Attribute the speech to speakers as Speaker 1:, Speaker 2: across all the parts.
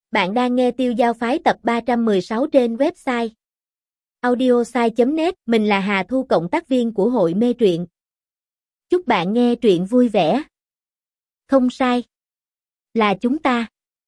Speaker 1: Bạn đang nghe Tiêu Giao Phái tập 316 trên website audiosai.net. Mình là Hà Thu, cộng tác viên của hội mê truyện. Chúc bạn nghe truyện vui vẻ. Không sai. Là chúng ta.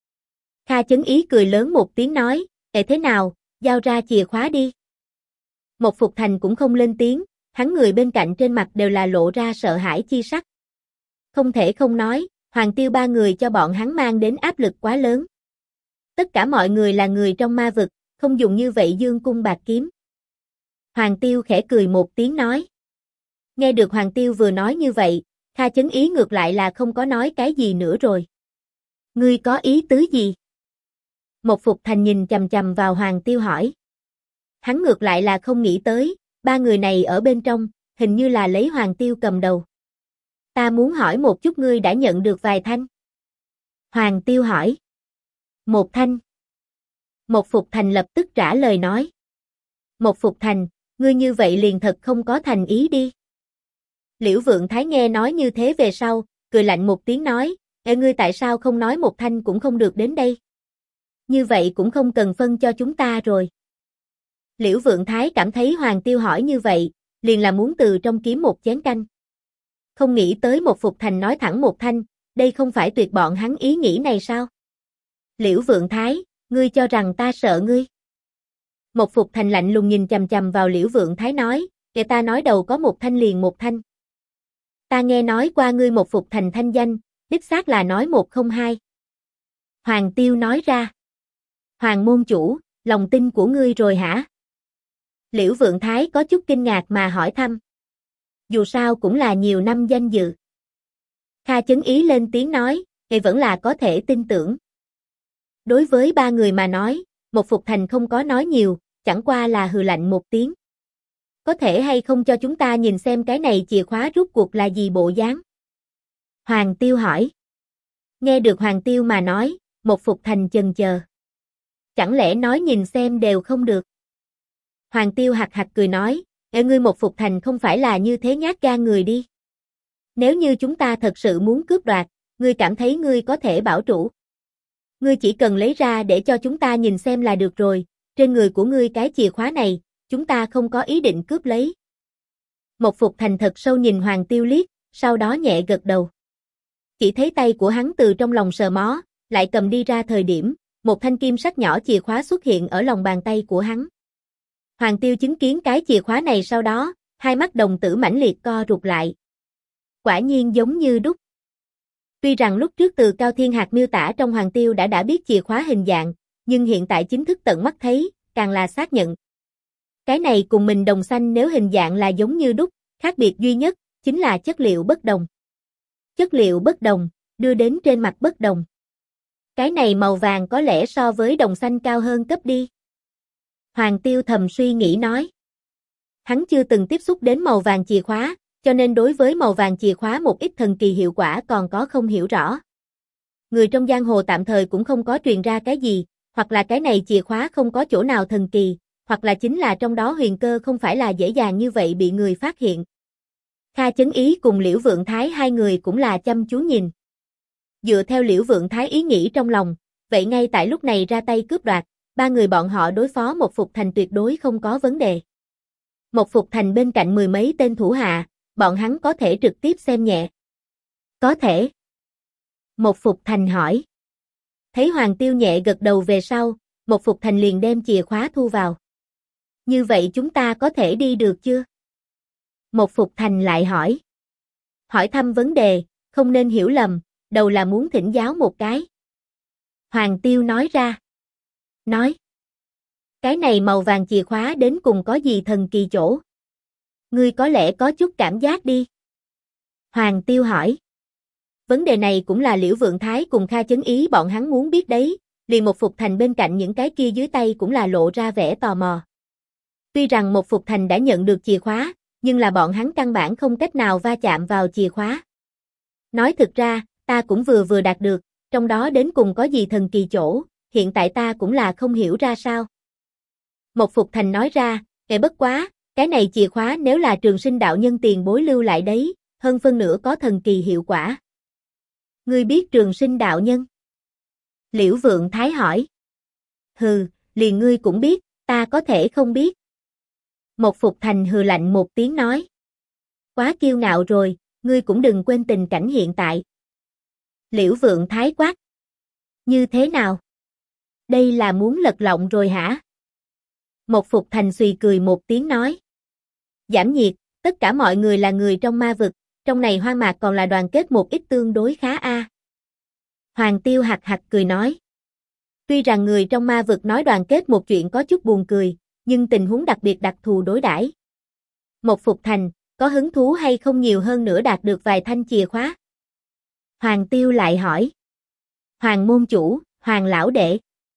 Speaker 1: Kha Chấn Ý cười lớn một tiếng nói, thế nào, giao ra chìa khóa đi. Một Phục Thành cũng không lên tiếng, hắn người bên cạnh trên mặt đều là lộ ra sợ hãi chi sắc. Không thể không nói, Hoàng Tiêu ba người cho bọn hắn mang đến áp lực quá lớn. Tất cả mọi người là người trong ma vực, không dùng như vậy dương cung bạc kiếm. Hoàng Tiêu khẽ cười một tiếng nói. Nghe được Hoàng Tiêu vừa nói như vậy, Kha Chấn Ý ngược lại là không có nói cái gì nữa rồi. Ngươi có ý tứ gì? Một Phục Thành nhìn chằm chằm vào Hoàng Tiêu hỏi. Hắn ngược lại là không nghĩ tới, ba người này ở bên trong, hình như là lấy Hoàng Tiêu cầm đầu. Ta muốn hỏi một chút, ngươi đã nhận được vài thanh? Hoàng Tiêu hỏi. Một thanh. Một Phục Thành lập tức trả lời nói. Một Phục Thành, ngươi như vậy liền thật không có thành ý đi. Liễu Vượng Thái nghe nói như thế về sau, cười lạnh một tiếng nói, ngươi tại sao không nói một thanh cũng không được đến đây? Như vậy cũng không cần phân cho chúng ta rồi. Liễu Vượng Thái cảm thấy Hoàng Tiêu hỏi như vậy, liền là muốn từ trong kiếm một chén canh. Không nghĩ tới một Phục Thành nói thẳng một thanh, đây không phải tuyệt bọn hắn ý nghĩ này sao? Liễu Vượng Thái, ngươi cho rằng ta sợ ngươi? Một Phục Thành lạnh lùng nhìn chằm chằm vào Liễu Vượng Thái nói, người ta nói đầu có một thanh liền một thanh. Ta nghe nói qua ngươi một Phục Thành thanh danh, đích xác là nói một không hai. Hoàng Tiêu nói ra. Hoàng môn chủ, lòng tin của ngươi rồi hả? Liễu Vượng Thái có chút kinh ngạc mà hỏi thăm. Dù sao cũng là nhiều năm danh dự. Kha Chấn Ý lên tiếng nói, vậy vẫn là có thể tin tưởng. Đối với ba người mà nói, một Phục Thành không có nói nhiều, chẳng qua là hừ lạnh một tiếng. Có thể hay không cho chúng ta nhìn xem cái này chìa khóa rút cuộc là gì bộ dáng? Hoàng Tiêu hỏi. Nghe được Hoàng Tiêu mà nói, một Phục Thành chần chờ. Chẳng lẽ nói nhìn xem đều không được? Hoàng Tiêu hạc hạc cười nói, ngươi một Phục Thành không phải là như thế nhát gan người đi. Nếu như chúng ta thật sự muốn cướp đoạt, ngươi cảm thấy ngươi có thể bảo trụ? Ngươi chỉ cần lấy ra để cho chúng ta nhìn xem là được rồi, trên người của ngươi cái chìa khóa này, chúng ta không có ý định cướp lấy. Một Phục Thành thật sâu nhìn Hoàng Tiêu liếc, sau đó nhẹ gật đầu. Chỉ thấy tay của hắn từ trong lòng sờ mó, lại cầm đi ra thời điểm, một thanh kim sắc nhỏ chìa khóa xuất hiện ở lòng bàn tay của hắn. Hoàng Tiêu chứng kiến cái chìa khóa này sau đó, hai mắt đồng tử mãnh liệt co rụt lại. Quả nhiên giống như đúc. Tuy rằng lúc trước từ Cao Thiên Hạc miêu tả trong Hoàng Tiêu đã biết chìa khóa hình dạng, nhưng hiện tại chính thức tận mắt thấy, càng là xác nhận. Cái này cùng mình đồng xanh nếu hình dạng là giống như đúc, khác biệt duy nhất, chính là chất liệu bất đồng. Chất liệu bất đồng, đưa đến trên mặt bất đồng. Cái này màu vàng có lẽ so với đồng xanh cao hơn cấp đi. Hoàng Tiêu thầm suy nghĩ nói. Hắn chưa từng tiếp xúc đến màu vàng chìa khóa, cho nên đối với màu vàng chìa khóa một ít thần kỳ hiệu quả còn có không hiểu rõ. Người trong giang hồ tạm thời cũng không có truyền ra cái gì, hoặc là cái này chìa khóa không có chỗ nào thần kỳ, hoặc là chính là trong đó huyền cơ không phải là dễ dàng như vậy bị người phát hiện. Kha Chấn Ý cùng Liễu Vượng Thái hai người cũng là chăm chú nhìn. Dựa theo Liễu Vượng Thái ý nghĩ trong lòng, vậy ngay tại lúc này ra tay cướp đoạt, ba người bọn họ đối phó một Phục Thành tuyệt đối không có vấn đề. Một Phục Thành bên cạnh mười mấy tên thủ hạ, bọn hắn có thể trực tiếp xem nhẹ. Có thể. Một Phục Thành hỏi. Thấy Hoàng Tiêu nhẹ gật đầu về sau, một Phục Thành liền đem chìa khóa thu vào. Như vậy chúng ta có thể đi được chưa? Một Phục Thành lại hỏi. Hỏi thăm vấn đề, không nên hiểu lầm, đầu là muốn thỉnh giáo một cái. Hoàng Tiêu nói ra. Nói. Cái này màu vàng chìa khóa đến cùng có gì thần kỳ chỗ? Ngươi có lẽ có chút cảm giác đi. Hoàng Tiêu hỏi. Vấn đề này cũng là Liễu Vượng Thái cùng Kha Chấn Ý bọn hắn muốn biết đấy, liền một Phục Thành bên cạnh những cái kia dưới tay cũng là lộ ra vẻ tò mò. Tuy rằng một Phục Thành đã nhận được chìa khóa, nhưng là bọn hắn căn bản không cách nào va chạm vào chìa khóa. Nói thực ra, ta cũng vừa đạt được, trong đó đến cùng có gì thần kỳ chỗ, hiện tại ta cũng là không hiểu ra sao. Một Phục Thành nói ra, bất quá, cái này chìa khóa nếu là Trường Sinh đạo nhân tiền bối lưu lại đấy, hơn phân nửa có thần kỳ hiệu quả. Ngươi biết Trường Sinh đạo nhân? Liễu Vượng Thái hỏi. Hừ, liền ngươi cũng biết, ta có thể không biết. Một Phục Thành hừ lạnh một tiếng nói. Quá kiêu ngạo rồi, ngươi cũng đừng quên tình cảnh hiện tại. Liễu Vượng Thái quát. Như thế nào? Đây là muốn lật lọng rồi hả? Một Phục Thành xùy cười một tiếng nói. Giảm nhiệt, tất cả mọi người là người trong ma vực, trong này Hoang Mạc còn là đoàn kết một ít tương đối khá a. Hoàng Tiêu hạc hạc cười nói. Tuy rằng người trong ma vực nói đoàn kết một chuyện có chút buồn cười, nhưng tình huống đặc biệt đặc thù đối đãi. Một Phục Thành, có hứng thú hay không nhiều hơn nữa đạt được vài thanh chìa khóa? Hoàng Tiêu lại hỏi. Hoàng môn chủ, Hoàng lão đệ.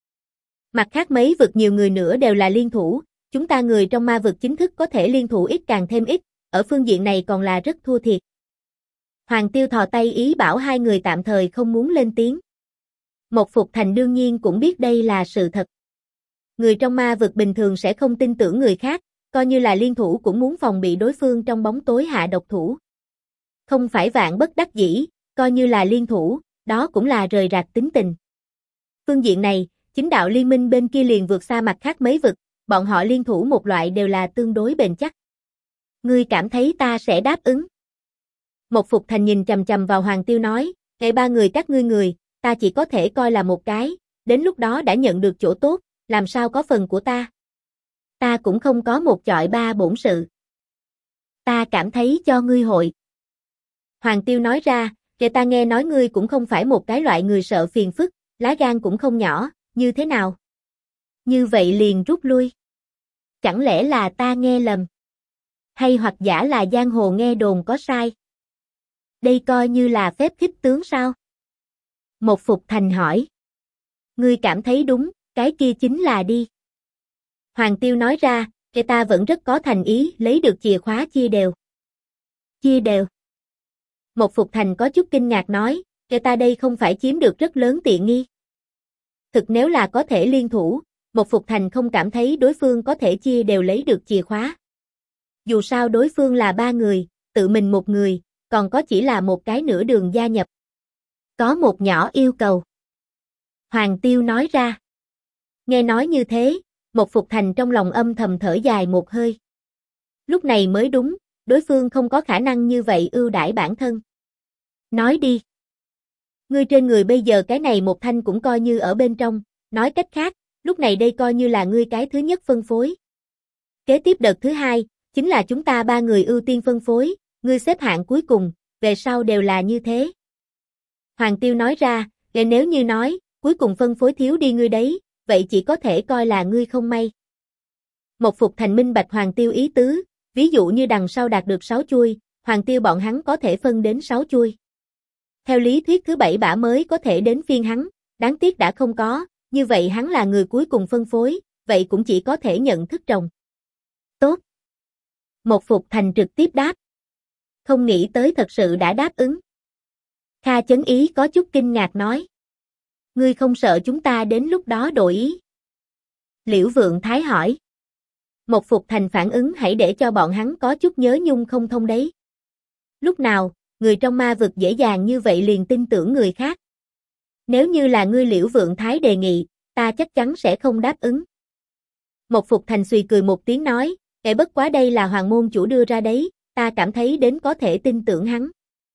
Speaker 1: Mặt khác mấy vực nhiều người nữa đều là liên thủ, chúng ta người trong ma vực chính thức có thể liên thủ ít càng thêm ít, ở phương diện này còn là rất thua thiệt. Hoàng Tiêu thò tay ý bảo hai người tạm thời không muốn lên tiếng. Một Phục Thành đương nhiên cũng biết đây là sự thật. Người trong ma vực bình thường sẽ không tin tưởng người khác, coi như là liên thủ cũng muốn phòng bị đối phương trong bóng tối hạ độc thủ. Không phải vạn bất đắc dĩ, coi như là liên thủ, đó cũng là rời rạc tính tình. Phương diện này, chính đạo liên minh bên kia liền vượt xa mặt khác mấy vực, bọn họ liên thủ một loại đều là tương đối bền chắc. Ngươi cảm thấy ta sẽ đáp ứng? Một Phục Thành nhìn chằm chằm vào Hoàng Tiêu nói, ngay ba người các ngươi người, ta chỉ có thể coi là một cái, đến lúc đó đã nhận được chỗ tốt, làm sao có phần của ta? Ta cũng không có một chọi ba bổn sự. Ta cảm thấy cho ngươi hội. Hoàng Tiêu nói ra, kể ta nghe nói ngươi cũng không phải một cái loại người sợ phiền phức, lá gan cũng không nhỏ, như thế nào? Như vậy liền rút lui. Chẳng lẽ là ta nghe lầm? Hay hoặc giả là giang hồ nghe đồn có sai? Đây coi như là phép khích tướng sao? Một Phục Thành hỏi. Ngươi cảm thấy đúng, cái kia chính là đi. Hoàng Tiêu nói ra, kể ta vẫn rất có thành ý lấy được chìa khóa chia đều. Chia đều. Một Phục Thành có chút kinh ngạc nói, kể ta đây không phải chiếm được rất lớn tiện nghi. Thực nếu là có thể liên thủ, Một Phục Thành không cảm thấy đối phương có thể chia đều lấy được chìa khóa. Dù sao đối phương là ba người, tự mình một người, còn có chỉ là một cái nửa đường gia nhập. Có một nhỏ yêu cầu. Hoàng Tiêu nói ra. Nghe nói như thế, Một Phục Thành trong lòng âm thầm thở dài một hơi. Lúc này mới đúng, đối phương không có khả năng như vậy ưu đãi bản thân. Nói đi. Ngươi trên người bây giờ cái này một thanh cũng coi như ở bên trong, nói cách khác, lúc này đây coi như là ngươi cái thứ nhất phân phối. Kế tiếp đợt thứ hai, chính là chúng ta ba người ưu tiên phân phối, ngươi xếp hạng cuối cùng, về sau đều là như thế. Hoàng Tiêu nói ra, nếu như nói, cuối cùng phân phối thiếu đi ngươi đấy, vậy chỉ có thể coi là ngươi không may. Một Phục Thành minh bạch Hoàng Tiêu ý tứ, ví dụ như đằng sau đạt được 6 chuôi, Hoàng Tiêu bọn hắn có thể phân đến 6 chuôi. Theo lý thuyết thứ 7 bả mới có thể đến phiên hắn, đáng tiếc đã không có, như vậy hắn là người cuối cùng phân phối, vậy cũng chỉ có thể nhận thức trồng. Tốt. Một Phục Thành trực tiếp đáp. Không nghĩ tới thật sự đã đáp ứng. Kha Chấn Ý có chút kinh ngạc nói. Ngươi không sợ chúng ta đến lúc đó đổi ý? Liễu Vượng Thái hỏi. Một Phục Thành phản ứng hãy để cho bọn hắn có chút nhớ nhung không thông đấy. Lúc nào, người trong ma vực dễ dàng như vậy liền tin tưởng người khác. Nếu như là ngươi Liễu Vượng Thái đề nghị, ta chắc chắn sẽ không đáp ứng. Một Phục Thành xùy cười một tiếng nói, bất quá đây là Hoàng môn chủ đưa ra đấy, ta cảm thấy đến có thể tin tưởng hắn.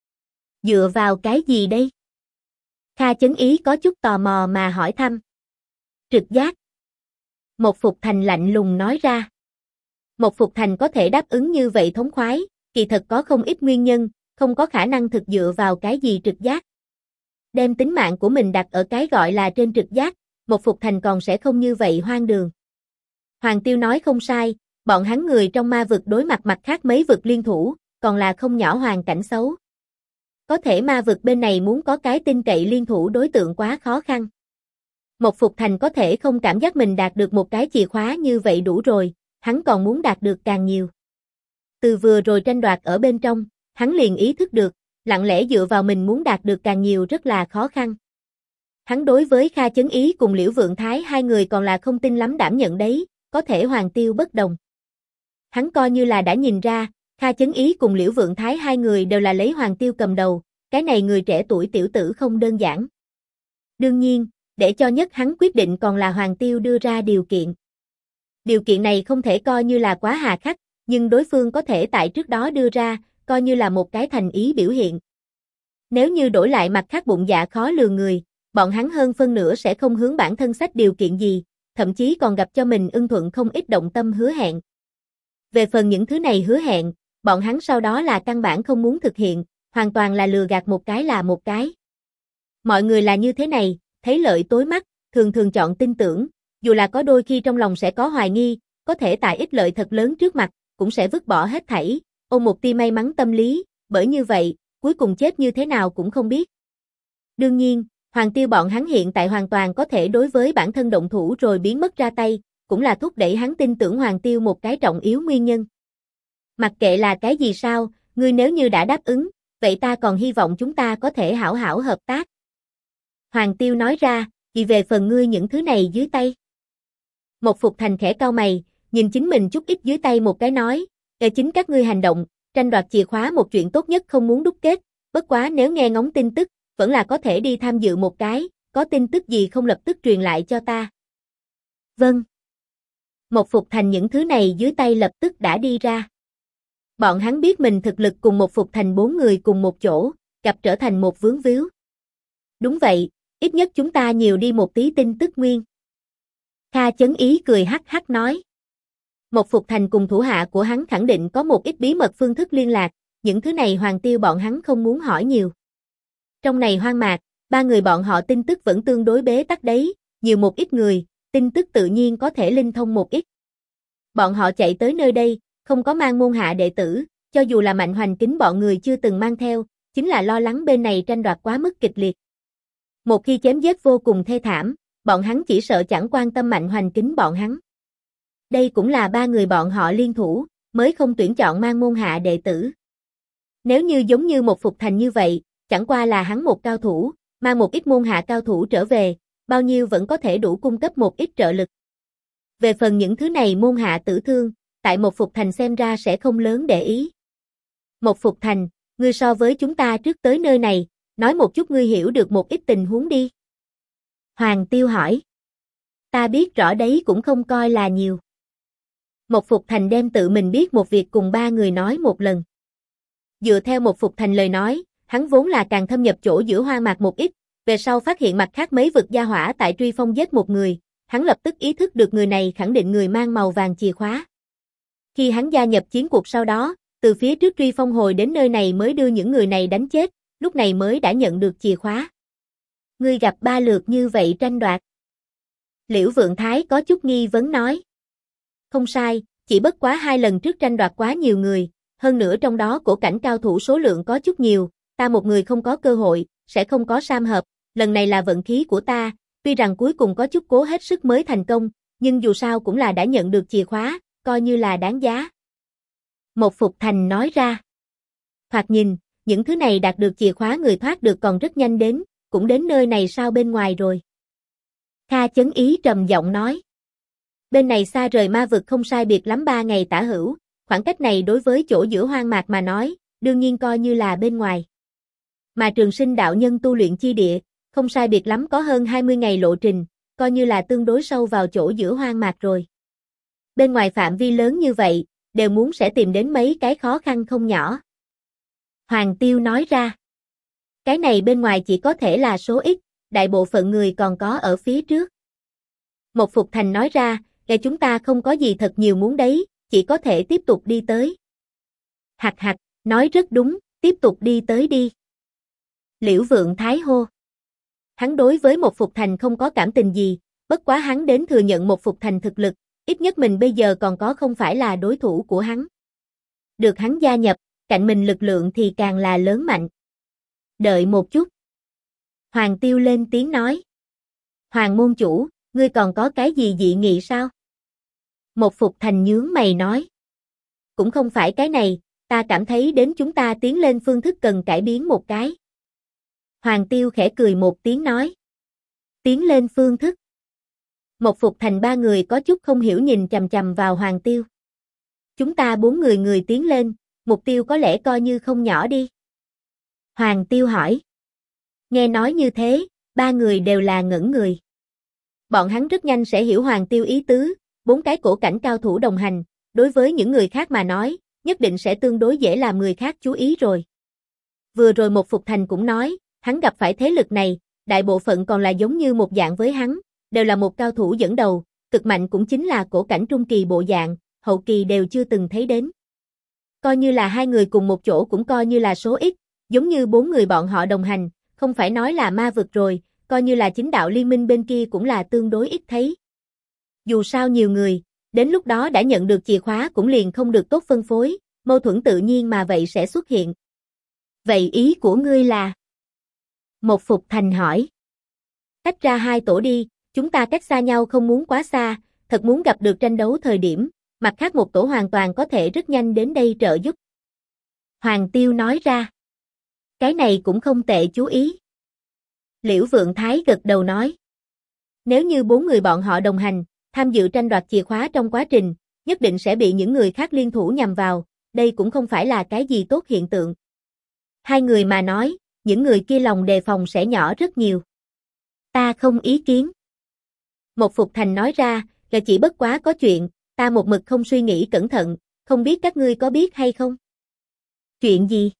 Speaker 1: Dựa vào cái gì đây? Kha Chấn Ý có chút tò mò mà hỏi thăm. Trực giác. Một Phục Thành lạnh lùng nói ra. Một Phục Thành có thể đáp ứng như vậy thống khoái, kỳ thật có không ít nguyên nhân, không có khả năng thực dựa vào cái gì trực giác. Đem tính mạng của mình đặt ở cái gọi là trên trực giác, Một Phục Thành còn sẽ không như vậy hoang đường. Hoàng Tiêu nói không sai, bọn hắn người trong ma vực đối mặt mặt khác mấy vực liên thủ, còn là không nhỏ hoàn cảnh xấu. Có thể ma vực bên này muốn có cái tin cậy liên thủ đối tượng quá khó khăn. Một Phục Thành có thể không cảm giác mình đạt được một cái chìa khóa như vậy đủ rồi, hắn còn muốn đạt được càng nhiều. Từ vừa rồi tranh đoạt ở bên trong, hắn liền ý thức được, lặng lẽ dựa vào mình muốn đạt được càng nhiều rất là khó khăn. Hắn đối với Kha Chấn Ý cùng Liễu Vượng Thái hai người còn là không tin lắm đảm nhận đấy, có thể Hoàng Tiêu bất đồng. Hắn coi như là đã nhìn ra, Kha Chấn Ý cùng Liễu Vượng Thái hai người đều là lấy Hoàng Tiêu cầm đầu, cái này người trẻ tuổi tiểu tử không đơn giản. Đương nhiên, Để cho nhất hắn quyết định còn là Hoàng Tiêu đưa ra điều kiện. Điều kiện này không thể coi như là quá hà khắc, nhưng đối phương có thể tại trước đó đưa ra, coi như là một cái thành ý biểu hiện. Nếu như đổi lại mặt khác bụng dạ khó lường người, bọn hắn hơn phân nửa sẽ không hướng bản thân sách điều kiện gì, thậm chí còn gặp cho mình ưng thuận không ít động tâm hứa hẹn. Về phần những thứ này hứa hẹn, bọn hắn sau đó là căn bản không muốn thực hiện, hoàn toàn là lừa gạt một cái là một cái. Mọi người là như thế này, thấy lợi tối mắt, thường thường chọn tin tưởng, dù là có đôi khi trong lòng sẽ có hoài nghi, có thể tại ích lợi thật lớn trước mặt, cũng sẽ vứt bỏ hết thảy, ôm một tia may mắn tâm lý, bởi như vậy, cuối cùng chết như thế nào cũng không biết. Đương nhiên, Hoàng Tiêu bọn hắn hiện tại hoàn toàn có thể đối với bản thân động thủ rồi biến mất ra tay, cũng là thúc đẩy hắn tin tưởng Hoàng Tiêu một cái trọng yếu nguyên nhân. Mặc kệ là cái gì sao, ngươi nếu như đã đáp ứng, vậy ta còn hy vọng chúng ta có thể hảo hảo hợp tác. Hoàng Tiêu nói ra, vì về phần ngươi những thứ này dưới tay. Một Phục Thành khẽ cau mày, nhìn chính mình chút ít dưới tay một cái nói, chính các ngươi hành động, tranh đoạt chìa khóa một chuyện tốt nhất không muốn đúc kết, bất quá nếu nghe ngóng tin tức, vẫn là có thể đi tham dự một cái, có tin tức gì không lập tức truyền lại cho ta. Vâng. Một Phục Thành những thứ này dưới tay lập tức đã đi ra. Bọn hắn biết mình thực lực cùng một Phục Thành 4 người cùng một chỗ, gặp trở thành một vướng víu. Đúng vậy, ít nhất chúng ta nhiều đi một tí tin tức nguyên. Kha Chấn Ý cười hắc hắc nói. Một Phục Thành cùng thủ hạ của hắn khẳng định có một ít bí mật phương thức liên lạc, những thứ này Hoàng Tiêu bọn hắn không muốn hỏi nhiều. Trong này hoang mạc, ba người bọn họ tin tức vẫn tương đối bế tắc đấy, nhiều một ít người, tin tức tự nhiên có thể linh thông một ít. Bọn họ chạy tới nơi đây, không có mang môn hạ đệ tử, cho dù là Mạnh Hoành Kính bọn người chưa từng mang theo, chính là lo lắng bên này tranh đoạt quá mức kịch liệt. Một khi chém giết vô cùng thê thảm, bọn hắn chỉ sợ chẳng quan tâm Mạnh Hoành Kính bọn hắn. Đây cũng là ba người bọn họ liên thủ, mới không tuyển chọn mang môn hạ đệ tử. Nếu như giống như một Phục Thành như vậy, chẳng qua là hắn một cao thủ, mang một ít môn hạ cao thủ trở về, bao nhiêu vẫn có thể đủ cung cấp một ít trợ lực. Về phần những thứ này môn hạ tử thương, tại một Phục Thành xem ra sẽ không lớn để ý. Một Phục Thành, ngươi so với chúng ta trước tới nơi này, nói một chút ngươi hiểu được một ít tình huống đi. Hoàng Tiêu hỏi. Ta biết rõ đấy cũng không coi là nhiều. Một Phục Thành đem tự mình biết một việc cùng ba người nói một lần. Dựa theo một Phục Thành lời nói, hắn vốn là càng thâm nhập chỗ giữa hoang mạc một ít, về sau phát hiện mặt khác mấy vực gia hỏa tại truy phong giết một người, hắn lập tức ý thức được người này khẳng định người mang màu vàng chìa khóa. Khi hắn gia nhập chiến cuộc sau đó, từ phía trước truy phong hồi đến nơi này mới đưa những người này đánh chết, lúc này mới đã nhận được chìa khóa. Ngươi gặp ba lượt như vậy tranh đoạt. Liễu Vượng Thái có chút nghi vấn nói. Không sai, chỉ bất quá 2 lần trước tranh đoạt quá nhiều người, hơn nữa trong đó cổ cảnh cao thủ số lượng có chút nhiều, ta một người không có cơ hội, sẽ không có sam hợp, lần này là vận khí của ta, tuy rằng cuối cùng có chút cố hết sức mới thành công, nhưng dù sao cũng là đã nhận được chìa khóa, coi như là đáng giá. Một Phục Thành nói ra. Thoạt nhìn, những thứ này đạt được chìa khóa người thoát được còn rất nhanh đến, cũng đến nơi này sao bên ngoài rồi. Kha Chấn Ý trầm giọng nói. Bên này xa rời ma vực không sai biệt lắm 3 ngày tả hữu, khoảng cách này đối với chỗ giữa hoang mạc mà nói, đương nhiên coi như là bên ngoài. Mà Trường Sinh đạo nhân tu luyện chi địa, không sai biệt lắm có hơn 20 ngày lộ trình, coi như là tương đối sâu vào chỗ giữa hoang mạc rồi. Bên ngoài phạm vi lớn như vậy, đều muốn sẽ tìm đến mấy cái khó khăn không nhỏ. Hoàng Tiêu nói ra. Cái này bên ngoài chỉ có thể là số ít, đại bộ phận người còn có ở phía trước. Một Phục Thành nói ra, chúng ta không có gì thật nhiều muốn đấy, chỉ có thể tiếp tục đi tới. Hạc hạc, nói rất đúng, tiếp tục đi tới đi. Liễu Vượng Thái hô. Hắn đối với một Phục Thành không có cảm tình gì, bất quá hắn đến thừa nhận một Phục Thành thực lực, ít nhất mình bây giờ còn có không phải là đối thủ của hắn. Được hắn gia nhập, cạnh mình lực lượng thì càng là lớn mạnh. Đợi một chút. Hoàng Tiêu lên tiếng nói. Hoàng môn chủ, ngươi còn có cái gì dị nghị sao? Một Phục Thành nhướng mày nói. Cũng không phải cái này, ta cảm thấy đến chúng ta tiến lên phương thức cần cải biến một cái. Hoàng Tiêu khẽ cười một tiếng nói. Tiến lên phương thức. Một Phục Thành 3 người có chút không hiểu nhìn chằm chằm vào Hoàng Tiêu. Chúng ta 4 người tiến lên, mục tiêu có lẽ coi như không nhỏ đi. Hoàng Tiêu hỏi. Nghe nói như thế, 3 người đều là ngẩn người. Bọn hắn rất nhanh sẽ hiểu Hoàng Tiêu ý tứ, 4 cái cổ cảnh cao thủ đồng hành, đối với những người khác mà nói, nhất định sẽ tương đối dễ làm người khác chú ý rồi. Vừa rồi một Phục Thành cũng nói, hắn gặp phải thế lực này, đại bộ phận còn là giống như một dạng với hắn, đều là một cao thủ dẫn đầu, cực mạnh cũng chính là cổ cảnh trung kỳ bộ dạng, hậu kỳ đều chưa từng thấy đến. Coi như là 2 người cùng một chỗ cũng coi như là số ít, giống như 4 người bọn họ đồng hành, không phải nói là ma vực rồi, coi như là chính đạo liên minh bên kia cũng là tương đối ít thấy. Dù sao nhiều người, đến lúc đó đã nhận được chìa khóa cũng liền không được tốt phân phối, mâu thuẫn tự nhiên mà vậy sẽ xuất hiện. Vậy ý của ngươi là? Một Phục Thành hỏi. Tách ra 2 tổ đi, chúng ta cách xa nhau không muốn quá xa, thật muốn gặp được tranh đấu thời điểm, mặt khác một tổ hoàn toàn có thể rất nhanh đến đây trợ giúp. Hoàng Tiêu nói ra. Cái này cũng không tệ chú ý. Liễu Vượng Thái gật đầu nói. Nếu như 4 người bọn họ đồng hành, tham dự tranh đoạt chìa khóa trong quá trình, nhất định sẽ bị những người khác liên thủ nhằm vào, đây cũng không phải là cái gì tốt hiện tượng. 2 người mà nói, những người kia lòng đề phòng sẽ nhỏ rất nhiều. Ta không ý kiến. Một Phục Thành nói ra, là chỉ bất quá có chuyện, ta một mực không suy nghĩ cẩn thận, không biết các ngươi có biết hay không? Chuyện gì?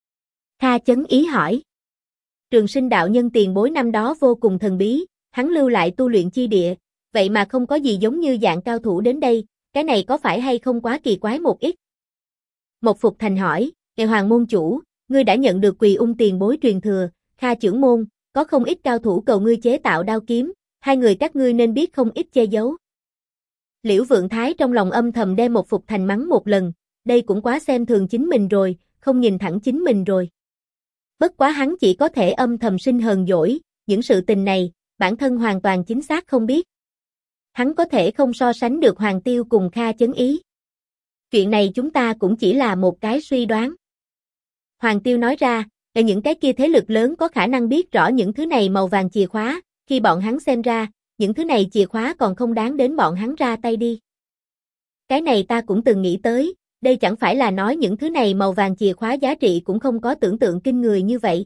Speaker 1: Kha Chấn Ý hỏi. Trường Sinh đạo nhân tiền bối năm đó vô cùng thần bí, hắn lưu lại tu luyện chi địa, vậy mà không có gì giống như dạng cao thủ đến đây, cái này có phải hay không quá kỳ quái một ít? Một Phục Thành hỏi, Ngài Hoàng môn chủ, ngươi đã nhận được Quỳ Ung tiền bối truyền thừa, Kha trưởng môn, có không ít cao thủ cầu ngươi chế tạo đao kiếm, 2 người các ngươi nên biết không ít che giấu. Liễu Vượng Thái trong lòng âm thầm đem một Phục Thành mắng một lần, đây cũng quá xem thường chính mình rồi, không nhìn thẳng chính mình rồi. Bất quá hắn chỉ có thể âm thầm sinh hờn dỗi, những sự tình này, bản thân hoàn toàn chính xác không biết. Hắn có thể không so sánh được Hoàng Tiêu cùng Kha Chấn Ý. Chuyện này chúng ta cũng chỉ là một cái suy đoán. Hoàng Tiêu nói ra, là những cái kia thế lực lớn có khả năng biết rõ những thứ này màu vàng chìa khóa, khi bọn hắn xem ra, những thứ này chìa khóa còn không đáng đến bọn hắn ra tay đi. Cái này ta cũng từng nghĩ tới, đây chẳng phải là nói những thứ này màu vàng chìa khóa giá trị cũng không có tưởng tượng kinh người như vậy.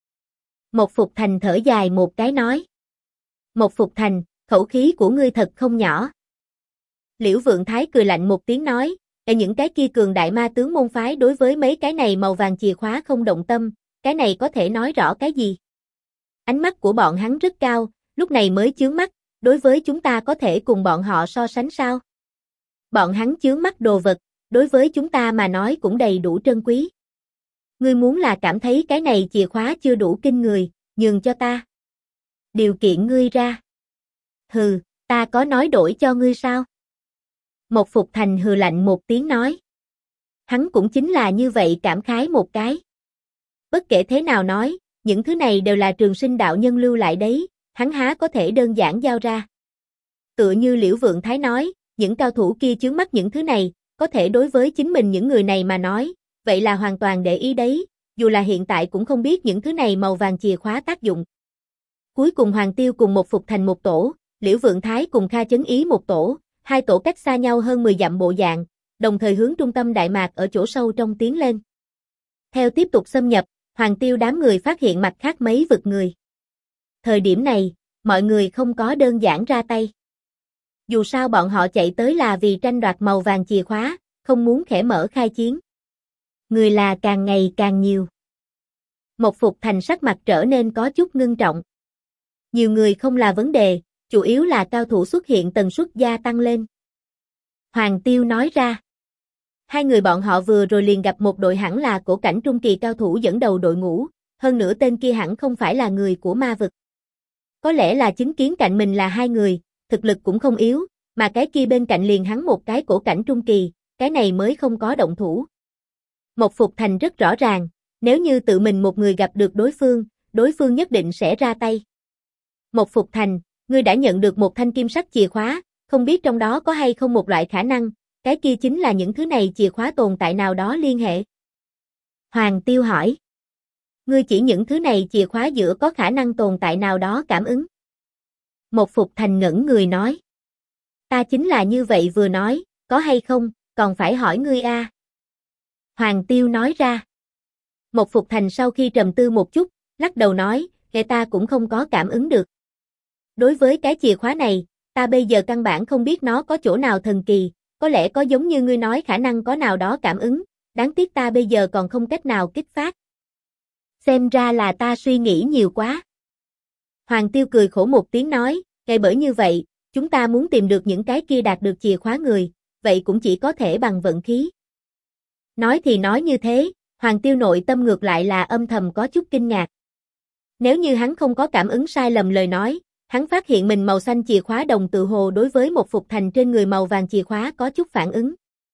Speaker 1: Một Phục Thành thở dài một cái nói. Một Phục Thành, khẩu khí của ngươi thật không nhỏ. Liễu Vượng Thái cười lạnh một tiếng nói, những cái kia cường đại ma tướng môn phái đối với mấy cái này màu vàng chìa khóa không động tâm, cái này có thể nói rõ cái gì? Ánh mắt của bọn hắn rất cao, lúc này mới chướng mắt, đối với chúng ta có thể cùng bọn họ so sánh sao? Bọn hắn chướng mắt đồ vật, đối với chúng ta mà nói cũng đầy đủ trân quý. Ngươi muốn là cảm thấy cái này chìa khóa chưa đủ kinh người, nhường cho ta. Điều kiện ngươi ra. Hừ, ta có nói đổi cho ngươi sao? Một Phục Thành hừ lạnh một tiếng nói. Hắn cũng chính là như vậy cảm khái một cái. Bất kể thế nào nói, những thứ này đều là Trường Sinh đạo nhân lưu lại đấy, hắn há có thể đơn giản giao ra. Tựa như Liễu Vượng Thái nói, những cao thủ kia chướng mắt những thứ này, có thể đối với chính mình những người này mà nói, vậy là hoàn toàn để ý đấy, dù là hiện tại cũng không biết những thứ này màu vàng chìa khóa tác dụng. Cuối cùng Hoàng Tiêu cùng một Phục Thành một tổ, Liễu Vượng Thái cùng Kha Chấn Ý một tổ, 2 tổ cách xa nhau hơn 10 dặm bộ dạng, đồng thời hướng trung tâm Đại Mạc ở chỗ sâu trong tiến lên. Theo tiếp tục xâm nhập, Hoàng Tiêu đám người phát hiện mặt khác mấy vực người. Thời điểm này, mọi người không có đơn giản ra tay. Dù sao bọn họ chạy tới là vì tranh đoạt màu vàng chìa khóa, không muốn khẽ mở khai chiến. Người là càng ngày càng nhiều. Một Phục Thành sắc mặt trở nên có chút ngưng trọng. Nhiều người không là vấn đề, chủ yếu là cao thủ xuất hiện tần suất gia tăng lên. Hoàng Tiêu nói ra. 2 người bọn họ vừa rồi liền gặp một đội hẳn là cổ cảnh trung kỳ cao thủ dẫn đầu đội ngũ, hơn nữa tên kia hẳn không phải là người của ma vực. Có lẽ là chứng kiến cạnh mình là 2 người, thực lực cũng không yếu, mà cái kia bên cạnh liền hắn một cái cổ cảnh trung kỳ, cái này mới không có động thủ. Một Phục Thành rất rõ ràng, nếu như tự mình một người gặp được đối phương nhất định sẽ ra tay. Một Phục Thành, ngươi đã nhận được một thanh kim sắc chìa khóa, không biết trong đó có hay không một loại khả năng, cái kia chính là những thứ này chìa khóa tồn tại nào đó liên hệ. Hoàng Tiêu hỏi. Ngươi chỉ những thứ này chìa khóa giữa có khả năng tồn tại nào đó cảm ứng. Một Phục Thành ngẩn người nói. Ta chính là như vậy vừa nói, có hay không, còn phải hỏi ngươi a. Hoàng Tiêu nói ra. Một Phục Thành sau khi trầm tư một chút, lắc đầu nói, ta cũng không có cảm ứng được. Đối với cái chìa khóa này, ta bây giờ căn bản không biết nó có chỗ nào thần kỳ, có lẽ có giống như ngươi nói khả năng có nào đó cảm ứng, đáng tiếc ta bây giờ còn không cách nào kích phát. Xem ra là ta suy nghĩ nhiều quá. Hoàng Tiêu cười khổ một tiếng nói, ngay bởi như vậy, chúng ta muốn tìm được những cái kia đạt được chìa khóa người, vậy cũng chỉ có thể bằng vận khí. Nói thì nói như thế, Hoàng Tiêu nội tâm ngược lại là âm thầm có chút kinh ngạc. Nếu như hắn không có cảm ứng sai lầm lời nói, hắn phát hiện mình màu xanh chìa khóa đồng tự hồ đối với một phục thành trên người màu vàng chìa khóa có chút phản ứng.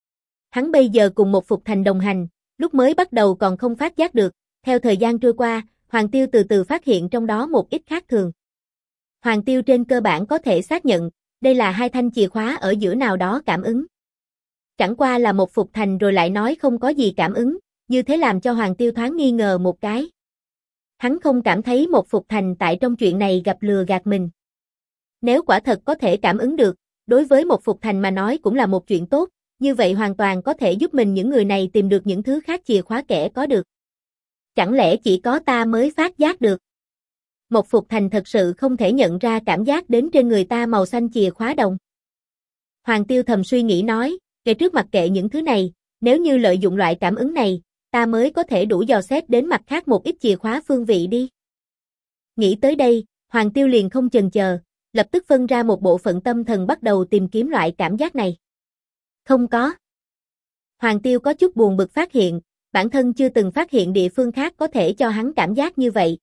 Speaker 1: Hắn bây giờ cùng một phục thành đồng hành, lúc mới bắt đầu còn không phát giác được, theo thời gian trôi qua, Hoàng Tiêu từ từ phát hiện trong đó một ít khác thường. Hoàng Tiêu trên cơ bản có thể xác nhận, đây là hai thanh chìa khóa ở giữa nào đó cảm ứng. Chẳng qua là một phục thành rồi lại nói không có gì cảm ứng, như thế làm cho Hoàng Tiêu thoáng nghi ngờ một cái. Hắn không cảm thấy một phục thành tại trong chuyện này gặp lừa gạt mình. Nếu quả thật có thể cảm ứng được, đối với một phục thành mà nói cũng là một chuyện tốt, như vậy hoàn toàn có thể giúp mình những người này tìm được những thứ khác chìa khóa kẻ có được. Chẳng lẽ chỉ có ta mới phát giác được? Một phục thành thật sự không thể nhận ra cảm giác đến trên người ta màu xanh chìa khóa đồng. Hoàng Tiêu thầm suy nghĩ nói, kể trước mặc kệ những thứ này, nếu như lợi dụng loại cảm ứng này, ta mới có thể đủ dò xét đến mặt khác một ít chìa khóa phương vị đi. Nghĩ tới đây, Hoàng Tiêu liền không chần chờ, lập tức phân ra một bộ phận tâm thần bắt đầu tìm kiếm loại cảm giác này. Không có. Hoàng Tiêu có chút buồn bực phát hiện, bản thân chưa từng phát hiện địa phương khác có thể cho hắn cảm giác như vậy.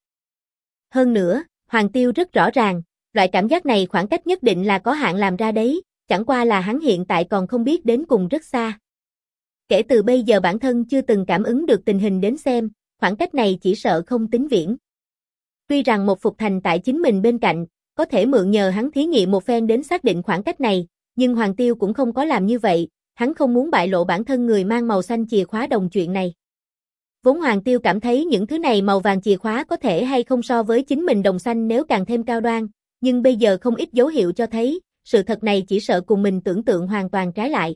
Speaker 1: Hơn nữa, Hoàng Tiêu rất rõ ràng, loại cảm giác này khoảng cách nhất định là có hạn làm ra đấy, chẳng qua là hắn hiện tại còn không biết đến cùng rất xa. Kể từ bây giờ bản thân chưa từng cảm ứng được tình hình đến xem, khoảng cách này chỉ sợ không tính viễn. Tuy rằng một phục thành tại chính mình bên cạnh, có thể mượn nhờ hắn thí nghiệm một phen đến xác định khoảng cách này, nhưng Hoàng Tiêu cũng không có làm như vậy, hắn không muốn bại lộ bản thân người mang màu xanh chìa khóa đồng chuyện này. Vốn Hoàng Tiêu cảm thấy những thứ này màu vàng chìa khóa có thể hay không so với chính mình đồng xanh nếu càng thêm cao đoan, nhưng bây giờ không ít dấu hiệu cho thấy, sự thật này chỉ sợ cùng mình tưởng tượng hoàn toàn trái lại.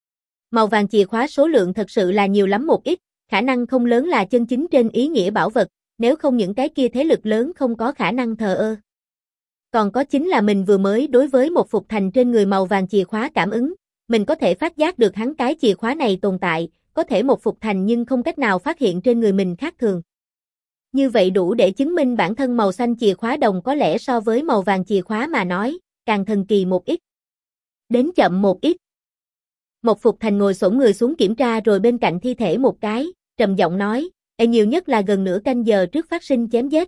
Speaker 1: Màu vàng chìa khóa số lượng thật sự là nhiều lắm một ít, khả năng không lớn là chân chính trên ý nghĩa bảo vật, nếu không những cái kia thế lực lớn không có khả năng thờ ơ. Còn có chính là mình vừa mới đối với một phục thành trên người màu vàng chìa khóa cảm ứng, mình có thể phát giác được hắn cái chìa khóa này tồn tại, có thể một phục thành nhưng không cách nào phát hiện trên người mình khác thường. Như vậy đủ để chứng minh bản thân màu xanh chìa khóa đồng có lẽ so với màu vàng chìa khóa mà nói, càng thần kỳ một ít. Đến chậm một ít. Một phục thành ngồi xổm người xuống kiểm tra rồi bên cạnh thi thể một cái, trầm giọng nói, nhiều nhất là gần nửa canh giờ trước phát sinh chém giết.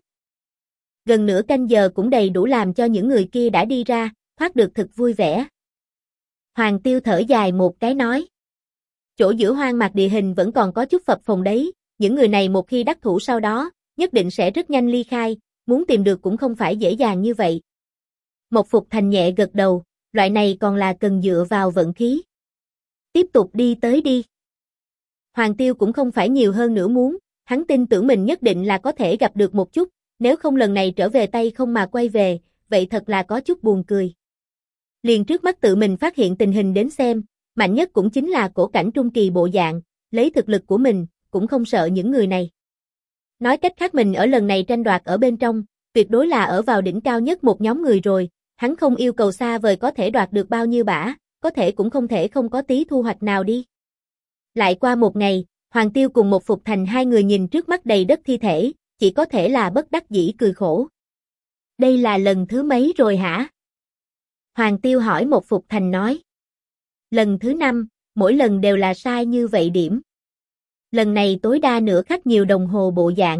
Speaker 1: Gần nửa canh giờ cũng đầy đủ làm cho những người kia đã đi ra, thoát được thật vui vẻ. Hoàng Tiêu thở dài một cái nói. Chỗ giữa hoang mạc địa hình vẫn còn có chút phập phồng đấy, những người này một khi đắc thủ sau đó, nhất định sẽ rất nhanh ly khai, muốn tìm được cũng không phải dễ dàng như vậy. Một phục thành nhẹ gật đầu, loại này còn là cần dựa vào vận khí. Tiếp tục đi tới đi. Hoàng Tiêu cũng không phải nhiều hơn nữa muốn, hắn tin tưởng mình nhất định là có thể gặp được một chút, nếu không lần này trở về tay không mà quay về, vậy thật là có chút buồn cười. Liền trước mắt tự mình phát hiện tình hình đến xem, mạnh nhất cũng chính là cổ cảnh trung kỳ bộ dạng, lấy thực lực của mình, cũng không sợ những người này. Nói cách khác mình ở lần này tranh đoạt ở bên trong, tuyệt đối là ở vào đỉnh cao nhất một nhóm người rồi, hắn không yêu cầu xa vời có thể đoạt được bao nhiêu bả, có thể cũng không thể không có tí thu hoạch nào đi. Lại qua một ngày, Hoàng Tiêu cùng một phục thành hai người nhìn trước mắt đầy đất thi thể, chỉ có thể là bất đắc dĩ cười khổ. Đây là lần thứ mấy rồi hả? Hoàng Tiêu hỏi một phục thành nói. Lần thứ 5, mỗi lần đều là sai như vậy điểm. Lần này tối đa nửa khắc nhiều đồng hồ bộ dạng.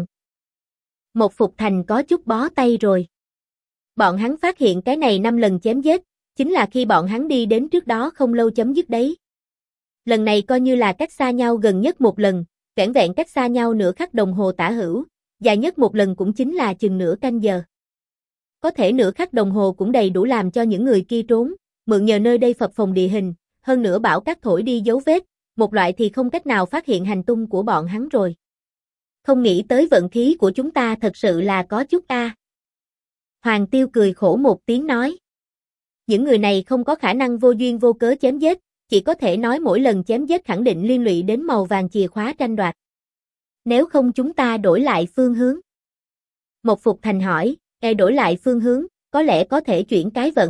Speaker 1: Một phục thành có chút bó tay rồi. Bọn hắn phát hiện cái này 5 lần chém giết, chính là khi bọn hắn đi đến trước đó không lâu chấm dứt đấy. Lần này coi như là cách xa nhau gần nhất một lần, vẻn vẹn cách xa nhau nửa khắc đồng hồ tả hữu, dài nhất một lần cũng chính là chừng nửa canh giờ. Có thể nửa khắc đồng hồ cũng đầy đủ làm cho những người kia trốn, mượn nhờ nơi đây phập phồng địa hình, hơn nữa bão cát thổi đi dấu vết, một loại thì không cách nào phát hiện hành tung của bọn hắn rồi. Không nghĩ tới vận khí của chúng ta thật sự là có chút a. Hoàng Tiêu cười khổ một tiếng nói. Những người này không có khả năng vô duyên vô cớ chém giết, chỉ có thể nói mỗi lần chém giết khẳng định liên lụy đến màu vàng chìa khóa tranh đoạt. Nếu không chúng ta đổi lại phương hướng. Một phục thành hỏi, đổi lại phương hướng, có lẽ có thể chuyển cái vận.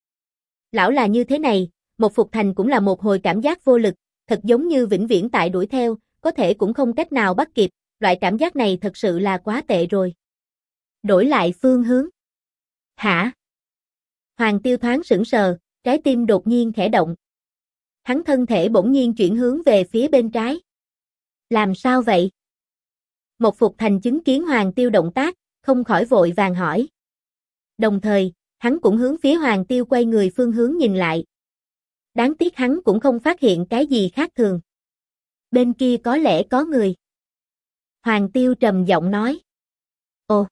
Speaker 1: Lão là như thế này, một phục thành cũng là một hồi cảm giác vô lực, thật giống như vĩnh viễn tại đuổi theo, có thể cũng không cách nào bắt kịp, loại cảm giác này thật sự là quá tệ rồi. Đổi lại phương hướng. Hả? Hoàng Tiêu thoáng sững sờ, trái tim đột nhiên khẽ động. Hắn thân thể bỗng nhiên chuyển hướng về phía bên trái. Làm sao vậy? Một phục thành chứng kiến Hoàng Tiêu động tác, không khỏi vội vàng hỏi. Đồng thời, hắn cũng hướng phía Hoàng Tiêu quay người phương hướng nhìn lại. Đáng tiếc hắn cũng không phát hiện cái gì khác thường. Bên kia có lẽ có người. Hoàng Tiêu trầm giọng nói. Ồ!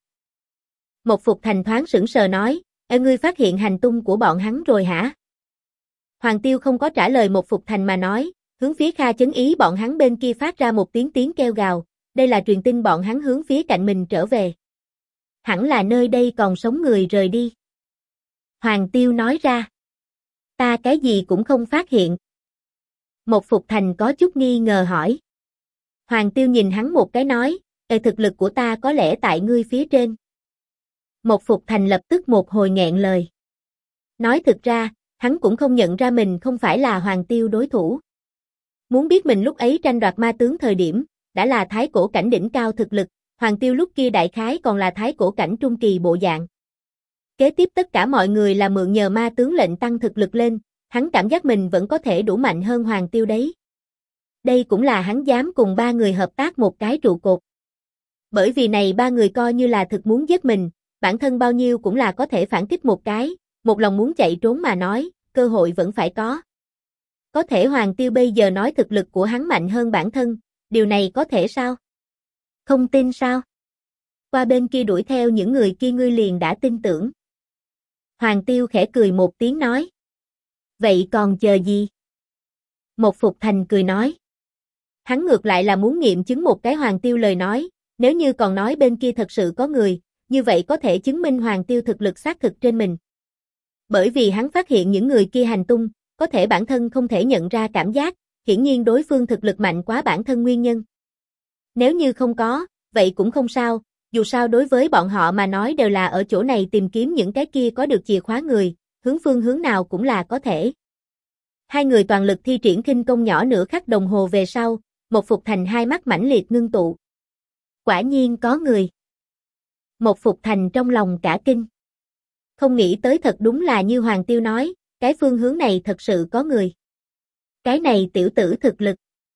Speaker 1: Một phục thành thoáng sững sờ nói, ngươi phát hiện hành tung của bọn hắn rồi hả? Hoàng Tiêu không có trả lời một phục thành mà nói, hướng phía Kha Chấn Ý bọn hắn bên kia phát ra một tiếng kêu gào, đây là truyền tin bọn hắn hướng phía cạnh mình trở về. Hẳn là nơi đây còn sống người rời đi. Hoàng Tiêu nói ra. Ta cái gì cũng không phát hiện. Một phục thành có chút nghi ngờ hỏi. Hoàng Tiêu nhìn hắn một cái nói, thực lực của ta có lẽ tại ngươi phía trên. Một phục thành lập tức một hồi nghẹn lời. Nói thực ra, hắn cũng không nhận ra mình không phải là Hoàng Tiêu đối thủ. Muốn biết mình lúc ấy tranh đoạt ma tướng thời điểm, đã là thái cổ cảnh đỉnh cao thực lực, Hoàng Tiêu lúc kia đại khái còn là thái cổ cảnh trung kỳ bộ dạng. Kế tiếp tất cả mọi người là mượn nhờ ma tướng lệnh tăng thực lực lên, hắn cảm giác mình vẫn có thể đủ mạnh hơn Hoàng Tiêu đấy. Đây cũng là hắn dám cùng ba người hợp tác một cái trụ cột. Bởi vì này ba người coi như là thực muốn giết mình, bản thân bao nhiêu cũng là có thể phản kích một cái, một lòng muốn chạy trốn mà nói, cơ hội vẫn phải có. Có thể Hoàng Tiêu bây giờ nói thực lực của hắn mạnh hơn bản thân, điều này có thể sao? Không tin sao? Qua bên kia đuổi theo những người kia ngươi liền đã tin tưởng. Hoàng Tiêu khẽ cười một tiếng nói. Vậy còn chờ gì? Một phục thành cười nói. Hắn ngược lại là muốn nghiệm chứng một cái Hoàng Tiêu lời nói, nếu như còn nói bên kia thật sự có người, như vậy có thể chứng minh Hoàng Tiêu thực lực xác thực trên mình. Bởi vì hắn phát hiện những người kia hành tung, có thể bản thân không thể nhận ra cảm giác, hiển nhiên đối phương thực lực mạnh quá bản thân nguyên nhân. Nếu như không có, vậy cũng không sao, dù sao đối với bọn họ mà nói đều là ở chỗ này tìm kiếm những cái kia có được chìa khóa người, hướng phương hướng nào cũng là có thể. Hai người toàn lực thi triển khinh công nhỏ nửa khắc đồng hồ về sau, một phục thành hai mắt mãnh liệt ngưng tụ. Quả nhiên có người. Một phục thành trong lòng cả kinh. Không nghĩ tới thật đúng là như Hoàng Tiêu nói, cái phương hướng này thật sự có người. Cái này tiểu tử thực lực.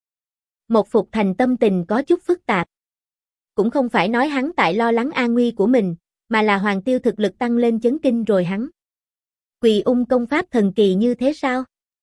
Speaker 1: Một phục thành tâm tình có chút phức tạp. Cũng không phải nói hắn tại lo lắng an nguy của mình, mà là Hoàng Tiêu thực lực tăng lên chấn kinh rồi hắn. Quỳ ung công pháp thần kỳ như thế sao?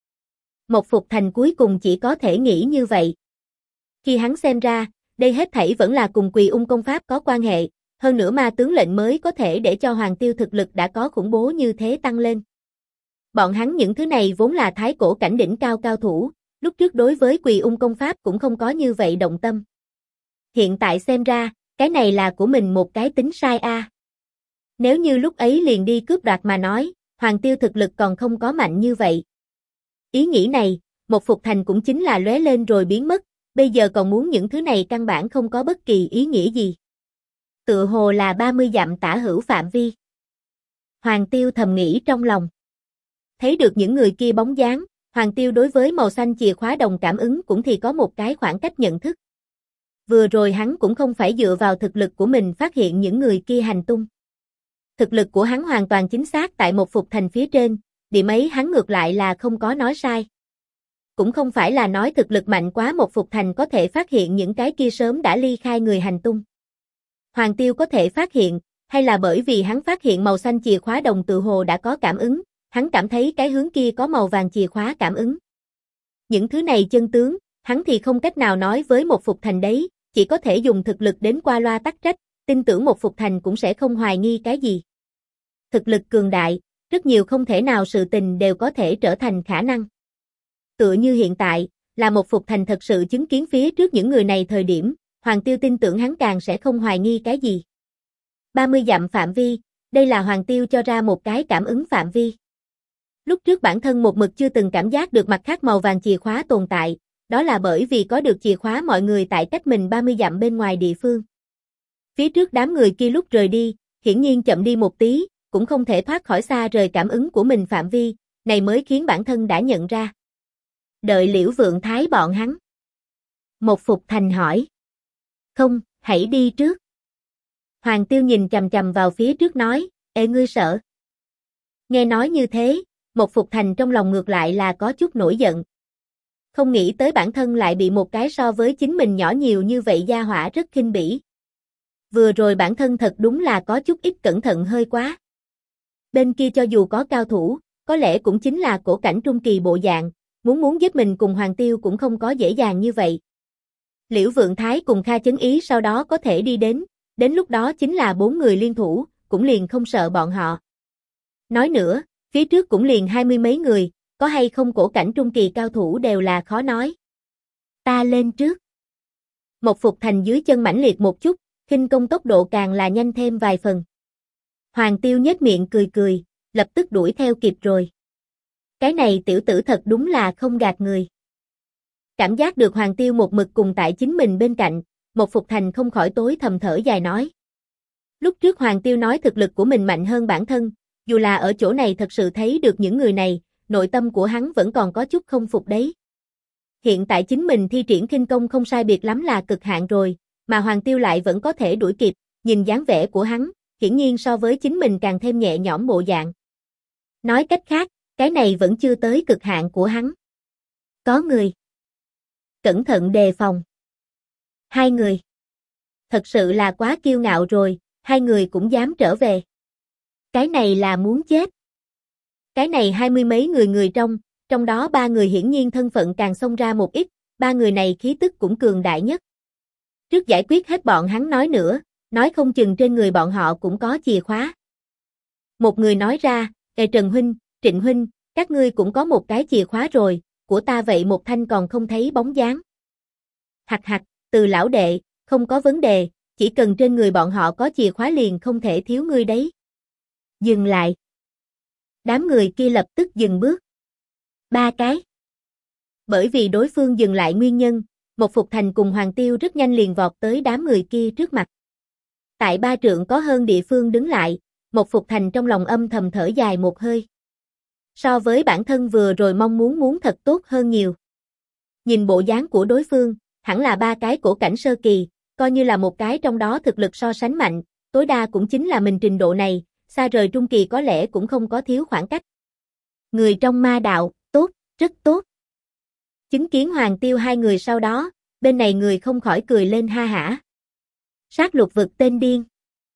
Speaker 1: Một phục thành cuối cùng chỉ có thể nghĩ như vậy. Khi hắn xem ra, đây hết thảy vẫn là cùng Quỳ ung công pháp có quan hệ, hơn nữa ma tướng lệnh mới có thể để cho Hoàng Tiêu thực lực đã có khủng bố như thế tăng lên. Bọn hắn những thứ này vốn là thái cổ cảnh đỉnh cao cao thủ, lúc trước đối với Quỳ ung công pháp cũng không có như vậy động tâm. Hiện tại xem ra, cái này là của mình một cái tính sai a. Nếu như lúc ấy liền đi cướp đoạt mà nói, Hoàng Tiêu thực lực còn không có mạnh như vậy. Ý nghĩ này, một phục thành cũng chính là lóe lên rồi biến mất, bây giờ còn muốn những thứ này căn bản không có bất kỳ ý nghĩa gì. Tựa hồ là 30 dặm tả hữu phạm vi. Hoàng Tiêu thầm nghĩ trong lòng. Thấy được những người kia bóng dáng, Hoàng Tiêu đối với màu xanh chìa khóa đồng cảm ứng cũng thì có một cái khoảng cách nhận thức. Vừa rồi hắn cũng không phải dựa vào thực lực của mình phát hiện những người kia hành tung. Thực lực của hắn hoàn toàn chính xác tại một phục thành phía trên, điểm ấy hắn ngược lại là không có nói sai. Cũng không phải là nói thực lực mạnh quá một phục thành có thể phát hiện những cái kia sớm đã ly khai người hành tung. Hoàng Tiêu có thể phát hiện, hay là bởi vì hắn phát hiện màu xanh chìa khóa đồng tự hồ đã có cảm ứng, hắn cảm thấy cái hướng kia có màu vàng chìa khóa cảm ứng. Những thứ này chân tướng, hắn thì không cách nào nói với một phục thành đấy, chỉ có thể dùng thực lực đến qua loa tắc trách, tin tưởng một phục thành cũng sẽ không hoài nghi cái gì. Thực lực cường đại, rất nhiều không thể nào sự tình đều có thể trở thành khả năng. Tựa như hiện tại, là một phục thành thật sự chứng kiến phía trước những người này thời điểm, Hoàng Tiêu tin tưởng hắn càng sẽ không hoài nghi cái gì. 30 dặm phạm vi, đây là Hoàng Tiêu cho ra một cái cảm ứng phạm vi. Lúc trước bản thân một mực chưa từng cảm giác được mặt khác màu vàng chìa khóa tồn tại, đó là bởi vì có được chìa khóa mọi người tại cách mình 30 dặm bên ngoài địa phương. Phía trước đám người kia lúc rời đi, hiển nhiên chậm đi một tí, cũng không thể thoát khỏi xa rời cảm ứng của mình phạm vi, này mới khiến bản thân đã nhận ra. Đợi Liễu Vượng Thái bọn hắn. Một Phục Thành hỏi. Không, hãy đi trước. Hoàng Tiêu nhìn chằm chằm vào phía trước nói, ê ngươi sợ. Nghe nói như thế, một Phục Thành trong lòng ngược lại là có chút nổi giận. Không nghĩ tới bản thân lại bị một cái so với chính mình nhỏ nhiều như vậy gia hỏa rất khinh bỉ. Vừa rồi bản thân thật đúng là có chút ít cẩn thận hơi quá. Bên kia cho dù có cao thủ, có lẽ cũng chính là cổ cảnh trung kỳ bộ dạng, muốn giúp mình cùng Hoàng Tiêu cũng không có dễ dàng như vậy. Liễu Vượng Thái cùng Kha Chấn Ý sau đó có thể đi đến lúc đó chính là 4 người liên thủ, cũng liền không sợ bọn họ. Nói nữa, phía trước cũng liền 20 mấy người, có hay không cổ cảnh trung kỳ cao thủ đều là khó nói. Ta lên trước. Một Phục Thành dưới chân mãnh liệt một chút, khinh công tốc độ càng là nhanh thêm vài phần. Hoàng Tiêu nhếch miệng cười, lập tức đuổi theo kịp rồi. Cái này tiểu tử thật đúng là không gạt người. Cảm giác được Hoàng Tiêu một mực cùng tại chính mình bên cạnh, một Phục Thành không khỏi tối thầm thở dài nói. Lúc trước Hoàng Tiêu nói thực lực của mình mạnh hơn bản thân, dù là ở chỗ này thật sự thấy được những người này, nội tâm của hắn vẫn còn có chút không phục đấy. Hiện tại chính mình thi triển khinh công không sai biệt lắm là cực hạn rồi, mà Hoàng Tiêu lại vẫn có thể đuổi kịp, nhìn dáng vẻ của hắn, hiển nhiên so với chính mình càng thêm nhẹ nhõm bộ dạng. Nói cách khác, cái này vẫn chưa tới cực hạn của hắn. Có người. Cẩn thận đề phòng. 2 người. Thật sự là quá kiêu ngạo rồi, 2 người cũng dám trở về. Cái này là muốn chết. Cái này 20 mấy người trong đó 3 người hiển nhiên thân phận càng xông ra một ít, 3 người này khí tức cũng cường đại nhất. Trước giải quyết hết bọn hắn nói nữa, nói không chừng trên người bọn họ cũng có chìa khóa. Một người nói ra, Trần huynh, Trịnh huynh, các ngươi cũng có một cái chìa khóa rồi, của ta vậy một thanh còn không thấy bóng dáng. Hặc, Từ lão đệ, không có vấn đề, chỉ cần trên người bọn họ có chìa khóa liền không thể thiếu ngươi đấy. Dừng lại. Đám người kia lập tức dừng bước. 3 cái. Bởi vì đối phương dừng lại nguyên nhân, một Phục Thành cùng Hoàng Tiêu rất nhanh liền vọt tới đám người kia trước mặt. Tại 3 trượng có hơn địa phương đứng lại, một Phục Thành trong lòng âm thầm thở dài một hơi. So với bản thân vừa rồi mong muốn thật tốt hơn nhiều. Nhìn bộ dáng của đối phương, hẳn là 3 cái cổ cảnh sơ kỳ, coi như là một cái trong đó thực lực so sánh mạnh, tối đa cũng chính là mình trình độ này, xa rời trung kỳ có lẽ cũng không có thiếu khoảng cách. Người trong ma đạo, tốt, rất tốt. Chứng kiến Hoàng Tiêu 2 người sau đó, bên này người không khỏi cười lên ha hả. Sát lục vực tên điên.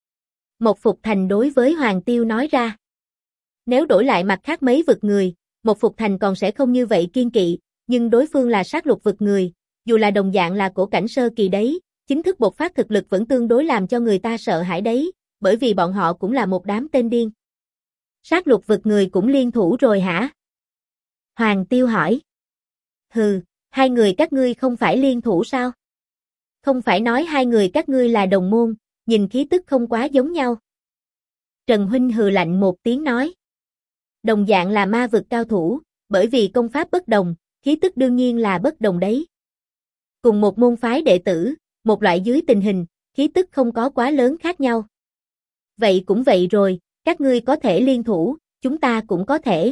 Speaker 1: Một Phục Thành đối với Hoàng Tiêu nói ra. Nếu đổi lại mặt khác mấy vực người, một Phục Thành còn sẽ không như vậy kiên kỵ, nhưng đối phương là sát lục vực người, dù là đồng dạng là cổ cảnh sơ kỳ đấy, chính thức bộc phát thực lực vẫn tương đối làm cho người ta sợ hãi đấy, bởi vì bọn họ cũng là một đám tên điên. Sát lục vực người cũng liên thủ rồi hả? Hoàng Tiêu hỏi. Hừ, 2 người các ngươi không phải liên thủ sao? Không phải nói 2 người các ngươi là đồng môn, nhìn khí tức không quá giống nhau. Trần huynh hừ lạnh một tiếng nói. Đồng dạng là ma vực cao thủ, bởi vì công pháp bất đồng, khí tức đương nhiên là bất đồng đấy. Cùng một môn phái đệ tử, một loại dưới tình hình, khí tức không có quá lớn khác nhau. Vậy cũng vậy rồi, các ngươi có thể liên thủ, chúng ta cũng có thể.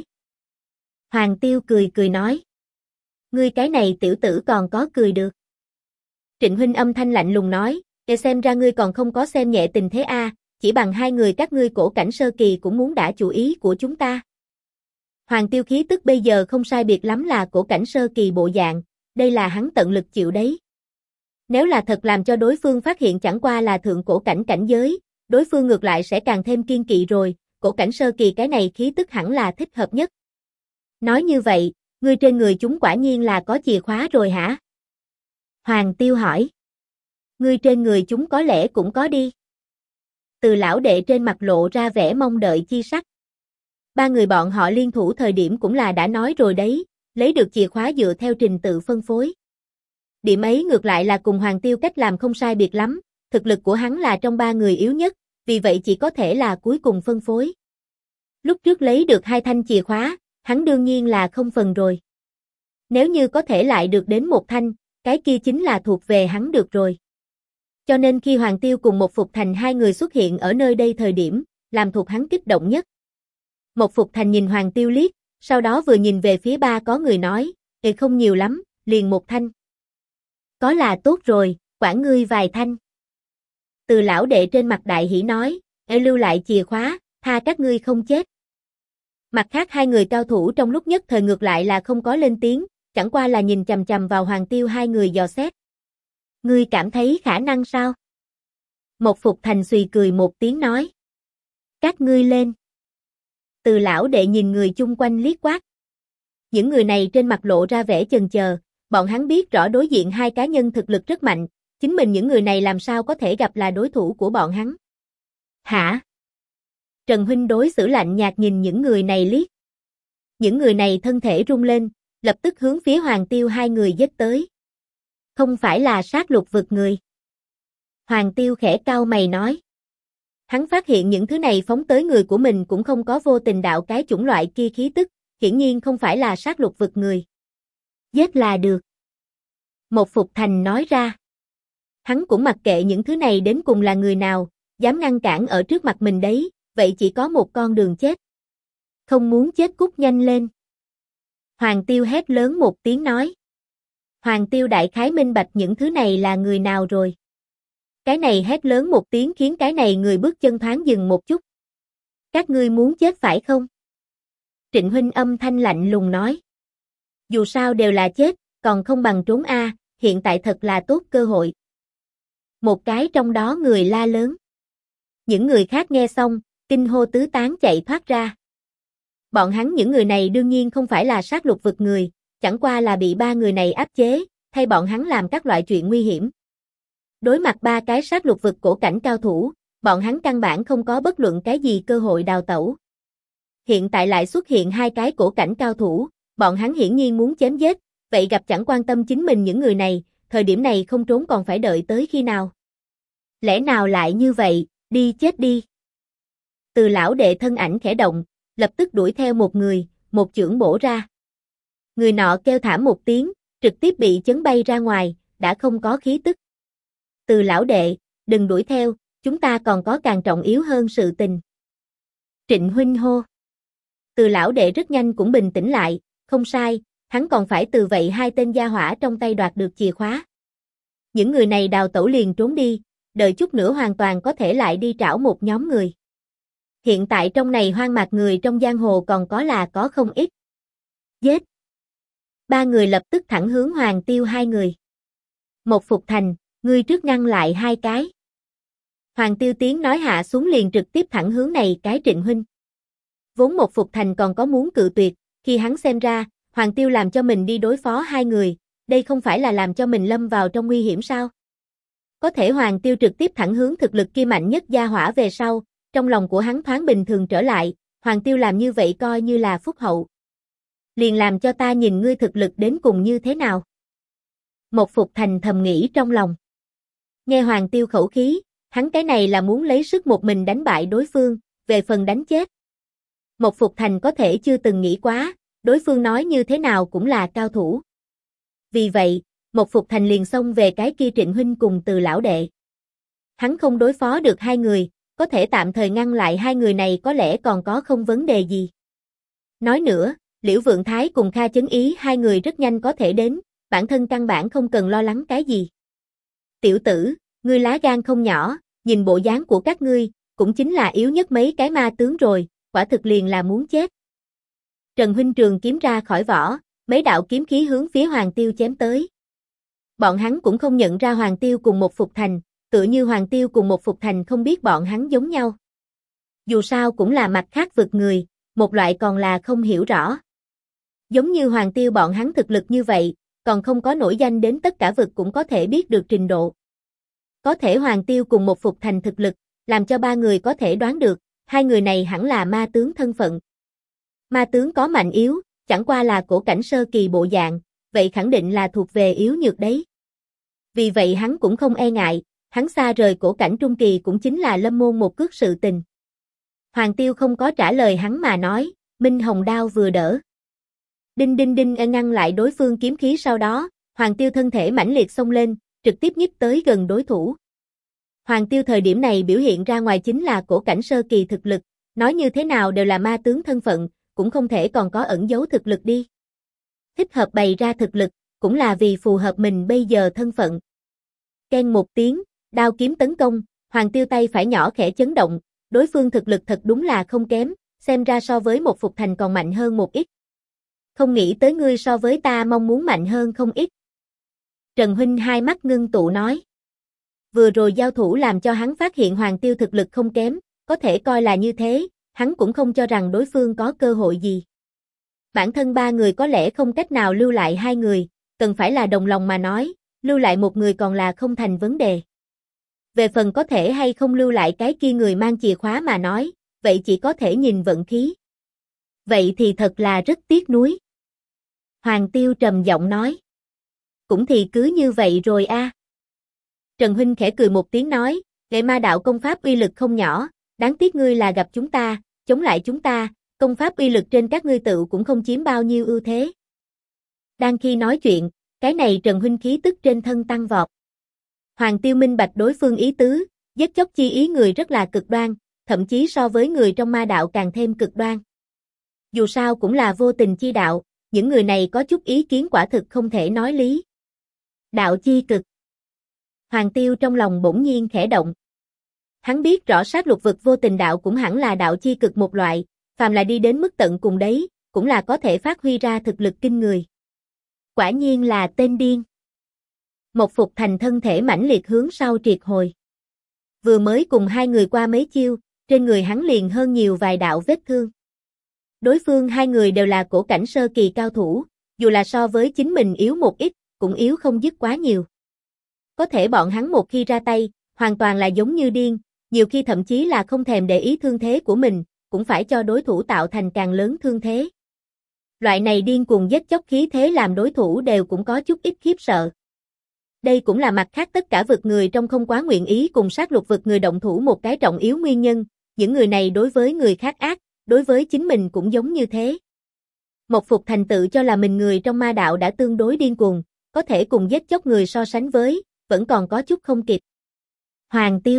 Speaker 1: Hoàng Tiêu cười nói. Ngươi cái này tiểu tử còn có cười được. Trịnh huynh âm thanh lạnh lùng nói, để xem ra ngươi còn không có xem nhẹ tình thế a, chỉ bằng 2 người các ngươi cổ cảnh sơ kỳ cũng muốn đả chủ ý của chúng ta. Hoàng Tiêu khí tức bây giờ không sai biệt lắm là cổ cảnh sơ kỳ bộ dạng, đây là hắn tận lực chịu đấy. Nếu là thật làm cho đối phương phát hiện chẳng qua là thượng cổ cảnh cảnh giới, đối phương ngược lại sẽ càng thêm kiên kỵ rồi, cổ cảnh sơ kỳ cái này khí tức hẳn là thích hợp nhất. Nói như vậy, ngươi trên người chúng quả nhiên là có chìa khóa rồi hả? Hoàng Tiêu hỏi. Ngươi trên người chúng có lẽ cũng có đi. Từ lão đệ trên mặt lộ ra vẻ mong đợi chi sắc. 3 người bọn họ liên thủ thời điểm cũng là đã nói rồi đấy, lấy được chìa khóa dựa theo trình tự phân phối. Điểm ấy ngược lại là cùng Hoàng Tiêu cách làm không sai biệt lắm, thực lực của hắn là trong 3 người yếu nhất, vì vậy chỉ có thể là cuối cùng phân phối. Lúc trước lấy được 2 thanh chìa khóa, hắn đương nhiên là không phần rồi. Nếu như có thể lại được đến 1 thanh, cái kia chính là thuộc về hắn được rồi. Cho nên khi Hoàng Tiêu cùng một Phục Thành 2 người xuất hiện ở nơi đây thời điểm, làm thuộc hắn kích động nhất. Một Phục Thành nhìn Hoàng Tiêu liếc, sau đó vừa nhìn về phía ba có người nói, không nhiều lắm, liền một thanh. Có là tốt rồi, quản ngươi vài thanh. Từ lão đệ trên mặt đại hỉ nói, lưu lại chìa khóa, tha các ngươi không chết. Mặt khác hai người cao thủ trong lúc nhất thời ngược lại là không có lên tiếng, chẳng qua là nhìn chằm chằm vào Hoàng Tiêu hai người dò xét. Ngươi cảm thấy khả năng sao? Một Phục Thành xùy cười một tiếng nói. Các ngươi lên. Từ lão đệ nhìn người chung quanh liếc quát. Những người này trên mặt lộ ra vẻ chần chờ, bọn hắn biết rõ đối diện hai cá nhân thực lực rất mạnh, chính mình những người này làm sao có thể gặp là đối thủ của bọn hắn. Hả? Trần Huynh đối xử lạnh nhạt nhìn những người này liếc. Những người này thân thể rung lên, lập tức hướng phía Hoàng Tiêu hai người giết tới. Không phải là sát lục vực người. Hoàng Tiêu khẽ cau mày nói. Hắn phát hiện những thứ này phóng tới người của mình cũng không có vô tình đạo cái chủng loại kia khí tức, hiển nhiên không phải là sát lục vực người. Giết là được. Một Phục Thành nói ra. Hắn cũng mặc kệ những thứ này đến cùng là người nào, dám ngăn cản ở trước mặt mình đấy, vậy chỉ có một con đường chết. Không muốn chết cút nhanh lên. Hoàng Tiêu hét lớn một tiếng nói. Hoàng Tiêu đại khái minh bạch những thứ này là người nào rồi. Cái này hét lớn một tiếng khiến cái này người bước chân thoáng dừng một chút. Các ngươi muốn chết phải không? Trịnh Huynh âm thanh lạnh lùng nói. Dù sao đều là chết, còn không bằng trốn a, hiện tại thật là tốt cơ hội. Một cái trong đó người la lớn. Những người khác nghe xong, kinh hô tứ tán chạy thoát ra. Bọn hắn những người này đương nhiên không phải là sát lục vực người, chẳng qua là bị ba người này áp chế, thay bọn hắn làm các loại chuyện nguy hiểm. Đối mặt ba cái sát lục vực cổ cảnh cao thủ, bọn hắn căn bản không có bất luận cái gì cơ hội đào tẩu. Hiện tại lại xuất hiện hai cái cổ cảnh cao thủ, bọn hắn hiển nhiên muốn chém giết, vậy gặp chẳng quan tâm chính mình những người này, thời điểm này không trốn còn phải đợi tới khi nào. Lẽ nào lại như vậy, đi chết đi. Từ lão đệ thân ảnh khẽ động, lập tức đuổi theo một người, một chưởng bổ ra. Người nọ kêu thảm một tiếng, trực tiếp bị chấn bay ra ngoài, đã không có khí tức. Từ lão đệ, đừng đuổi theo, chúng ta còn có càng trọng yếu hơn sự tình. Trịnh Huynh hô. Từ lão đệ rất nhanh cũng bình tĩnh lại, không sai, hắn còn phải từ vậy hai tên gia hỏa trong tay đoạt được chìa khóa. Những người này đào tẩu liền trốn đi, đợi chút nữa hoàn toàn có thể lại đi trảo một nhóm người. Hiện tại trong này hoang mạc người trong giang hồ còn có không ít. Giết! Ba người lập tức thẳng hướng Hoàng Tiêu hai người. Một Phục Thành, ngươi trước ngăn lại hai cái. Hoàng Tiêu tiếng nói hạ xuống liền trực tiếp thẳng hướng này cái Trịnh Huynh. Vốn Một Phục Thành còn có muốn cự tuyệt, khi hắn xem ra, Hoàng Tiêu làm cho mình đi đối phó hai người, đây không phải là làm cho mình lâm vào trong nguy hiểm sao? Có thể Hoàng Tiêu trực tiếp thẳng hướng thực lực kia mạnh nhất gia hỏa về sau, trong lòng của hắn thoáng bình thường trở lại, Hoàng Tiêu làm như vậy coi như là phúc hậu. Liền làm cho ta nhìn ngươi thực lực đến cùng như thế nào. Một Phục Thành thầm nghĩ trong lòng. Nghe Hoàng Tiêu khẩu khí, hắn cái này là muốn lấy sức một mình đánh bại đối phương, về phần đánh chết. Một Phục Thành có thể chưa từng nghĩ quá, đối phương nói như thế nào cũng là cao thủ. Vì vậy, Một Phục Thành liền xông về cái kia Trịnh Huynh cùng Từ lão đệ. Hắn không đối phó được hai người, có thể tạm thời ngăn lại hai người này có lẽ còn có không vấn đề gì. Nói nữa, Liễu Vượng Thái cùng Kha Chấn Ý hai người rất nhanh có thể đến, bản thân căn bản không cần lo lắng cái gì. Tiểu tử, ngươi lá gan không nhỏ, nhìn bộ dáng của các ngươi, cũng chính là yếu nhất mấy cái ma tướng rồi, quả thực liền là muốn chết. Trần Huynh trường kiếm ra khỏi vỏ, mấy đạo kiếm khí hướng phía Hoàng Tiêu chém tới. Bọn hắn cũng không nhận ra Hoàng Tiêu cùng Một Phục Thành, tựa như Hoàng Tiêu cùng Một Phục Thành không biết bọn hắn giống nhau. Dù sao cũng là mặt khác vực người, một loại còn là không hiểu rõ. Giống như Hoàng Tiêu bọn hắn thực lực như vậy, còn không có nổi danh đến tất cả vực cũng có thể biết được trình độ. Có thể Hoàng Tiêu cùng Một Phục Thành thực lực, làm cho ba người có thể đoán được, hai người này hẳn là ma tướng thân phận. Ma tướng có mạnh yếu, chẳng qua là cổ cảnh sơ kỳ bộ dạng, vậy khẳng định là thuộc về yếu nhược đấy. Vì vậy hắn cũng không e ngại, hắn xa rời cổ cảnh trung kỳ cũng chính là lâm môn một cước sự tình. Hoàng Tiêu không có trả lời hắn mà nói, Minh Hồng đao vừa đỡ. Đinh đinh đinh ngăn lại đối phương kiếm khí sau đó, Hoàng Tiêu thân thể mãnh liệt xông lên, trực tiếp nhích tới gần đối thủ. Hoàng Tiêu thời điểm này biểu hiện ra ngoài chính là cổ cảnh sơ kỳ thực lực, nói như thế nào đều là ma tướng thân phận, cũng không thể còn có ẩn giấu thực lực đi. Thích hợp bày ra thực lực, cũng là vì phù hợp mình bây giờ thân phận. Keng một tiếng, đao kiếm tấn công, Hoàng Tiêu tay phải nhỏ khẽ chấn động, đối phương thực lực thật đúng là không kém, xem ra so với một Phục Thành còn mạnh hơn một ít. Không nghĩ tới ngươi so với ta mong muốn mạnh hơn không ít. Trần Huynh hai mắt ngưng tụ nói. Vừa rồi giao thủ làm cho hắn phát hiện Hoàng Tiêu thực lực không kém, có thể coi là như thế, hắn cũng không cho rằng đối phương có cơ hội gì. Bản thân ba người có lẽ không cách nào lưu lại hai người, cần phải là đồng lòng mà nói, lưu lại một người còn là không thành vấn đề. Về phần có thể hay không lưu lại cái kia người mang chìa khóa mà nói, vậy chỉ có thể nhìn vận khí. Vậy thì thật là rất tiếc nuối. Hoàng Tiêu trầm giọng nói. Cũng thì cứ như vậy rồi a. Trần Huynh khẽ cười một tiếng nói, Lệ Ma đạo công pháp uy lực không nhỏ, đáng tiếc ngươi là gặp chúng ta, chống lại chúng ta, công pháp uy lực trên các ngươi tự cũng không chiếm bao nhiêu ưu thế. Đang khi nói chuyện, cái này Trần Huynh khí tức trên thân tăng vọt. Hoàng Tiêu minh bạch đối phương ý tứ, giết chóc chi ý người rất là cực đoan, thậm chí so với người trong ma đạo càng thêm cực đoan. Dù sao cũng là vô tình chi đạo, những người này có chút ý kiến quả thực không thể nói lý. Đạo chi cực. Hoàng Tiêu trong lòng bỗng nhiên khẽ động. Hắn biết rõ sát lục vực vô tình đạo cũng hẳn là đạo chi cực một loại, phàm là đi đến mức tận cùng đấy, cũng là có thể phát huy ra thực lực kinh người. Quả nhiên là tên điên. Một Phục Thành thân thể mãnh liệt hướng sau triệt hồi. Vừa mới cùng hai người qua mấy chiêu, trên người hắn liền hơn nhiều vài đạo vết thương. Đối phương hai người đều là cổ cảnh sơ kỳ cao thủ, dù là so với chính mình yếu một ít, cũng yếu không dứt quá nhiều. Có thể bọn hắn một khi ra tay, hoàn toàn là giống như điên, nhiều khi thậm chí là không thèm để ý thương thế của mình, cũng phải cho đối thủ tạo thành càng lớn thương thế. Loại này điên cuồng giết chóc khí thế làm đối thủ đều cũng có chút ít khiếp sợ. Đây cũng là mặt khác tất cả vực người trong không quá nguyện ý cùng sát lục vực người động thủ một cái trọng yếu nguyên nhân, những người này đối với người khác ác, đối với chính mình cũng giống như thế. Một Phục Thành tự cho là mình người trong ma đạo đã tương đối điên cuồng, có thể cùng giết chóc người so sánh với, vẫn còn có chút không kịp. Hoàng Tiêu.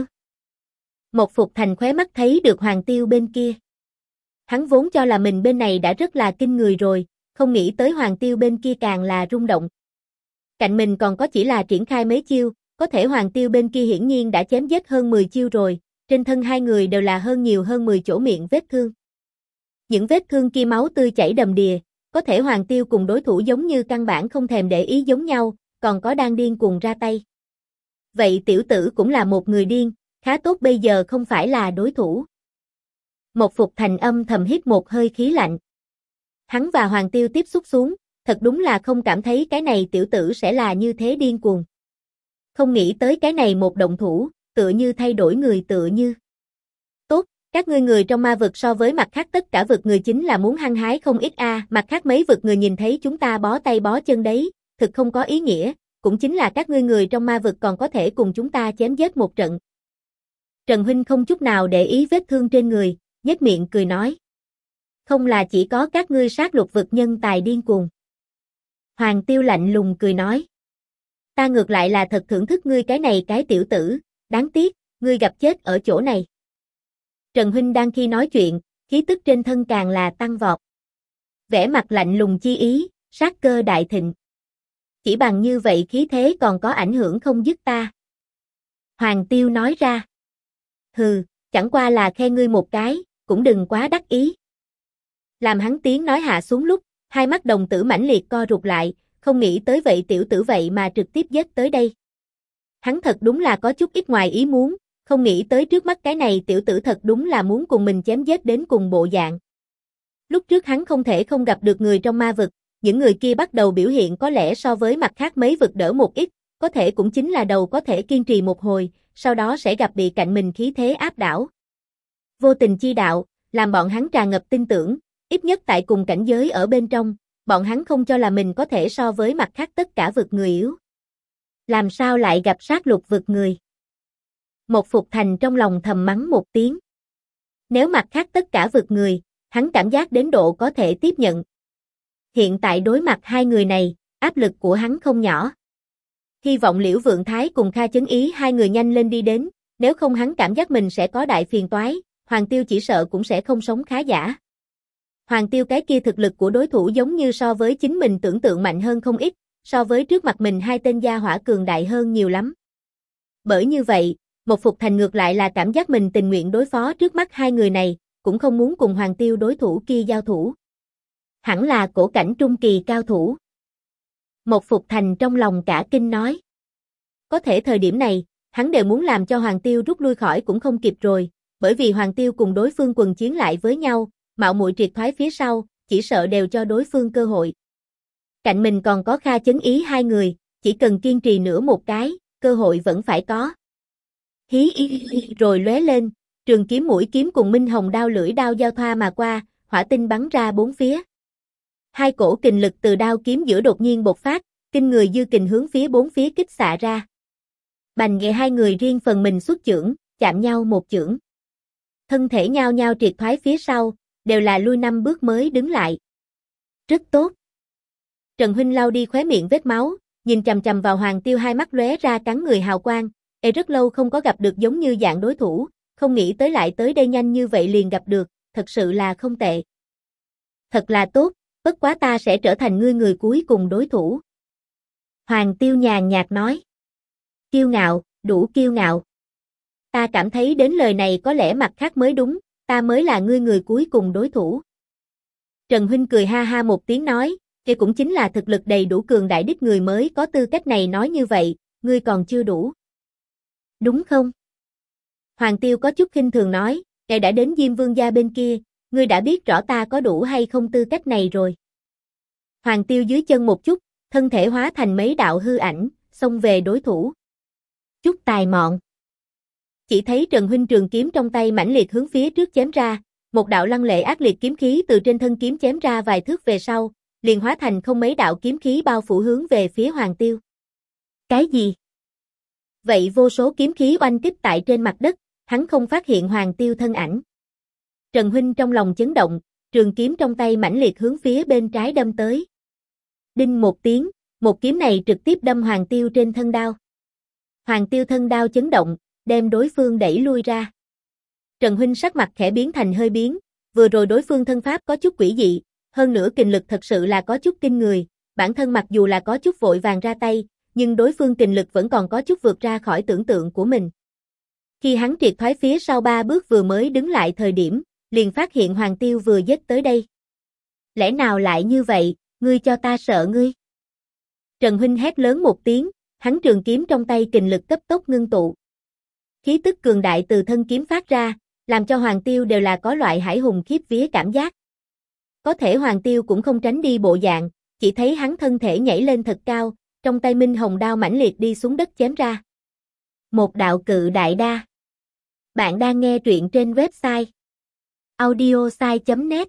Speaker 1: Một Phục Thành khóe mắt thấy được Hoàng Tiêu bên kia. Hắn vốn cho là mình bên này đã rất là kinh người rồi, không nghĩ tới Hoàng Tiêu bên kia càng là rung động. Cạnh mình còn có chỉ là triển khai mấy chiêu, có thể Hoàng Tiêu bên kia hiển nhiên đã chém giết hơn 10 chiêu rồi, trên thân hai người đều là nhiều hơn 10 chỗ miệng vết thương. Những vết thương kia máu tươi chảy đầm đìa, có thể Hoàng Tiêu cùng đối thủ giống như căn bản không thèm để ý giống nhau, còn có đang điên cuồng ra tay. Vậy tiểu tử cũng là một người điên, khá tốt bây giờ không phải là đối thủ. Một Phục Thành âm thầm hít một hơi khí lạnh. Hắn và Hoàng Tiêu tiếp xúc xuống, thật đúng là không cảm thấy cái này tiểu tử sẽ là như thế điên cuồng. Không nghĩ tới cái này một động thủ, tựa như thay đổi người tựa như. Tốt, các ngươi người trong ma vực so với mặt khác tất cả vực người chính là muốn hăng hái không ít mặt khác mấy vực người nhìn thấy chúng ta bó tay bó chân đấy, thực không có ý nghĩa, cũng chính là các ngươi người trong ma vực còn có thể cùng chúng ta chém giết một trận. Trần Huynh không chút nào để ý vết thương trên người, nhếch miệng cười nói. Không là chỉ có các ngươi sát lục vực nhân tài điên cuồng. Hoàng Tiêu lạnh lùng cười nói. Ta ngược lại là thật thưởng thức ngươi cái này cái tiểu tử, đáng tiếc, ngươi gặp chết ở chỗ này. Trần Huynh đang khi nói chuyện, khí tức trên thân càng là tăng vọt. Vẻ mặt lạnh lùng chi ý, sát cơ đại thịnh. Chỉ bằng như vậy khí thế còn có ảnh hưởng không dứt ta. Hoàng Tiêu nói ra. Hừ, chẳng qua là khen ngươi một cái, cũng đừng quá đắc ý. Làm hắn tiếng nói hạ xuống lúc, hai mắt đồng tử mãnh liệt co rụt lại, không nghĩ tới vậy tiểu tử vậy mà trực tiếp giết tới đây. Hắn thật đúng là có chút ít ngoài ý muốn, không nghĩ tới trước mắt cái này tiểu tử thật đúng là muốn cùng mình chém giết đến cùng bộ dạng. Lúc trước hắn không thể không gặp được người trong ma vực, những người kia bắt đầu biểu hiện có lẽ so với mặt khác mấy vực đỡ một ít, có thể cũng chính là đầu có thể kiên trì một hồi, sau đó sẽ gặp bị cạnh mình khí thế áp đảo. Vô tình chi đạo, làm bọn hắn tràn ngập tin tưởng, ít nhất tại cùng cảnh giới ở bên trong, bọn hắn không cho là mình có thể so với mặt khác tất cả vực người yếu. Làm sao lại gặp sát lục vực người? Một Phục Thành trong lòng thầm mắng một tiếng. Nếu mặt khác tất cả vực người, hắn cảm giác đến độ có thể tiếp nhận. Hiện tại đối mặt hai người này, áp lực của hắn không nhỏ. Hy vọng Liễu Vượng Thái cùng Kha Chấn Ý hai người nhanh lên đi đến, Nếu không hắn cảm giác mình sẽ có đại phiền toái, Hoàng Tiêu chỉ sợ cũng sẽ không sống khá giả. Hoàng Tiêu cái kia thực lực của đối thủ giống như so với chính mình tưởng tượng mạnh hơn không ít, so với trước mặt mình hai tên gia hỏa cường đại hơn nhiều lắm. Bởi như vậy, một Phục Thành ngược lại là cảm giác mình tình nguyện đối phó trước mắt hai người này, cũng không muốn cùng Hoàng Tiêu đối thủ kia giao thủ. Hẳn là cổ cảnh trung kỳ cao thủ. Một Phục Thành trong lòng cả kinh nói. Có thể thời điểm này, hắn đều muốn làm cho Hoàng Tiêu rút lui khỏi cũng không kịp rồi, bởi vì Hoàng Tiêu cùng đối phương quần chiến lại với nhau, mạo muội triệt thoái phía sau, chỉ sợ đều cho đối phương cơ hội. Cạnh mình còn có Kha Chấn Ý hai người, chỉ cần kiên trì nữa một cái, cơ hội vẫn phải có. Hí rồi lóe lên, trường kiếm mũi kiếm cùng minh hồng đao lưỡi đao giao thoa mà qua, hỏa tinh bắn ra bốn phía. Hai cổ kình lực từ đao kiếm giữa đột nhiên bộc phát, kinh người dư kình hướng phía bốn phía kích xạ ra. Bành nghệ hai người riêng phần mình xuất chưởng, chạm nhau một chưởng. Thân thể nhao nhao triệt thoái phía sau, đều là lui 5 bước mới đứng lại. Rất tốt. Trần Huynh lau đi khóe miệng vết máu, nhìn chằm chằm vào Hoàng Tiêu hai mắt lóe ra cắn người hào quang. Rất lâu không có gặp được giống như dạng đối thủ, không nghĩ tới lại tới đây nhanh như vậy liền gặp được, thật sự là không tệ. Thật là tốt, bất quá ta sẽ trở thành ngươi người cuối cùng đối thủ. Hoàng Tiêu nhàn nhạt nói. Kiêu ngạo, đủ kiêu ngạo. Ta cảm thấy đến lời này có lẽ mặt khác mới đúng, ta mới là ngươi người cuối cùng đối thủ. Trần Huynh cười ha ha một tiếng nói, kia cũng chính là thực lực đầy đủ cường đại đích người mới có tư cách này nói như vậy, ngươi còn chưa đủ. Đúng không? Hoàng Tiêu có chút khinh thường nói, ngài đã đến Diêm Vương gia bên kia, ngươi đã biết rõ ta có đủ hay không tư cách này rồi. Hoàng Tiêu dưới chân một chút, thân thể hóa thành mấy đạo hư ảnh, xông về đối thủ. Chút tài mọn. Chỉ thấy Trần Huynh trường kiếm trong tay mãnh liệt hướng phía trước chém ra, một đạo lăng lệ ác liệt kiếm khí từ trên thân kiếm chém ra vài thước về sau, liền hóa thành không mấy đạo kiếm khí bao phủ hướng về phía Hoàng Tiêu. Cái gì? Vậy vô số kiếm khí oanh kích tại trên mặt đất, hắn không phát hiện Hoàng Tiêu thân ảnh. Trần Huynh trong lòng chấn động, trường kiếm trong tay mãnh liệt hướng phía bên trái đâm tới. Đinh một tiếng, một kiếm này trực tiếp đâm Hoàng Tiêu trên thân đao. Hoàng Tiêu thân đao chấn động, đem đối phương đẩy lui ra. Trần Huynh sắc mặt khẽ biến thành hơi biến, vừa rồi đối phương thân pháp có chút quỷ dị, hơn nữa kình lực thật sự là có chút kinh người, bản thân mặc dù là có chút vội vàng ra tay, nhưng đối phương kình lực vẫn còn có chút vượt ra khỏi tưởng tượng của mình. Khi hắn triệt thoái phía sau 3 bước vừa mới đứng lại thời điểm, liền phát hiện Hoàng Tiêu vừa giết tới đây. Lẽ nào lại như vậy, ngươi cho ta sợ ngươi? Trần Huynh hét lớn một tiếng, hắn trường kiếm trong tay kình lực cấp tốc ngưng tụ. Khí tức cường đại từ thân kiếm phát ra, làm cho Hoàng Tiêu đều là có loại hải hùng khiếp vía cảm giác. Có thể Hoàng Tiêu cũng không tránh đi bộ dạng, chỉ thấy hắn thân thể nhảy lên thật cao, trong tay minh hồng đao mãnh liệt đi xuống đất chém ra. Một đạo cự đại đa. Bạn đang nghe truyện trên website audiosai.net.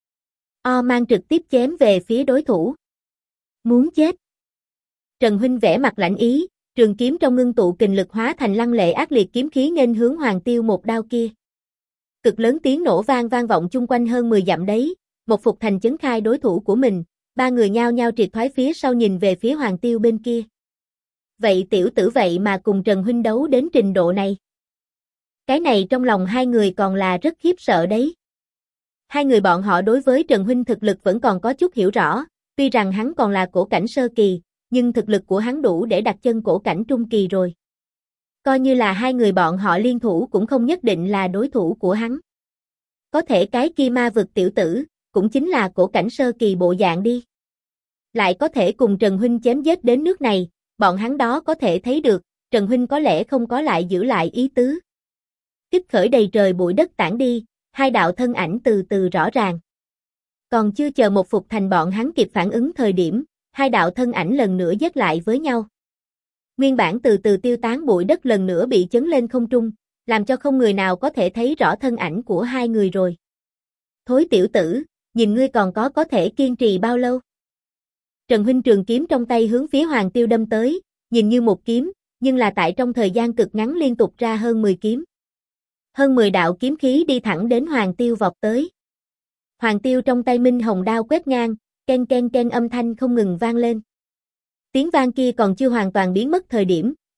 Speaker 1: Mang trực tiếp chém về phía đối thủ. Muốn chết. Trần Huynh vẽ mặt lạnh ý, trường kiếm trong ngưng tụ kình lực hóa thành lăng lệ ác liệt kiếm khí nghênh hướng Hoàng Tiêu một đao kia. Cực lớn tiếng nổ vang vang vọng chung quanh hơn 10 dặm đấy, một Phục Thành chấn khai đối thủ của mình, ba người nhao nhao triệt thoái phía sau nhìn về phía Hoàng Tiêu bên kia. Vậy tiểu tử vậy mà cùng Trần Huynh đấu đến trình độ này. Cái này trong lòng hai người còn là rất khiếp sợ đấy. Hai người bọn họ đối với Trần Huynh thực lực vẫn còn có chút hiểu rõ, tuy rằng hắn còn là cổ cảnh sơ kỳ, nhưng thực lực của hắn đủ để đặt chân cổ cảnh trung kỳ rồi. Coi như là hai người bọn họ liên thủ cũng không nhất định là đối thủ của hắn. Có thể cái kia ma vực tiểu tử, cũng chính là cổ cảnh sơ kỳ bộ dạng đi. Lại có thể cùng Trần Huynh chém giết đến nước này, bọn hắn đó có thể thấy được, Trần Huynh có lẽ không có lại giữ lại ý tứ. Kích khởi đầy trời bụi đất tản đi, hai đạo thân ảnh từ từ rõ ràng. Còn chưa chờ một Phục Thành bọn hắn kịp phản ứng thời điểm, hai đạo thân ảnh lần nữa giết lại với nhau. Nguyên bản từ từ tiêu tán bụi đất lần nữa bị chấn lên không trung, làm cho không người nào có thể thấy rõ thân ảnh của hai người rồi. Thối tiểu tử, nhìn ngươi còn có thể kiên trì bao lâu? Trần Huynh trường kiếm trong tay hướng phía Hoàng Tiêu đâm tới, nhìn như một kiếm, nhưng là tại trong thời gian cực ngắn liên tục ra hơn 10 kiếm. Hơn 10 đạo kiếm khí đi thẳng đến Hoàng Tiêu vọt tới. Hoàng Tiêu trong tay minh hồng đao quét ngang, ken ken ken âm thanh không ngừng vang lên. Tiếng vang kia còn chưa hoàn toàn biến mất thời điểm,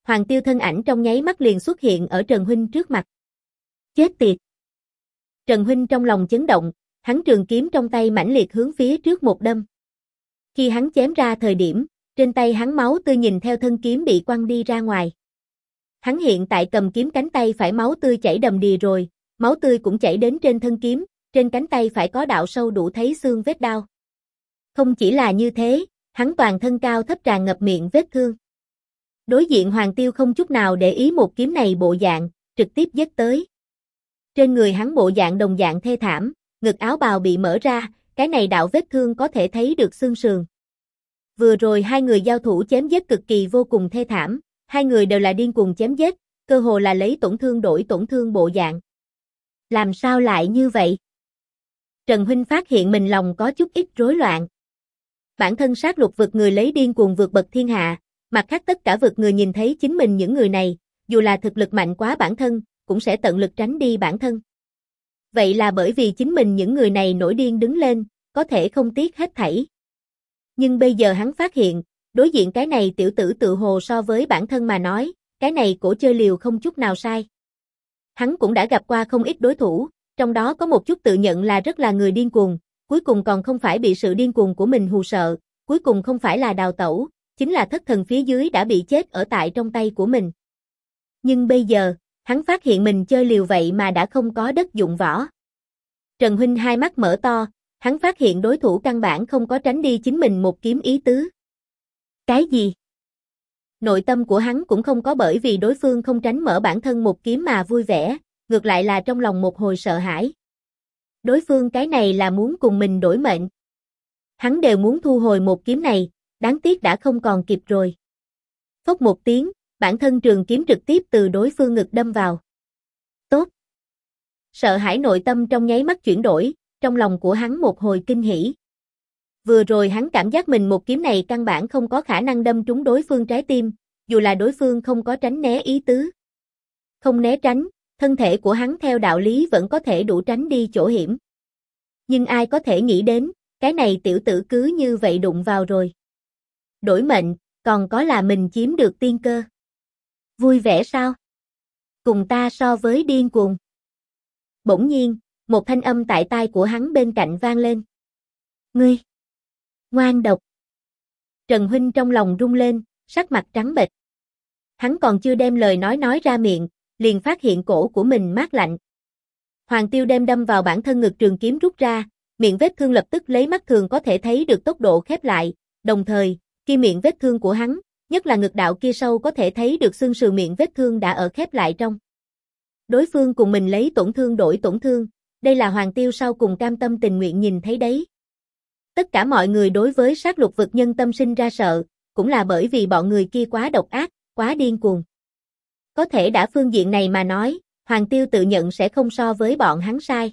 Speaker 1: Hoàng Tiêu thân ảnh trong nháy mắt liền xuất hiện ở Trần Huynh trước mặt. Chết tiệt! Trần Huynh trong lòng chấn động, hắn trường kiếm trong tay mãnh liệt hướng phía trước một đâm. Khi hắn chém ra thời điểm, trên tay hắn máu tươi nhìn theo thân kiếm bị quăng đi ra ngoài. Hắn hiện tại cầm kiếm cánh tay phải máu tươi chảy đầm đìa rồi, máu tươi cũng chảy đến trên thân kiếm, trên cánh tay phải có đạo sâu đủ thấy xương vết đao. Không chỉ là như thế, hắn toàn thân cao thấp tràn ngập miệng vết thương. Đối diện Hoàng Tiêu không chút nào để ý một kiếm này bộ dạng, trực tiếp giết tới. Trên người hắn bộ dạng đồng dạng thê thảm, ngực áo bào bị mở ra, cái này đạo vết thương có thể thấy được xương sườn. Vừa rồi hai người giao thủ chém giết cực kỳ vô cùng thê thảm, hai người đều là điên cuồng chém giết, cơ hồ là lấy tổn thương đổi tổn thương bộ dạng. Làm sao lại như vậy? Trần Huynh phát hiện mình lòng có chút ít rối loạn. Bản thân sát lục vực người lấy điên cuồng vượt bậc thiên hạ, mặt khác tất cả vực người nhìn thấy chính mình những người này, dù là thực lực mạnh quá bản thân, cũng sẽ tận lực tránh đi bản thân. Vậy là bởi vì chính mình những người này nổi điên đứng lên, có thể không tiếc hết thảy. Nhưng bây giờ hắn phát hiện, đối diện cái này tiểu tử tự hồ so với bản thân mà nói, cái này cổ chơi liều không chút nào sai. Hắn cũng đã gặp qua không ít đối thủ, trong đó có một chút tự nhận là rất là người điên cuồng, cuối cùng còn không phải bị sự điên cuồng của mình hù sợ, cuối cùng không phải là đào tẩu, chính là thất thần phía dưới đã bị chết ở tại trong tay của mình. Nhưng bây giờ, hắn phát hiện mình chơi liều vậy mà đã không có đất dụng võ. Trần Huynh hai mắt mở to, hắn phát hiện đối thủ căn bản không có tránh đi chính mình một kiếm ý tứ. Cái gì? Nội tâm của hắn cũng không có bởi vì đối phương không tránh mở bản thân một kiếm mà vui vẻ, ngược lại là trong lòng một hồi sợ hãi. Đối phương cái này là muốn cùng mình đổi mệnh. Hắn đều muốn thu hồi một kiếm này, đáng tiếc đã không còn kịp rồi. Phốc một tiếng, bản thân trường kiếm trực tiếp từ đối phương ngực đâm vào. Tốt! Sợ hãi nội tâm trong nháy mắt chuyển đổi, trong lòng của hắn một hồi kinh hỉ. Vừa rồi hắn cảm giác mình một kiếm này căn bản không có khả năng đâm trúng đối phương trái tim, dù là đối phương không có tránh né ý tứ. Không né tránh, thân thể của hắn theo đạo lý vẫn có thể đủ tránh đi chỗ hiểm. Nhưng ai có thể nghĩ đến, cái này tiểu tử cứ như vậy đụng vào rồi. Đổi mệnh, còn có là mình chiếm được tiên cơ. Vui vẻ sao? Cùng ta so với điên cuồng. Bỗng nhiên, một thanh âm tại tai của hắn bên cạnh vang lên. Ngươi! Ngoan độc! Trần Huynh trong lòng rung lên, sắc mặt trắng bệch. Hắn còn chưa đem lời nói ra miệng, liền phát hiện cổ của mình mát lạnh. Hoàng Tiêu đem đâm vào bản thân ngực trường kiếm rút ra, miệng vết thương lập tức lấy mắt thường có thể thấy được tốc độ khép lại, đồng thời, khi miệng vết thương của hắn, nhất là ngực đạo kia sâu có thể thấy được xương sườn miệng vết thương đã ở khép lại trong. Đối phương cùng mình lấy tổn thương đổi tổn thương, đây là Hoàng Tiêu sau cùng cam tâm tình nguyện nhìn thấy đấy. Tất cả mọi người đối với sát lục vực nhân tâm sinh ra sợ, cũng là bởi vì bọn người kia quá độc ác, quá điên cuồng. Có thể đã phương diện này mà nói, Hoàng Tiêu tự nhận sẽ không so với bọn hắn sai.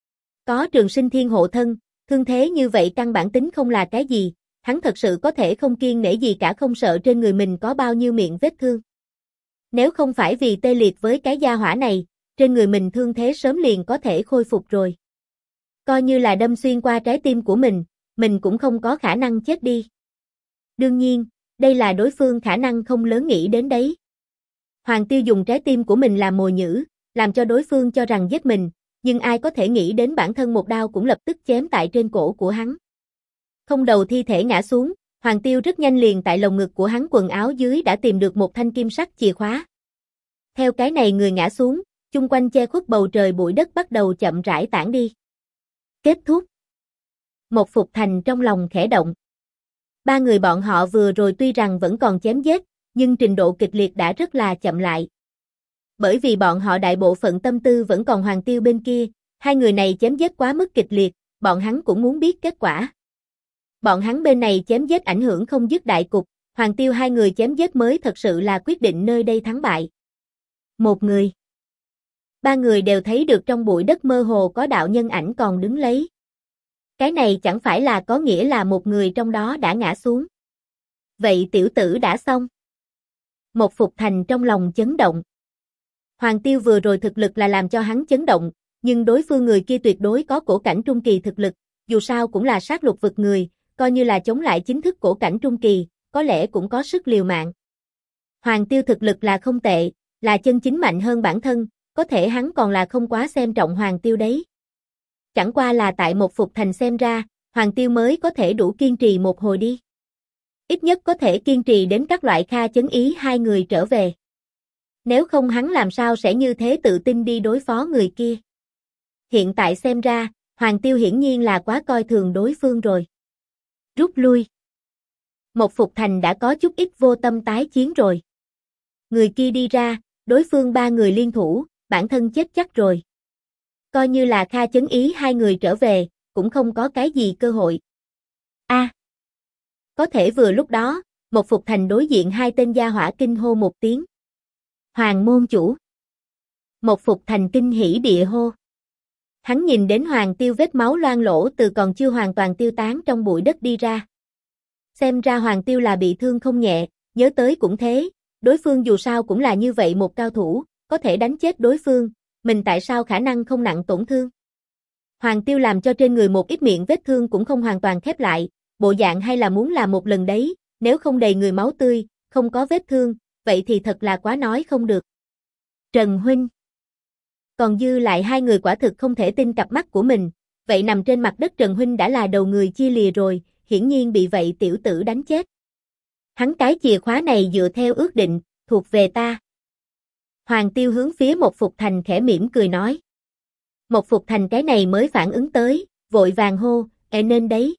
Speaker 1: Có Trường Sinh Thiên hộ thân, thương thế như vậy căn bản tính không là cái gì, hắn thật sự có thể không kiêng nể gì cả không sợ trên người mình có bao nhiêu miệng vết thương. Nếu không phải vì tê liệt với cái gia hỏa này, trên người mình thương thế sớm liền có thể khôi phục rồi. Coi như là đâm xuyên qua trái tim của mình cũng không có khả năng chết đi. Đương nhiên, đây là đối phương khả năng không lớn nghĩ đến đấy. Hoàng Tiêu dùng trái tim của mình làm mồi nhử, làm cho đối phương cho rằng giết mình, nhưng ai có thể nghĩ đến bản thân một đao cũng lập tức chém tại trên cổ của hắn. Không đầu thi thể ngã xuống, Hoàng Tiêu rất nhanh liền tại lồng ngực của hắn quần áo dưới đã tìm được một thanh kim sắc chìa khóa. Theo cái này người ngã xuống, chung quanh che khuất bầu trời bụi đất bắt đầu chậm rãi tản đi. Kết thúc. Một Phục Thành trong lòng khẽ động. Ba người bọn họ vừa rồi tuy rằng vẫn còn chém giết, nhưng trình độ kịch liệt đã rất là chậm lại. Bởi vì bọn họ đại bộ phận tâm tư vẫn còn Hoàng Tiêu bên kia, hai người này chém giết quá mức kịch liệt, bọn hắn cũng muốn biết kết quả. Bọn hắn bên này chém giết ảnh hưởng không dứt đại cục, Hoàng Tiêu hai người chém giết mới thật sự là quyết định nơi đây thắng bại. Một người. Ba người đều thấy được trong bụi đất mơ hồ có đạo nhân ảnh còn đứng lấy. Cái này chẳng phải là có nghĩa là một người trong đó đã ngã xuống. Vậy tiểu tử đã xong. Một Phục Thành trong lòng chấn động. Hoàng Tiêu vừa rồi thực lực là làm cho hắn chấn động, nhưng đối phương người kia tuyệt đối có cổ cảnh trung kỳ thực lực, dù sao cũng là sát lục vực người, coi như là chống lại chính thức cổ cảnh trung kỳ, có lẽ cũng có sức liều mạng. Hoàng Tiêu thực lực là không tệ, là chân chính mạnh hơn bản thân, có thể hắn còn là không quá xem trọng Hoàng Tiêu đấy. Chẳng qua là tại một Phục Thành xem ra, Hoàng Tiêu mới có thể đủ kiên trì một hồi đi. Ít nhất có thể kiên trì đến các loại Kha Chấn Ý hai người trở về. Nếu không hắn làm sao sẽ như thế tự tin đi đối phó người kia. Hiện tại xem ra, Hoàng Tiêu hiển nhiên là quá coi thường đối phương rồi. Rút lui. Một Phục Thành đã có chút ít vô tâm tái chiến rồi. Người kia đi ra, đối phương ba người liên thủ, bản thân chết chắc rồi. Coi như là Kha Chấn Ý hai người trở về, cũng không có cái gì cơ hội. Có thể vừa lúc đó, một Phục Thành đối diện hai tên gia hỏa kinh hô một tiếng. Hoàng môn chủ. Một Phục Thành kinh hỉ địa hô. Hắn nhìn đến Hoàng Tiêu vết máu loang lỗ từ còn chưa hoàn toàn tiêu tán trong bụi đất đi ra. Xem ra Hoàng Tiêu là bị thương không nhẹ, nhớ tới cũng thế, đối phương dù sao cũng là như vậy một cao thủ, có thể đánh chết đối phương, mình tại sao khả năng không nặng tổn thương. Hoàng Tiêu làm cho trên người một ít miệng vết thương cũng không hoàn toàn khép lại, bộ dạng hay là muốn làm một lần đấy, nếu không đầy người máu tươi, không có vết thương, vậy thì thật là quá nói không được. Trần huynh. Còn dư lại hai người quả thực không thể tin cặp mắt của mình, vậy nằm trên mặt đất Trần huynh đã là đầu người chia lìa rồi, hiển nhiên bị vậy tiểu tử đánh chết. Hắn cái chìa khóa này dựa theo ước định, thuộc về ta. Hoàng Tiêu hướng phía một Phục Thành khẽ mỉm cười nói. Một Phục Thành cái này mới phản ứng tới, vội vàng hô, nên đấy.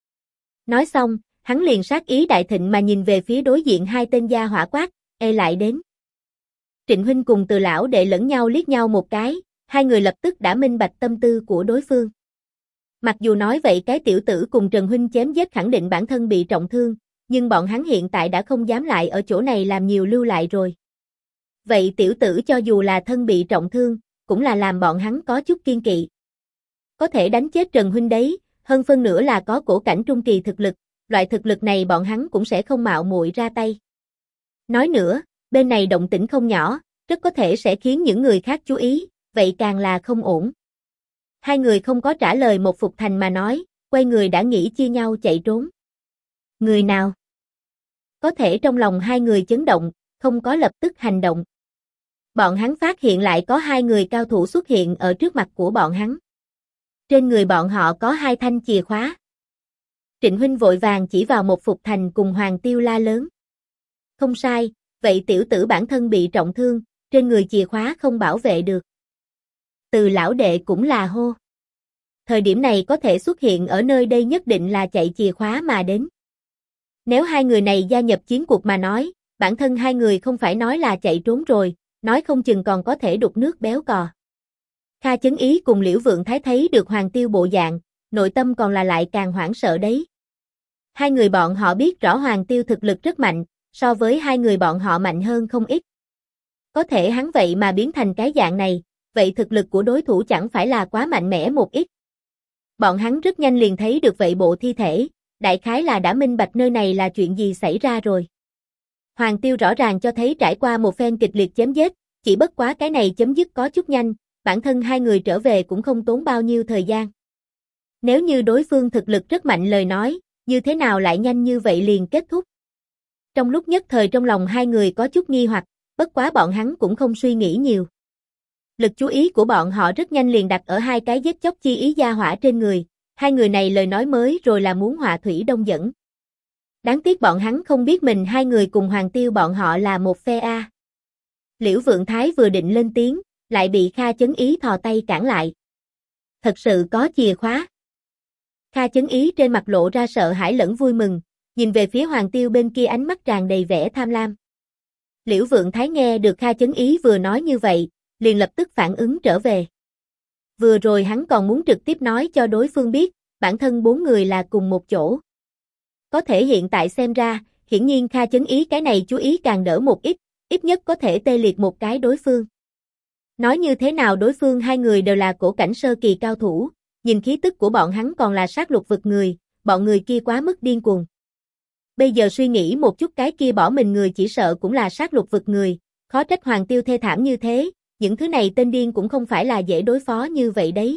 Speaker 1: Nói xong, hắn liền sát ý đại thịnh mà nhìn về phía đối diện hai tên gia hỏa quát, lại đến. Trịnh huynh cùng Từ lão đệ lẫn nhau liếc nhau một cái, hai người lập tức đã minh bạch tâm tư của đối phương. Mặc dù nói vậy cái tiểu tử cùng Trần huynh chém giết khẳng định bản thân bị trọng thương, nhưng bọn hắn hiện tại đã không dám lại ở chỗ này làm nhiều lưu lại rồi. Vậy tiểu tử cho dù là thân bị trọng thương, cũng là làm bọn hắn có chút kiên kỵ. Có thể đánh chết Trần huynh đấy, hơn phân nửa là có cổ cảnh trung kỳ thực lực, loại thực lực này bọn hắn cũng sẽ không mạo muội ra tay. Nói nữa, bên này động tĩnh không nhỏ, rất có thể sẽ khiến những người khác chú ý, vậy càng là không ổn. Hai người không có trả lời một Phục Thành mà nói, quay người đã nghĩ chia nhau chạy trốn. Người nào? Có thể trong lòng hai người chấn động, không có lập tức hành động. Bọn hắn phát hiện lại có hai người cao thủ xuất hiện ở trước mặt của bọn hắn. Trên người bọn họ có hai thanh chìa khóa. Trịnh huynh vội vàng chỉ vào một Phục Thành cùng Hoàng Tiêu la lớn. Không sai, vậy tiểu tử bản thân bị trọng thương, trên người chìa khóa không bảo vệ được. Từ lão đệ cũng là hô. Thời điểm này có thể xuất hiện ở nơi đây nhất định là chạy chìa khóa mà đến. Nếu hai người này gia nhập chiến cuộc mà nói, bản thân hai người không phải nói là chạy trốn rồi, nói không chừng còn có thể đục nước béo cò. Kha Chấn Ý cùng Liễu Vượng Thái thấy được Hoàng Tiêu bộ dạng, nội tâm còn là lại càng hoảng sợ đấy. Hai người bọn họ biết rõ Hoàng Tiêu thực lực rất mạnh, so với hai người bọn họ mạnh hơn không ít. Có thể hắn vậy mà biến thành cái dạng này, vậy thực lực của đối thủ chẳng phải là quá mạnh mẽ một ít. Bọn hắn rất nhanh liền thấy được vậy bộ thi thể, đại khái là đã minh bạch nơi này là chuyện gì xảy ra rồi. Hoàng Tiêu rõ ràng cho thấy trải qua một phen kịch liệt chém giết, chỉ bất quá cái này chấm dứt có chút nhanh, bản thân hai người trở về cũng không tốn bao nhiêu thời gian. Nếu như đối phương thực lực rất mạnh lời nói, như thế nào lại nhanh như vậy liền kết thúc? Trong lúc nhất thời trong lòng hai người có chút nghi hoặc, bất quá bọn hắn cũng không suy nghĩ nhiều. Lực chú ý của bọn họ rất nhanh liền đặt ở hai cái giết chóc chi ý gia hỏa trên người, hai người này lời nói mới rồi là muốn họa thủy đông dẫn. Đáng tiếc bọn hắn không biết mình hai người cùng Hoàng Tiêu bọn họ là một phe A. Liễu Vượng Thái vừa định lên tiếng, lại bị Kha Chấn Ý thò tay cản lại. Thật sự có chìa khóa. Kha Chấn Ý trên mặt lộ ra sợ hãi lẫn vui mừng, nhìn về phía Hoàng Tiêu bên kia ánh mắt tràn đầy vẻ tham lam. Liễu Vượng Thái nghe được Kha Chấn Ý vừa nói như vậy, liền lập tức phản ứng trở về. Vừa rồi hắn còn muốn trực tiếp nói cho đối phương biết, bản thân bốn người là cùng một chỗ. Có thể hiện tại xem ra, hiển nhiên Kha Chấn Ý cái này chú ý càng đỡ một ít nhất có thể tê liệt một cái đối phương. Nói như thế nào đối phương hai người đều là cổ cảnh sơ kỳ cao thủ, nhìn khí tức của bọn hắn còn là sát lục vực người, bọn người kia quá mức điên cuồng. Bây giờ suy nghĩ một chút cái kia bỏ mình người chỉ sợ cũng là sát lục vực người, khó trách Hoàng Tiêu thê thảm như thế, những thứ này tên điên cũng không phải là dễ đối phó như vậy đấy.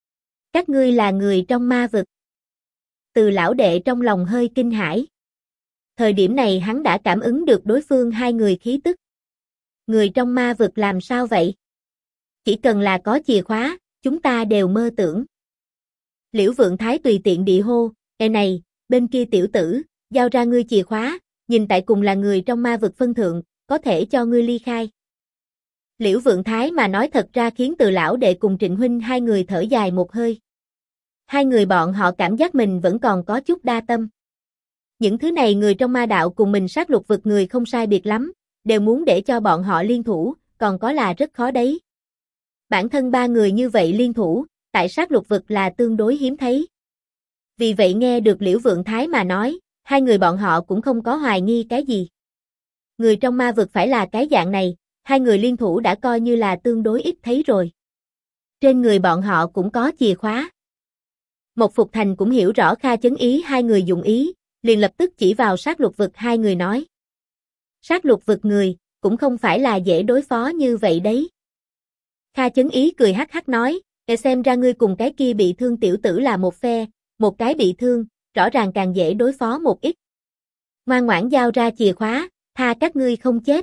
Speaker 1: Các ngươi là người trong ma vực. Từ lão đệ trong lòng hơi kinh hãi. Thời điểm này hắn đã cảm ứng được đối phương hai người khí tức. Người trong ma vực làm sao vậy? Chỉ cần là có chìa khóa, chúng ta đều mơ tưởng. Liễu Vượng Thái tùy tiện địa hô, "Ê này, bên kia tiểu tử, giao ra ngươi chìa khóa, nhìn tại cùng là người trong ma vực phân thượng, có thể cho ngươi ly khai." Liễu Vượng Thái mà nói thật ra khiến Từ lão đệ cùng Trịnh huynh hai người thở dài một hơi. Hai người bọn họ cảm giác mình vẫn còn có chút đa tâm. Những thứ này người trong ma đạo cùng mình sát lục vực người không sai biệt lắm, đều muốn để cho bọn họ liên thủ, còn có là rất khó đấy. Bản thân ba người như vậy liên thủ, tại sát lục vực là tương đối hiếm thấy. Vì vậy nghe được Liễu Vượng Thái mà nói, hai người bọn họ cũng không có hoài nghi cái gì. Người trong ma vực phải là cái dạng này, hai người liên thủ đã coi như là tương đối ít thấy rồi. Trên người bọn họ cũng có chìa khóa. Một Phục Thành cũng hiểu rõ Kha Chấn Ý hai người dụng ý, liền lập tức chỉ vào sát lục vực hai người nói. Sát lục vực người, cũng không phải là dễ đối phó như vậy đấy. Kha Chấn Ý cười hắc hắc nói, "Để xem ra ngươi cùng cái kia bị thương tiểu tử là một phe, một cái bị thương, rõ ràng càng dễ đối phó một ít. Ngoan ngoãn giao ra chìa khóa, tha các ngươi không chết."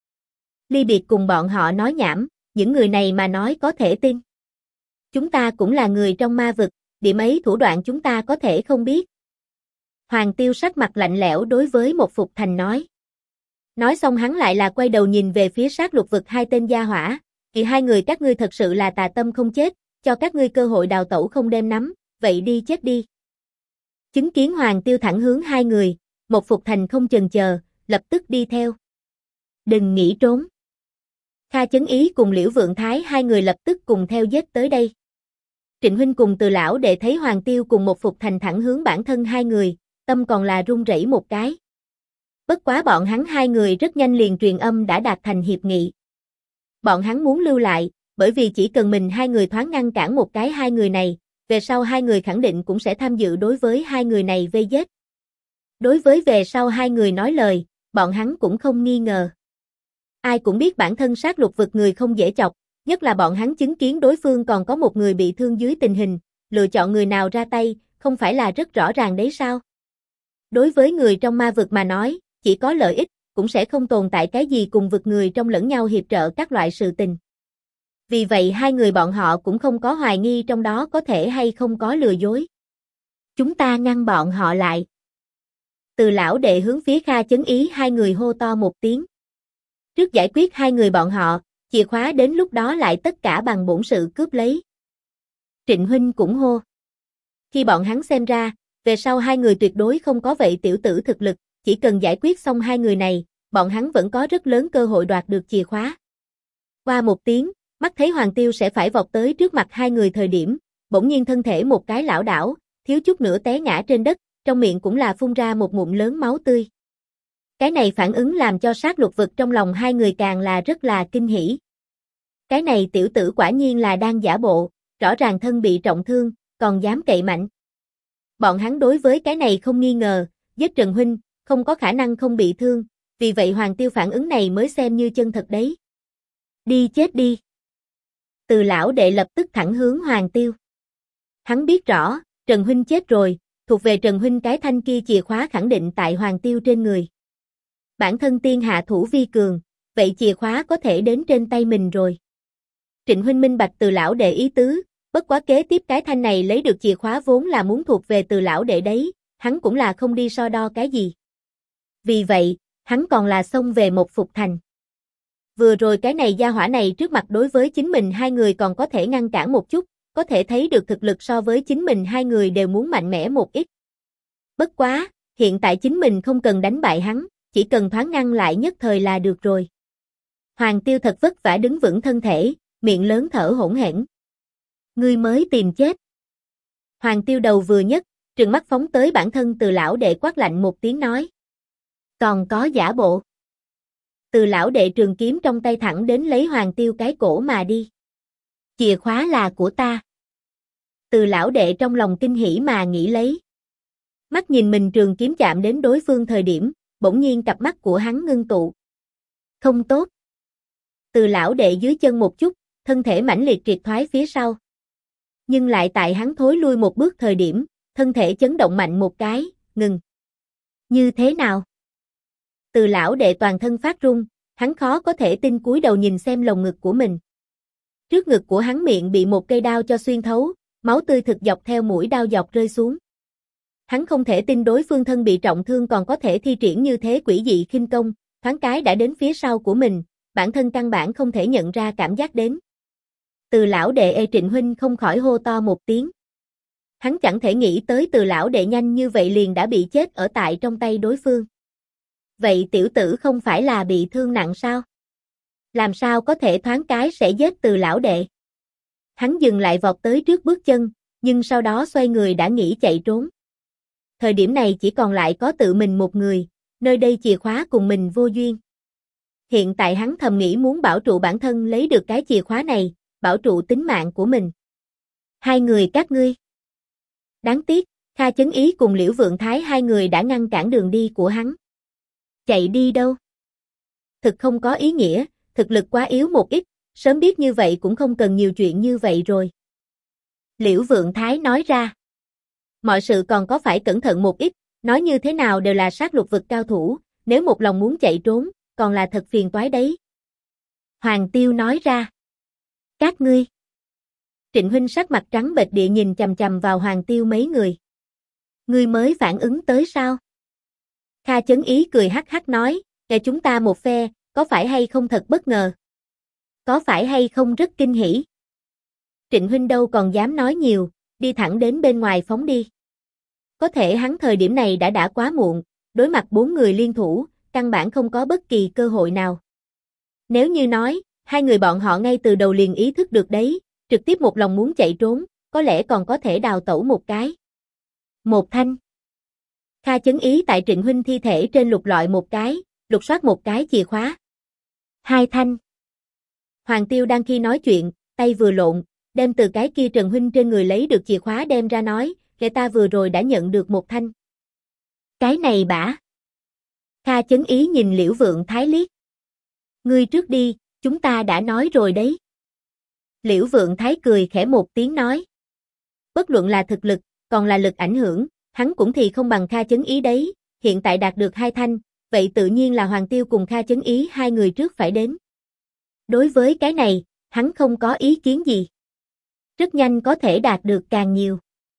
Speaker 1: Ly biệt cùng bọn họ nói nhảm, những người này mà nói có thể tin. Chúng ta cũng là người trong ma vực, điểm ấy thủ đoạn chúng ta có thể không biết. Hoàng Tiêu sắc mặt lạnh lẽo đối với một Phục Thành nói. Nói xong hắn lại là quay đầu nhìn về phía sát lục vực hai tên gia hỏa, "Vì hai người các ngươi thật sự là tà tâm không chết, cho các ngươi cơ hội đào tẩu không đem nắm, vậy đi chết đi." Chứng kiến Hoàng Tiêu thẳng hướng hai người, một Phục Thành không chần chờ, lập tức đi theo. "Đừng nghĩ trốn." Kha Chấn Ý cùng Liễu Vượng Thái hai người lập tức cùng theo giết tới đây. Trịnh huynh cùng Từ lão đệ thấy Hoàng Tiêu cùng một Phục Thành thẳng hướng bản thân hai người, tâm còn là run rẩy một cái. Bất quá bọn hắn hai người rất nhanh liền truyền âm đã đạt thành hiệp nghị. Bọn hắn muốn lưu lại, bởi vì chỉ cần mình hai người thoáng ngăn cản một cái hai người này, về sau hai người khẳng định cũng sẽ tham dự đối với hai người này vây giết. Đối với về sau hai người nói lời, bọn hắn cũng không nghi ngờ. Ai cũng biết bản thân sát lục vực người không dễ chọc, nhất là bọn hắn chứng kiến đối phương còn có một người bị thương dưới tình hình, lựa chọn người nào ra tay, không phải là rất rõ ràng đấy sao? Đối với người trong ma vực mà nói, chỉ có lợi ích, cũng sẽ không tồn tại cái gì cùng vực người trong lẫn nhau hiệp trợ các loại sự tình. Vì vậy hai người bọn họ cũng không có hoài nghi trong đó có thể hay không có lừa dối. Chúng ta ngăn bọn họ lại. Từ lão đệ hướng phía Kha Chấn Ý hai người hô to một tiếng. Trước giải quyết hai người bọn họ, chìa khóa đến lúc đó lại tất cả bằng bổn sự cướp lấy. Trịnh huynh cũng hô. Khi bọn hắn xem ra, về sau hai người tuyệt đối không có vậy tiểu tử thực lực, chỉ cần giải quyết xong hai người này, bọn hắn vẫn có rất lớn cơ hội đoạt được chìa khóa. Qua một tiếng, mắt thấy Hoàng Tiêu sẽ phải vọt tới trước mặt hai người thời điểm, bỗng nhiên thân thể một cái lảo đảo, thiếu chút nữa té ngã trên đất, trong miệng cũng là phun ra một ngụm lớn máu tươi. Cái này phản ứng làm cho sát lục vực trong lòng hai người càng là rất là kinh hỉ. Cái này tiểu tử quả nhiên là đang giả bộ, rõ ràng thân bị trọng thương, còn dám cậy mạnh. Bọn hắn đối với cái này không nghi ngờ, giết Trần huynh, không có khả năng không bị thương, vì vậy Hoàng Tiêu phản ứng này mới xem như chân thật đấy. Đi chết đi. Từ lão đệ lập tức thẳng hướng Hoàng Tiêu. Hắn biết rõ, Trần huynh chết rồi, thuộc về Trần huynh cái thanh kia chìa khóa khẳng định tại Hoàng Tiêu trên người. Bản thân tiên hạ thủ vi cường, vậy chìa khóa có thể đến trên tay mình rồi. Trịnh huynh minh bạch Từ lão đệ ý tứ, bất quá kế tiếp cái thanh này lấy được chìa khóa vốn là muốn thuộc về Từ lão đệ đấy, hắn cũng là không đi so đo cái gì. Vì vậy, hắn còn là xông về một Phục Thành. Vừa rồi cái này gia hỏa này trước mặt đối với chính mình hai người còn có thể ngăn cản một chút, có thể thấy được thực lực so với chính mình hai người đều muốn mạnh mẽ một ít. Bất quá, hiện tại chính mình không cần đánh bại hắn, chỉ cần thoáng ngăn lại nhất thời là được rồi. Hoàng Tiêu thật vất vả đứng vững thân thể, miệng lớn thở hổn hển. Ngươi mới tìm chết. Hoàng Tiêu đầu vừa nhấc, trừng mắt phóng tới bản thân Từ lão đệ quát lạnh một tiếng nói. Còn có giả bộ. Từ lão đệ trường kiếm trong tay thẳng đến lấy Hoàng Tiêu cái cổ mà đi. Chìa khóa là của ta. Từ lão đệ trong lòng kinh hỉ mà nghĩ lấy. Mắt nhìn mình trường kiếm chạm đến đối phương thời điểm, bỗng nhiên cặp mắt của hắn ngưng tụ. Không tốt. Từ lão đệ dưới chân một chút, thân thể mãnh liệt triệt thoái phía sau. Nhưng lại tại hắn thối lui một bước thời điểm, thân thể chấn động mạnh một cái, ngừng. Như thế nào? Từ lão đệ toàn thân phát run, hắn khó có thể tin cúi đầu nhìn xem lồng ngực của mình. Trước ngực của hắn miệng bị một cây đao cho xuyên thấu, máu tươi thực dọc theo mũi đao dọc rơi xuống. Hắn không thể tin đối phương thân bị trọng thương còn có thể thi triển như thế quỷ dị khinh công, thoáng cái đã đến phía sau của mình, bản thân căn bản không thể nhận ra cảm giác đến. Từ lão đệ Trịnh huynh không khỏi hô to một tiếng. Hắn chẳng thể nghĩ tới Từ lão đệ nhanh như vậy liền đã bị chết ở tại trong tay đối phương. Vậy tiểu tử không phải là bị thương nặng sao? Làm sao có thể thoáng cái sẽ giết Từ lão đệ? Hắn dừng lại vọt tới trước bước chân, nhưng sau đó xoay người đã nghĩ chạy trốn. Thời điểm này chỉ còn lại có tự mình một người, nơi đây chìa khóa cùng mình vô duyên. Hiện tại hắn thầm nghĩ muốn bảo trụ bản thân lấy được cái chìa khóa này, bảo trụ tính mạng của mình. Hai người các ngươi. Đáng tiếc, Kha Chấn Ý cùng Liễu Vượng Thái hai người đã ngăn cản đường đi của hắn. Chạy đi đâu? Thực không có ý nghĩa, thực lực quá yếu một ít, sớm biết như vậy cũng không cần nhiều chuyện như vậy rồi. Liễu Vượng Thái nói ra. Mọi sự còn có phải cẩn thận một ít, nói như thế nào đều là sát lục vực cao thủ, nếu một lòng muốn chạy trốn, còn là thật phiền toái đấy. Hoàng Tiêu nói ra. Các ngươi. Trịnh huynh sắc mặt trắng bệch địa nhìn chằm chằm vào Hoàng Tiêu mấy người. Ngươi mới phản ứng tới sao? Kha Chấn Ý cười hắc hắc nói, kể chúng ta một phe, có phải hay không thật bất ngờ? Có phải hay không rất kinh hỉ? Trịnh huynh đâu còn dám nói nhiều, đi thẳng đến bên ngoài phóng đi. Có thể hắn thời điểm này đã quá muộn, đối mặt 4 người liên thủ, căn bản không có bất kỳ cơ hội nào. Nếu như nói, hai người bọn họ ngay từ đầu liền ý thức được đấy, trực tiếp một lòng muốn chạy trốn, có lẽ còn có thể đào tẩu một cái. Một thanh. Kha Chấn Ý tại Trịnh huynh thi thể trên lục lọi một cái, lục soát một cái chìa khóa. Hai thanh. Hoàng Tiêu đang khi nói chuyện, tay vừa lộn, đem từ cái kia Trần huynh trên người lấy được chìa khóa đem ra nói, kẻ ta vừa rồi đã nhận được một thanh. Cái này bả. Kha Chấn Ý nhìn Liễu Vượng Thái liếc. Ngươi trước đi, chúng ta đã nói rồi đấy. Liễu Vượng Thái cười khẽ một tiếng nói. Bất luận là thực lực, còn là lực ảnh hưởng, hắn cũng thì không bằng Kha Chấn Ý đấy, hiện tại đạt được 2 thanh, vậy tự nhiên là Hoàng Tiêu cùng Kha Chấn Ý hai người trước phải đến. Đối với cái này, hắn không có ý kiến gì. Rất nhanh có thể đạt được càng nhiều.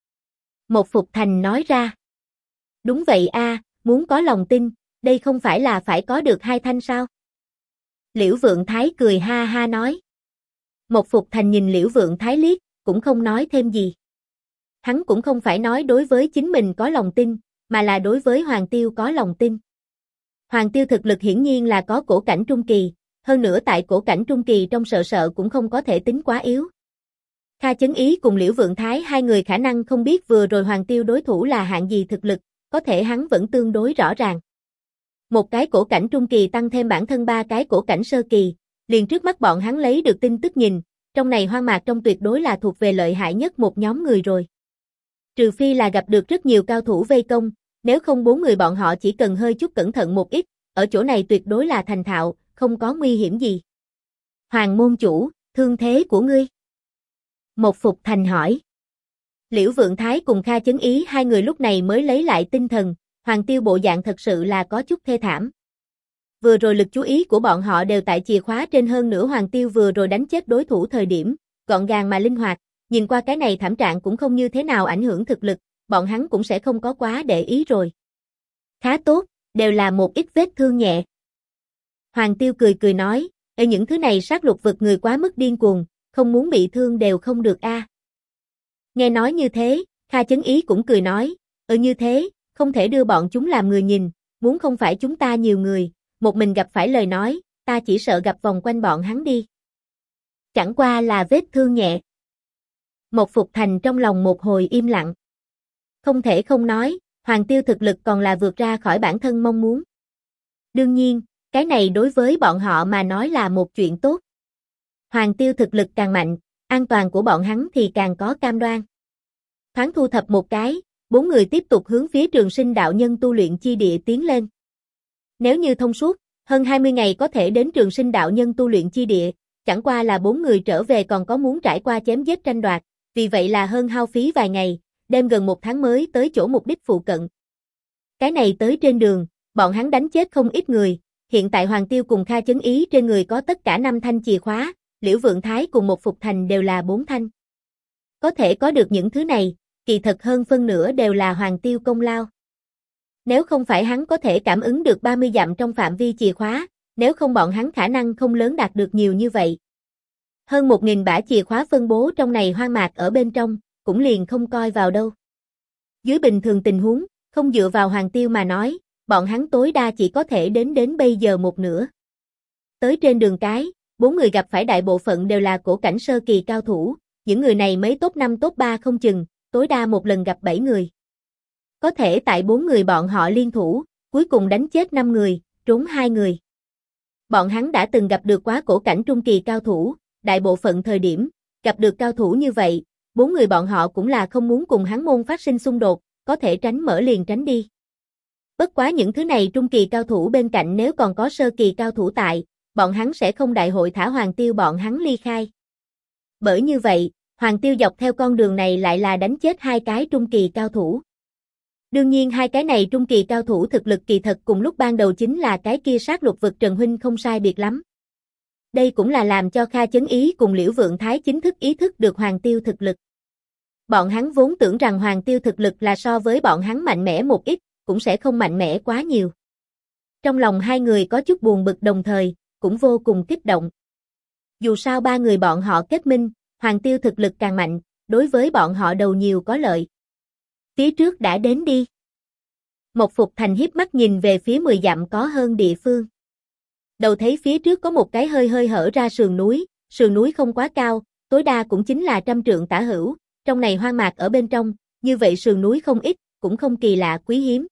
Speaker 1: Một Phục Thành nói ra. Đúng vậy a, muốn có lòng tin, đây không phải là phải có được 2 thanh sao? Liễu Vượng Thái cười ha ha nói. Một Phục Thành nhìn Liễu Vượng Thái liếc, cũng không nói thêm gì. Hắn cũng không phải nói đối với chính mình có lòng tin, mà là đối với Hoàng Tiêu có lòng tin. Hoàng Tiêu thực lực hiển nhiên là có cổ cảnh trung kỳ, hơn nữa tại cổ cảnh trung kỳ trong sợ cũng không có thể tính quá yếu. Kha Chấn Ý cùng Liễu Vượng Thái hai người khả năng không biết vừa rồi Hoàng Tiêu đối thủ là hạng gì thực lực, có thể hắn vẫn tương đối rõ ràng. Một cái cổ cảnh trung kỳ tăng thêm bản thân 3 cái cổ cảnh sơ kỳ, liền trước mắt bọn hắn lấy được tin tức nhìn, trong này Hoang Mạc trong tuyệt đối là thuộc về lợi hại nhất một nhóm người rồi. Trừ phi là gặp được rất nhiều cao thủ vây công, nếu không 4 người bọn họ chỉ cần hơi chút cẩn thận một ít, ở chỗ này tuyệt đối là thành thạo, không có nguy hiểm gì. Hoàng môn chủ, thương thế của ngươi? Một Phục Thành hỏi. Liễu Vượng Thái cùng Kha Chấn Ý hai người lúc này mới lấy lại tinh thần, Hoàng Tiêu bộ dạng thật sự là có chút thê thảm. Vừa rồi lực chú ý của bọn họ đều tại chìa khóa trên hơn nữa Hoàng Tiêu vừa rồi đánh chết đối thủ thời điểm, gọn gàng mà linh hoạt, nhìn qua cái này thảm trạng cũng không như thế nào ảnh hưởng thực lực, bọn hắn cũng sẽ không có quá để ý rồi. Khá tốt, đều là một ít vết thương nhẹ. Hoàng Tiêu cười cười nói, những thứ này sát lục vực người quá mức điên cuồng, không muốn bị thương đều không được a. Nghe nói như thế, Kha Chấn Ý cũng cười nói, như thế, không thể đưa bọn chúng làm người nhìn, muốn không phải chúng ta nhiều người, một mình gặp phải lời nói, ta chỉ sợ gặp vòng quanh bọn hắn đi. Chẳng qua là vết thương nhẹ. Một Phục Thành trong lòng một hồi im lặng. Không thể không nói, Hoàng Tiêu thực lực còn là vượt ra khỏi bản thân mong muốn. Đương nhiên, cái này đối với bọn họ mà nói là một chuyện tốt. Hoàng Tiêu thực lực càng mạnh, an toàn của bọn hắn thì càng có cam đoan. Thoáng thu thập một cái, 4 người tiếp tục hướng phía Trường Sinh đạo nhân tu luyện chi địa tiến lên. Nếu như thông suốt, hơn 20 ngày có thể đến Trường Sinh đạo nhân tu luyện chi địa, chẳng qua là 4 người trở về còn có muốn trải qua chém giết tranh đoạt, vì vậy là hơn hao phí vài ngày, đem gần 1 tháng mới tới chỗ mục đích phụ cận. Cái này tới trên đường, Bọn hắn đánh chết không ít người, hiện tại Hoàng Tiêu cùng Kha Chấn Ý trên người có tất cả 5 thanh chìa khóa, Liễu Vượng Thái cùng Một Phục Thành đều là 4 thanh. Có thể có được những thứ này, kỳ thật hơn phân nửa đều là Hoàng Tiêu công lao. Nếu không phải hắn có thể cảm ứng được 30 dặm trong phạm vi chìa khóa, nếu không bọn hắn khả năng không lớn đạt được nhiều như vậy. Hơn 1.000 bả chìa khóa phân bố trong này hoang mạc ở bên trong, cũng liền không coi vào đâu. Dưới bình thường tình huống, không dựa vào Hoàng Tiêu mà nói, bọn hắn tối đa chỉ có thể đến bây giờ một nửa. Tới trên đường cái, 4 người gặp phải đại bộ phận đều là cổ cảnh sơ kỳ cao thủ, những người này mấy top 5 top 3 không chừng, tối đa một lần gặp 7 người. Có thể tại 4 người bọn họ liên thủ, cuối cùng đánh chết 5 người, trốn 2 người. Bọn hắn đã từng gặp được quá cổ cảnh trung kỳ cao thủ, đại bộ phận thời điểm, gặp được cao thủ như vậy, 4 người bọn họ cũng là không muốn cùng hắn môn phát sinh xung đột, có thể tránh mở liền tránh đi. Bất quá những thứ này trung kỳ cao thủ bên cạnh nếu còn có sơ kỳ cao thủ tại, bọn hắn sẽ không đại hội thả Hoàng Tiêu bọn hắn ly khai. Bởi như vậy, Hoàng Tiêu dọc theo con đường này lại là đánh chết 2 cái trung kỳ cao thủ. Đương nhiên 2 cái này trung kỳ cao thủ thực lực kỳ thật cùng lúc ban đầu chính là cái kia sát lục vực Trần Huynh không sai biệt lắm. Đây cũng là làm cho Kha Chấn Ý cùng Liễu Vượng Thái chính thức ý thức được Hoàng Tiêu thực lực. Bọn hắn vốn tưởng rằng Hoàng Tiêu thực lực là so với bọn hắn mạnh mẽ một ít, cũng sẽ không mạnh mẽ quá nhiều. Trong lòng 2 người có chút buồn bực đồng thời, cũng vô cùng kích động. Dù sao 3 người bọn họ kết minh, Hoàng Tiêu thực lực càng mạnh, đối với bọn họ đầu nhiều có lợi. Phía trước đã đến đi. Một Phục Thành hiếp mắt nhìn về phía 10 dặm có hơn địa phương. Đầu thấy phía trước có một cái hơi hở ra sườn núi không quá cao, tối đa cũng chính là 100 trượng tả hữu, trong này hoang mạc ở bên trong, như vậy sườn núi không ít, cũng không kỳ lạ quý hiếm.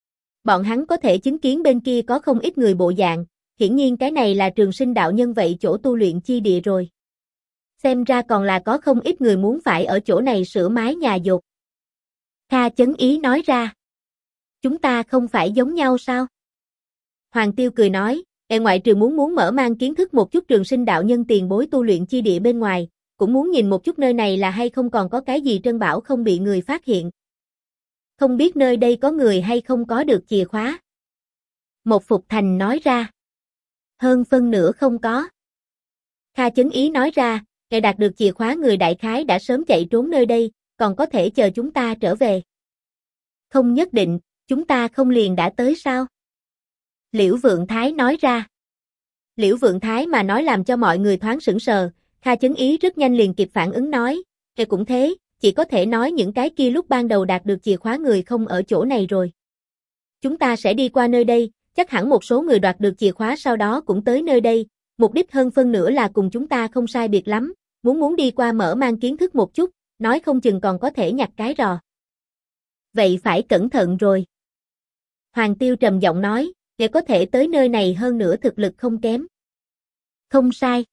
Speaker 1: Bọn hắn có thể chứng kiến bên kia có không ít người bộ dạng, hiển nhiên cái này là Trường Sinh đạo nhân vậy chỗ tu luyện chi địa rồi. Xem ra còn là có không ít người muốn phải ở chỗ này sửa mái nhà dột. Kha Chấn Ý nói ra. Chúng ta không phải giống nhau sao? Hoàng Tiêu cười nói, ngoại trừ muốn mở mang kiến thức một chút Trường Sinh đạo nhân tiền bối tu luyện chi địa bên ngoài, cũng muốn nhìn một chút nơi này là hay không còn có cái gì trân bảo không bị người phát hiện. Không biết nơi đây có người hay không có được chìa khóa. Một Phục Thành nói ra. Hơn phân nửa không có. Kha Chấn Ý nói ra, kẻ đạt được chìa khóa người đại khái đã sớm chạy trốn nơi đây, còn có thể chờ chúng ta trở về. Không nhất định, chúng ta không liền đã tới sao? Liễu Vượng Thái nói ra. Liễu Vượng Thái mà nói làm cho mọi người thoáng sững sờ, Kha Chấn Ý rất nhanh liền kịp phản ứng nói, cũng thế, chỉ có thể nói những cái kia lúc ban đầu đạt được chìa khóa người không ở chỗ này rồi. Chúng ta sẽ đi qua nơi đây, chắc hẳn một số người đoạt được chìa khóa sau đó cũng tới nơi đây, mục đích hơn phân nửa là cùng chúng ta không sai biệt lắm, muốn đi qua mở mang kiến thức một chút, nói không chừng còn có thể nhặt cái rò. Vậy phải cẩn thận rồi. Hoàng Tiêu trầm giọng nói, để có thể tới nơi này hơn nữa thực lực không kém. Không sai.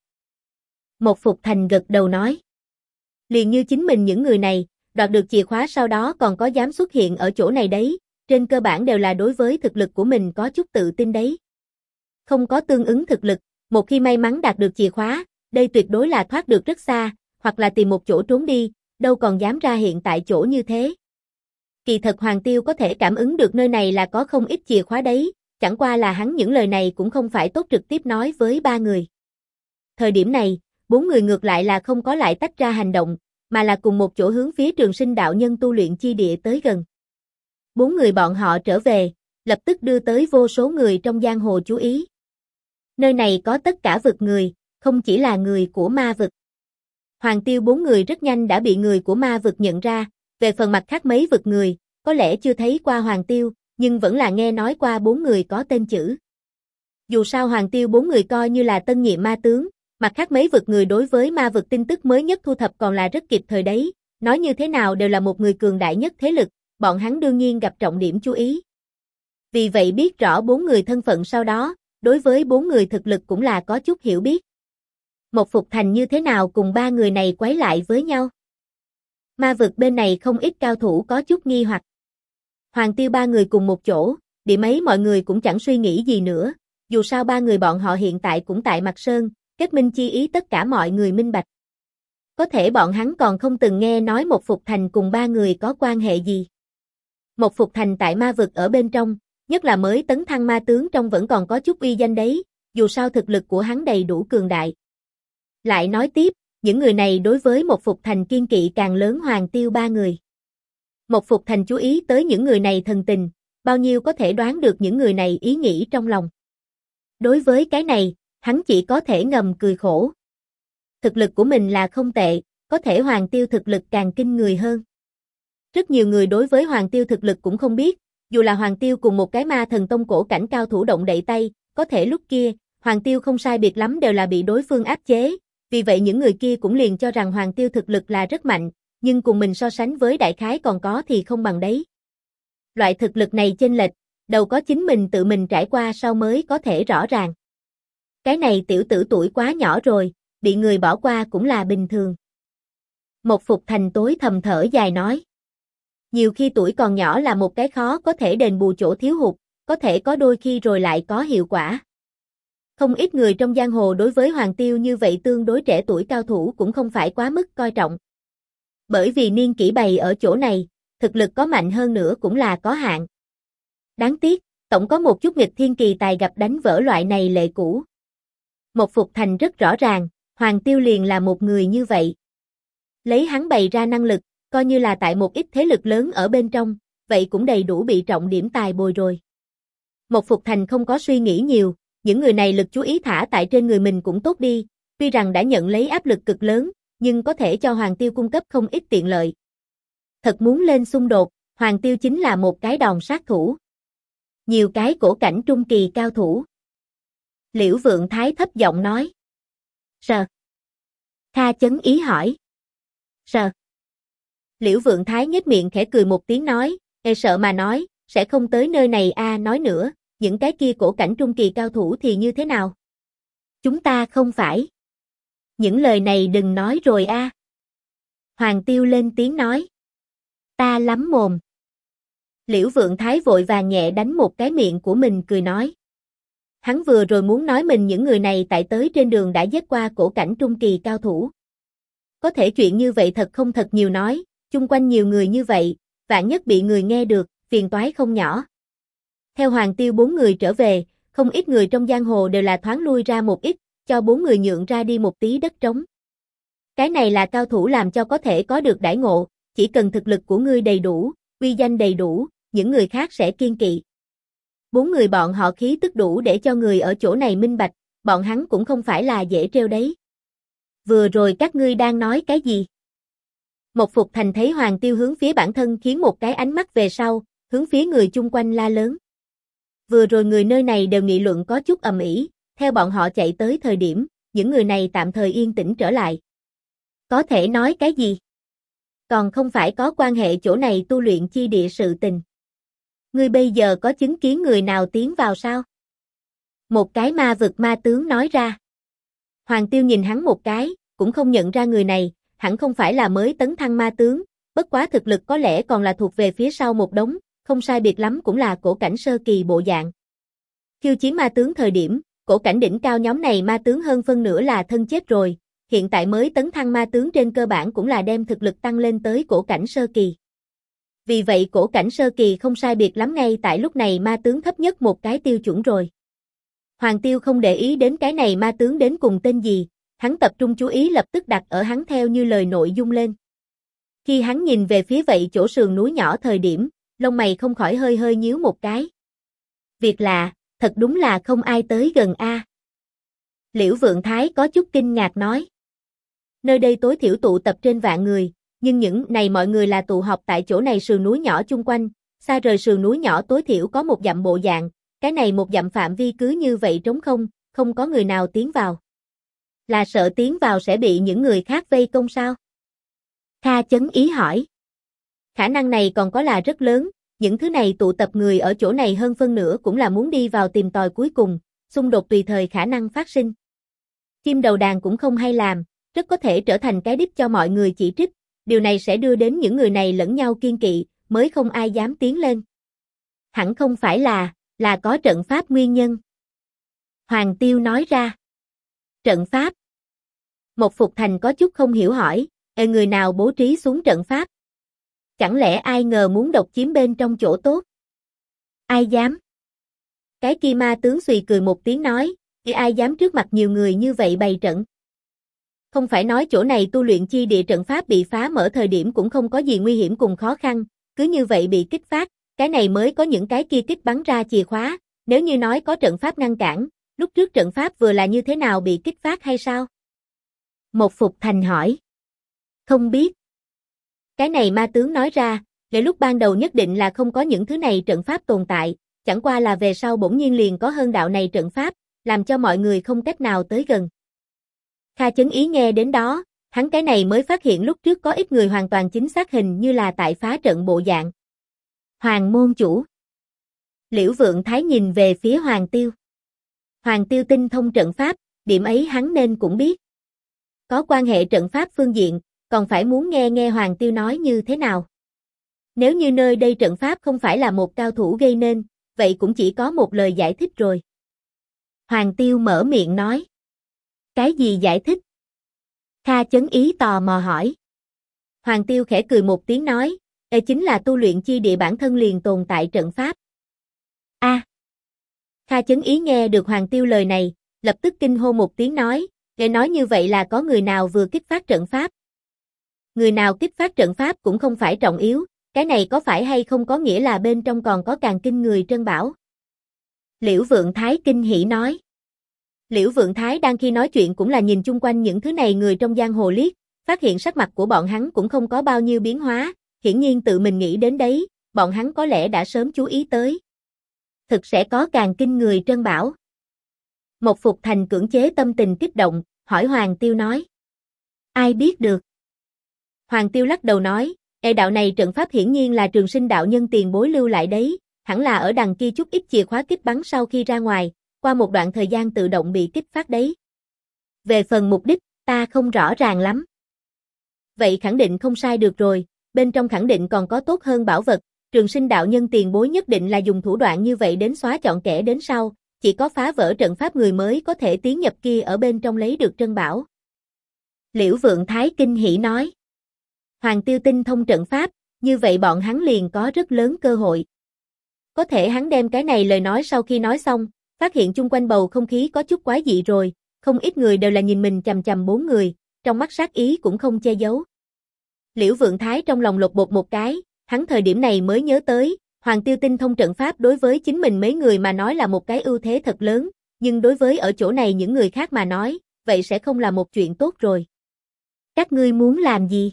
Speaker 1: Một Phục Thành gật đầu nói. Liền như chính mình những người này, đoạt được chìa khóa sau đó còn có dám xuất hiện ở chỗ này đấy, trên cơ bản đều là đối với thực lực của mình có chút tự tin đấy. Không có tương ứng thực lực, một khi may mắn đạt được chìa khóa, đây tuyệt đối là thoát được rất xa, hoặc là tìm một chỗ trốn đi, đâu còn dám ra hiện tại chỗ như thế. Kỳ thật Hoàng Tiêu có thể cảm ứng được nơi này là có không ít chìa khóa đấy, chẳng qua là hắn những lời này cũng không phải tốt trực tiếp nói với 3 người. Thời điểm này, 4 người ngược lại là không có lại tách ra hành động, mà là cùng một chỗ hướng phía Trường Sinh đạo nhân tu luyện chi địa tới gần. 4 người bọn họ trở về, lập tức đưa tới vô số người trong giang hồ chú ý. Nơi này có tất cả vực người, không chỉ là người của ma vực. Hoàng Tiêu 4 người rất nhanh đã bị người của ma vực nhận ra, về phần mặt khác mấy vực người, có lẽ chưa thấy qua Hoàng Tiêu, nhưng vẫn là nghe nói qua 4 người có tên chữ. Dù sao Hoàng Tiêu 4 người coi như là tân nhiệm ma tướng, mặt khác mấy vực người đối với ma vực tin tức mới nhất thu thập còn là rất kịp thời đấy, nói như thế nào đều là một người cường đại nhất thế lực, bọn hắn đương nhiên gặp trọng điểm chú ý. Vì vậy biết rõ 4 người thân phận sau đó, đối với 4 người thực lực cũng là có chút hiểu biết. Một Phục Thành như thế nào cùng 3 người này quấy lại với nhau? Ma vực bên này không ít cao thủ có chút nghi hoặc. Hoàng Tiêu 3 người cùng một chỗ, điểm ấy mọi người cũng chẳng suy nghĩ gì nữa, dù sao 3 người bọn họ hiện tại cũng tại Mạc Sơn, kết minh chi ý tất cả mọi người minh bạch. Có thể bọn hắn còn không từng nghe nói Một Phục Thành cùng 3 người có quan hệ gì. Một Phục Thành tại ma vực ở bên trong, Nhất là mới tấn thăng ma tướng trong vẫn còn có chút uy danh đấy, dù sao thực lực của hắn đầy đủ cường đại. Lại nói tiếp, những người này đối với Một Phục Thành kiên kỵ càng lớn Hoàng Tiêu ba người. Một Phục Thành chú ý tới những người này thần tình, bao nhiêu có thể đoán được những người này ý nghĩ trong lòng. Đối với cái này, hắn chỉ có thể ngầm cười khổ. Thực lực của mình là không tệ, có thể Hoàng Tiêu thực lực càng kinh người hơn. Rất nhiều người đối với Hoàng Tiêu thực lực cũng không biết, dù là Hoàng Tiêu cùng một cái ma thần tông cổ cảnh cao thủ động đậy tay, có thể lúc kia, Hoàng Tiêu không sai biệt lắm đều là bị đối phương áp chế, vì vậy những người kia cũng liền cho rằng Hoàng Tiêu thực lực là rất mạnh, nhưng cùng mình so sánh với đại khái còn có thì không bằng đấy. Loại thực lực này chênh lệch, đầu có chính mình tự mình trải qua sau mới có thể rõ ràng. Cái này tiểu tử tuổi quá nhỏ rồi, bị người bỏ qua cũng là bình thường. Một Phục Thành tối thầm thở dài nói. Nhiều khi tuổi còn nhỏ là một cái khó có thể đền bù chỗ thiếu hụt, có thể có đôi khi rồi lại có hiệu quả. Không ít người trong giang hồ đối với Hoàng Tiêu như vậy tương đối trẻ tuổi cao thủ cũng không phải quá mức coi trọng. Bởi vì niên kỷ bày ở chỗ này, thực lực có mạnh hơn nữa cũng là có hạn. Đáng tiếc, tổng có một chút nghịch thiên kỳ tài gặp đánh vỡ loại này lệ cũ. Một Phục Thành rất rõ ràng, Hoàng Tiêu liền là một người như vậy. Lấy hắn bày ra năng lực, coi như là tại một ít thế lực lớn ở bên trong, vậy cũng đầy đủ bị trọng điểm tài bồi rồi. Một Phục Thành không có suy nghĩ nhiều, những người này lực chú ý thả tại trên người mình cũng tốt đi, tuy rằng đã nhận lấy áp lực cực lớn, nhưng có thể cho Hoàng Tiêu cung cấp không ít tiện lợi. Thật muốn lên xung đột, Hoàng Tiêu chính là một cái đòn sát thủ. Nhiều cái cổ cảnh trung kỳ cao thủ. Liễu Vượng Thái thấp giọng nói. Sờ. Kha Chấn Ý hỏi. Sờ. Liễu Vượng Thái nhếch miệng khẽ cười một tiếng nói, sợ mà nói, sẽ không tới nơi này nói nữa, những cái kia cổ cảnh trung kỳ cao thủ thì như thế nào? Chúng ta không phải. Những lời này đừng nói rồi Hoàng Tiêu lên tiếng nói. Ta lắm mồm. Liễu Vượng Thái vội vàng nhẹ đánh một cái miệng của mình cười nói. Hắn vừa rồi muốn nói mình những người này tại tới trên đường đã giết qua cổ cảnh trung kỳ cao thủ. Có thể chuyện như vậy thật không thật nhiều nói, chung quanh nhiều người như vậy, vạn nhất bị người nghe được, phiền toái không nhỏ. Theo Hoàng Tiêu 4 người trở về, không ít người trong giang hồ đều là thoáng lui ra một ít, cho 4 người nhượng ra đi một tí đất trống. Cái này là cao thủ làm cho có thể có được đãi ngộ, chỉ cần thực lực của ngươi đầy đủ, uy danh đầy đủ, những người khác sẽ kiên kỵ. 4 người bọn họ khí tức đủ để cho người ở chỗ này minh bạch, bọn hắn cũng không phải là dễ trêu đấy. Vừa rồi các ngươi đang nói cái gì? Một Phục Thành thấy Hoàng Tiêu hướng phía bản thân khiến một cái ánh mắt về sau, hướng phía người chung quanh la lớn. Vừa rồi người nơi này đều nghị luận có chút ầm ĩ, theo bọn họ chạy tới thời điểm, những người này tạm thời yên tĩnh trở lại. Có thể nói cái gì? Còn không phải có quan hệ chỗ này tu luyện chi địa sự tình. Ngươi bây giờ có chứng kiến người nào tiến vào sao? Một cái ma vực ma tướng nói ra. Hoàng Tiêu nhìn hắn một cái, cũng không nhận ra người này, hẳn không phải là mới tấn thăng ma tướng, bất quá thực lực có lẽ còn là thuộc về phía sau một đống, không sai biệt lắm cũng là cổ cảnh sơ kỳ bộ dạng. Khiêu chiến ma tướng thời điểm, cổ cảnh đỉnh cao nhóm này ma tướng hơn phân nửa là thân chết rồi, hiện tại mới tấn thăng ma tướng trên cơ bản cũng là đem thực lực tăng lên tới cổ cảnh sơ kỳ. Vì vậy cổ cảnh sơ kỳ không sai biệt lắm ngay tại lúc này ma tướng thấp nhất một cái tiêu chuẩn rồi. Hoàng Tiêu không để ý đến cái này ma tướng đến cùng tên gì, hắn tập trung chú ý lập tức đặt ở hắn theo như lời nội dung lên. Khi hắn nhìn về phía vậy chỗ sườn núi nhỏ thời điểm, lông mày không khỏi hơi hơi nhíu một cái. Việc lạ, thật đúng là không ai tới gần Liễu Vượng Thái có chút kinh ngạc nói. Nơi đây tối thiểu tụ tập trên vạn người, nhưng những này mọi người là tụ họp tại chỗ này sườn núi nhỏ chung quanh, xa rời sườn núi nhỏ tối thiểu có một dặm bộ dạng, cái này một dặm phạm vi cứ như vậy trống không, không có người nào tiến vào. Là sợ tiến vào sẽ bị những người khác vây công sao? Kha Chấn Ý hỏi. Khả năng này còn có là rất lớn, những thứ này tụ tập người ở chỗ này hơn phân nửa cũng là muốn đi vào tìm tòi cuối cùng, xung đột tùy thời khả năng phát sinh. Chim đầu đàn cũng không hay làm, rất có thể trở thành cái đích cho mọi người chỉ trích, điều này sẽ đưa đến những người này lẫn nhau kiên kỵ, mới không ai dám tiến lên. Hẳn không phải là có trận pháp nguyên nhân. Hoàng Tiêu nói ra. Trận pháp. Một Phục Thành có chút không hiểu hỏi, người nào bố trí xuống trận pháp? Chẳng lẽ ai ngờ muốn độc chiếm bên trong chỗ tốt? Ai dám? Cái kia ma tướng xùy cười một tiếng nói, ai dám trước mặt nhiều người như vậy bày trận. Không phải nói chỗ này tu luyện chi địa trận pháp bị phá mở thời điểm cũng không có gì nguy hiểm cùng khó khăn, cứ như vậy bị kích phát, cái này mới có những cái kia kích bắn ra chìa khóa, nếu như nói có trận pháp ngăn cản, lúc trước trận pháp vừa là như thế nào bị kích phát hay sao? Một Phục Thành hỏi. Không biết. Cái này ma tướng nói ra, để lúc ban đầu nhất định là không có những thứ này trận pháp tồn tại, chẳng qua là về sau bỗng nhiên liền có hơn đạo này trận pháp, làm cho mọi người không cách nào tới gần. Kha Chấn Ý nghe đến đó, hắn cái này mới phát hiện lúc trước có ít người hoàn toàn chính xác hình như là tại phá trận bộ dạng. Hoàng môn chủ. Liễu Vượng Thái nhìn về phía Hoàng Tiêu. Hoàng Tiêu tinh thông trận pháp, điểm ấy hắn nên cũng biết. Có quan hệ trận pháp phương diện, còn phải muốn nghe nghe Hoàng Tiêu nói như thế nào. Nếu như nơi đây trận pháp không phải là một cao thủ gây nên, vậy cũng chỉ có một lời giải thích rồi. Hoàng Tiêu mở miệng nói. Cái gì giải thích? Kha Chấn Ý tò mò hỏi. Hoàng Tiêu khẽ cười một tiếng nói, chính là tu luyện chi địa bản thân liền tồn tại trận pháp. A. Kha Chấn Ý nghe được Hoàng Tiêu lời này, lập tức kinh hô một tiếng nói, nói như vậy là có người nào vừa kích phát trận pháp. Người nào kích phát trận pháp cũng không phải trọng yếu, cái này có phải hay không có nghĩa là bên trong còn có càng kinh người trân bảo. Liễu Vượng Thái kinh hỉ nói. Liễu Vượng Thái đang khi nói chuyện cũng là nhìn chung quanh những thứ này người trong giang hồ liếc, phát hiện sắc mặt của bọn hắn cũng không có bao nhiêu biến hóa, hiển nhiên tự mình nghĩ đến đấy, bọn hắn có lẽ đã sớm chú ý tới. Thực sẽ có càng kinh người trân bảo. Một Phục Thành cưỡng chế tâm tình kích động, hỏi Hoàng Tiêu nói. Ai biết được? Hoàng Tiêu lắc đầu nói, đạo này trận pháp hiển nhiên là Trường Sinh đạo nhân tiền bối lưu lại đấy, hẳn là ở đằng kia chút ít chìa khóa kích bắn sau khi ra ngoài, qua một đoạn thời gian tự động bị kích phát đấy. Về phần mục đích, ta không rõ ràng lắm. Vậy khẳng định không sai được rồi, bên trong khẳng định còn có tốt hơn bảo vật, Trường Sinh đạo nhân tiền bối nhất định là dùng thủ đoạn như vậy đến xóa chọn kẻ đến sau, chỉ có phá vỡ trận pháp người mới có thể tiến nhập kia ở bên trong lấy được trân bảo. Liễu Vượng Thái kinh hỉ nói. Hoàng Tiêu tinh thông trận pháp, như vậy bọn hắn liền có rất lớn cơ hội. Có thể hắn đem cái này lời nói sau khi nói xong, phát hiện chung quanh bầu không khí có chút quái dị rồi, không ít người đều là nhìn mình chằm chằm bốn người, trong mắt sát ý cũng không che giấu. Liễu Vượng Thái trong lòng lột bột một cái, hắn thời điểm này mới nhớ tới, Hoàng Tiêu tinh thông trận pháp đối với chính mình mấy người mà nói là một cái ưu thế thật lớn, nhưng đối với ở chỗ này những người khác mà nói, vậy sẽ không là một chuyện tốt rồi. Các ngươi muốn làm gì?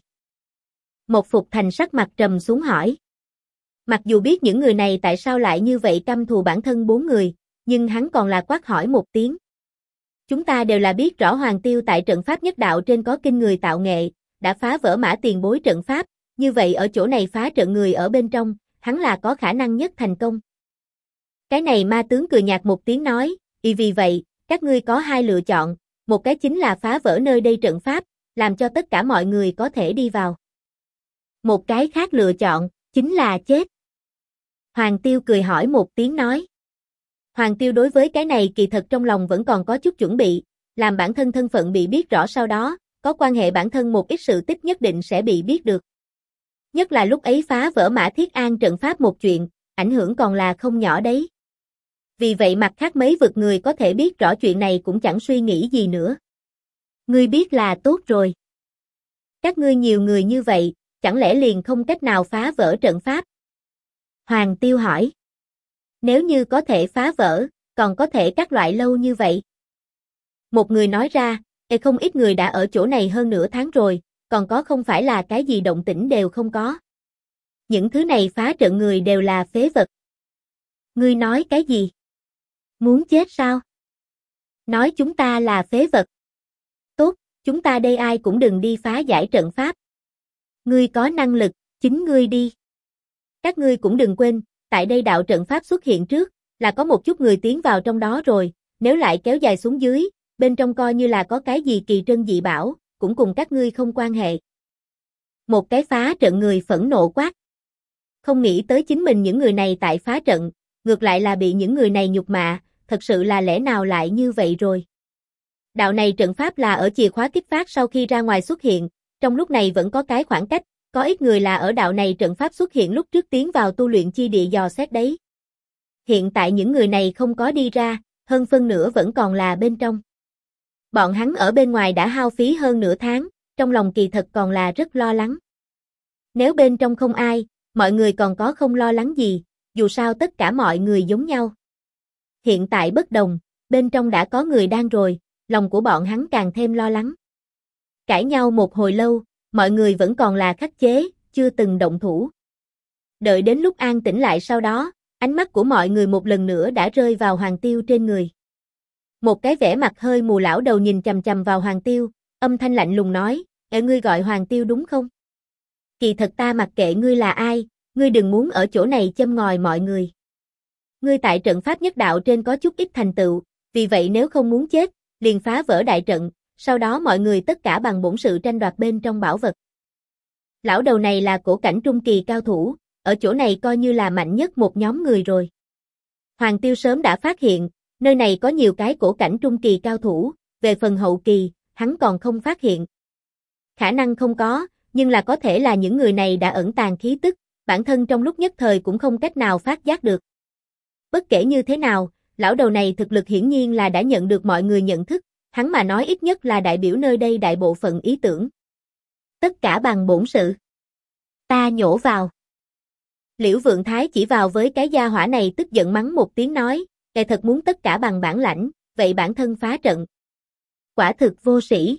Speaker 1: Một Phục Thành sắc mặt trầm xuống hỏi. Mặc dù biết những người này tại sao lại như vậy căm thù bản thân bốn người, nhưng hắn còn là quát hỏi một tiếng. Chúng ta đều là biết rõ Hoàng Tiêu tại trận pháp nhất đạo trên có kinh người tạo nghệ, đã phá vỡ Mã tiền bối trận pháp, như vậy ở chỗ này phá trận người ở bên trong, hắn là có khả năng nhất thành công. Cái này ma tướng cười nhạt một tiếng nói, vì vậy, các ngươi có hai lựa chọn, một cái chính là phá vỡ nơi đây trận pháp, làm cho tất cả mọi người có thể đi vào. Một cái khác lựa chọn, chính là chết. Hoàng Tiêu cười hỏi một tiếng nói. Hoàng Tiêu đối với cái này kỳ thật trong lòng vẫn còn có chút chuẩn bị, làm bản thân thân phận bị biết rõ sau đó, có quan hệ bản thân một ít sự tích nhất định sẽ bị biết được. Nhất là lúc ấy phá vỡ Mã Thiết An trận pháp một chuyện, ảnh hưởng còn là không nhỏ đấy. Vì vậy mặt khác mấy vực người có thể biết rõ chuyện này cũng chẳng suy nghĩ gì nữa. Ngươi biết là tốt rồi. Các ngươi nhiều người như vậy, chẳng lẽ liền không cách nào phá vỡ trận pháp? Hoàng Tiêu hỏi. Nếu như có thể phá vỡ, còn có thể các loại lâu như vậy. Một người nói ra, không ít người đã ở chỗ này hơn nửa tháng rồi, còn có không phải là cái gì động tĩnh đều không có. Những thứ này phá trận người đều là phế vật. Ngươi nói cái gì? Muốn chết sao? Nói chúng ta là phế vật. Tốt, chúng ta đây ai cũng đừng đi phá giải trận pháp. Ngươi có năng lực, chính ngươi đi. Các ngươi cũng đừng quên, tại đây đạo trận pháp xuất hiện trước, là có một chút người tiến vào trong đó rồi, nếu lại kéo dài xuống dưới, bên trong coi như là có cái gì kỳ trân dị bảo, cũng cùng các ngươi không quan hệ. Một cái phá trận người phẫn nộ quát. Không nghĩ tới chính mình những người này tại phá trận, ngược lại là bị những người này nhục mạ, thật sự là lẽ nào lại như vậy rồi. Đạo này trận pháp là ở chìa khóa kích phát sau khi ra ngoài xuất hiện, trong lúc này vẫn có cái khoảng cách, có ít người là ở đạo này trận pháp xuất hiện lúc trước tiến vào tu luyện chi địa dò xét đấy. Hiện tại những người này không có đi ra, hơn phân nửa vẫn còn là bên trong. Bọn hắn ở bên ngoài đã hao phí hơn nửa tháng, trong lòng kỳ thật còn là rất lo lắng. Nếu bên trong không ai, mọi người còn có không lo lắng gì, dù sao tất cả mọi người giống nhau. Hiện tại bất đồng, bên trong đã có người đang rồi, lòng của bọn hắn càng thêm lo lắng. Cãi nhau một hồi lâu, mọi người vẫn còn là khắc chế, chưa từng động thủ. Đợi đến lúc an tĩnh lại sau đó, ánh mắt của mọi người một lần nữa đã rơi vào Hoàng Tiêu trên người. Một cái vẻ mặt hơi mù lão đầu nhìn chằm chằm vào Hoàng Tiêu, âm thanh lạnh lùng nói, ngươi gọi Hoàng Tiêu đúng không? Kỳ thật ta mặc kệ ngươi là ai, ngươi đừng muốn ở chỗ này châm ngòi mọi người. Ngươi tại trận pháp nhất đạo trên có chút ít thành tựu, vì vậy nếu không muốn chết, liền phá vỡ đại trận, sau đó mọi người tất cả bằng bổn sự tranh đoạt bên trong bảo vật. Lão đầu này là cổ cảnh trung kỳ cao thủ, ở chỗ này coi như là mạnh nhất một nhóm người rồi. Hoàng Tiêu sớm đã phát hiện, nơi này có nhiều cái cổ cảnh trung kỳ cao thủ, về phần hậu kỳ, hắn còn không phát hiện. Khả năng không có, nhưng là có thể là những người này đã ẩn tàng khí tức, bản thân trong lúc nhất thời cũng không cách nào phát giác được. Bất kể như thế nào, lão đầu này thực lực hiển nhiên là đã nhận được mọi người nhận thức, hắn mà nói ít nhất là đại biểu nơi đây đại bộ phận ý tưởng. Tất cả bằng bổn sự. Ta nhổ vào. Liễu Vượng Thái chỉ vào với cái gia hỏa này tức giận mắng một tiếng nói, kẻ thật muốn tất cả bằng bản lãnh, vậy bản thân phá trận. Quả thực vô sĩ.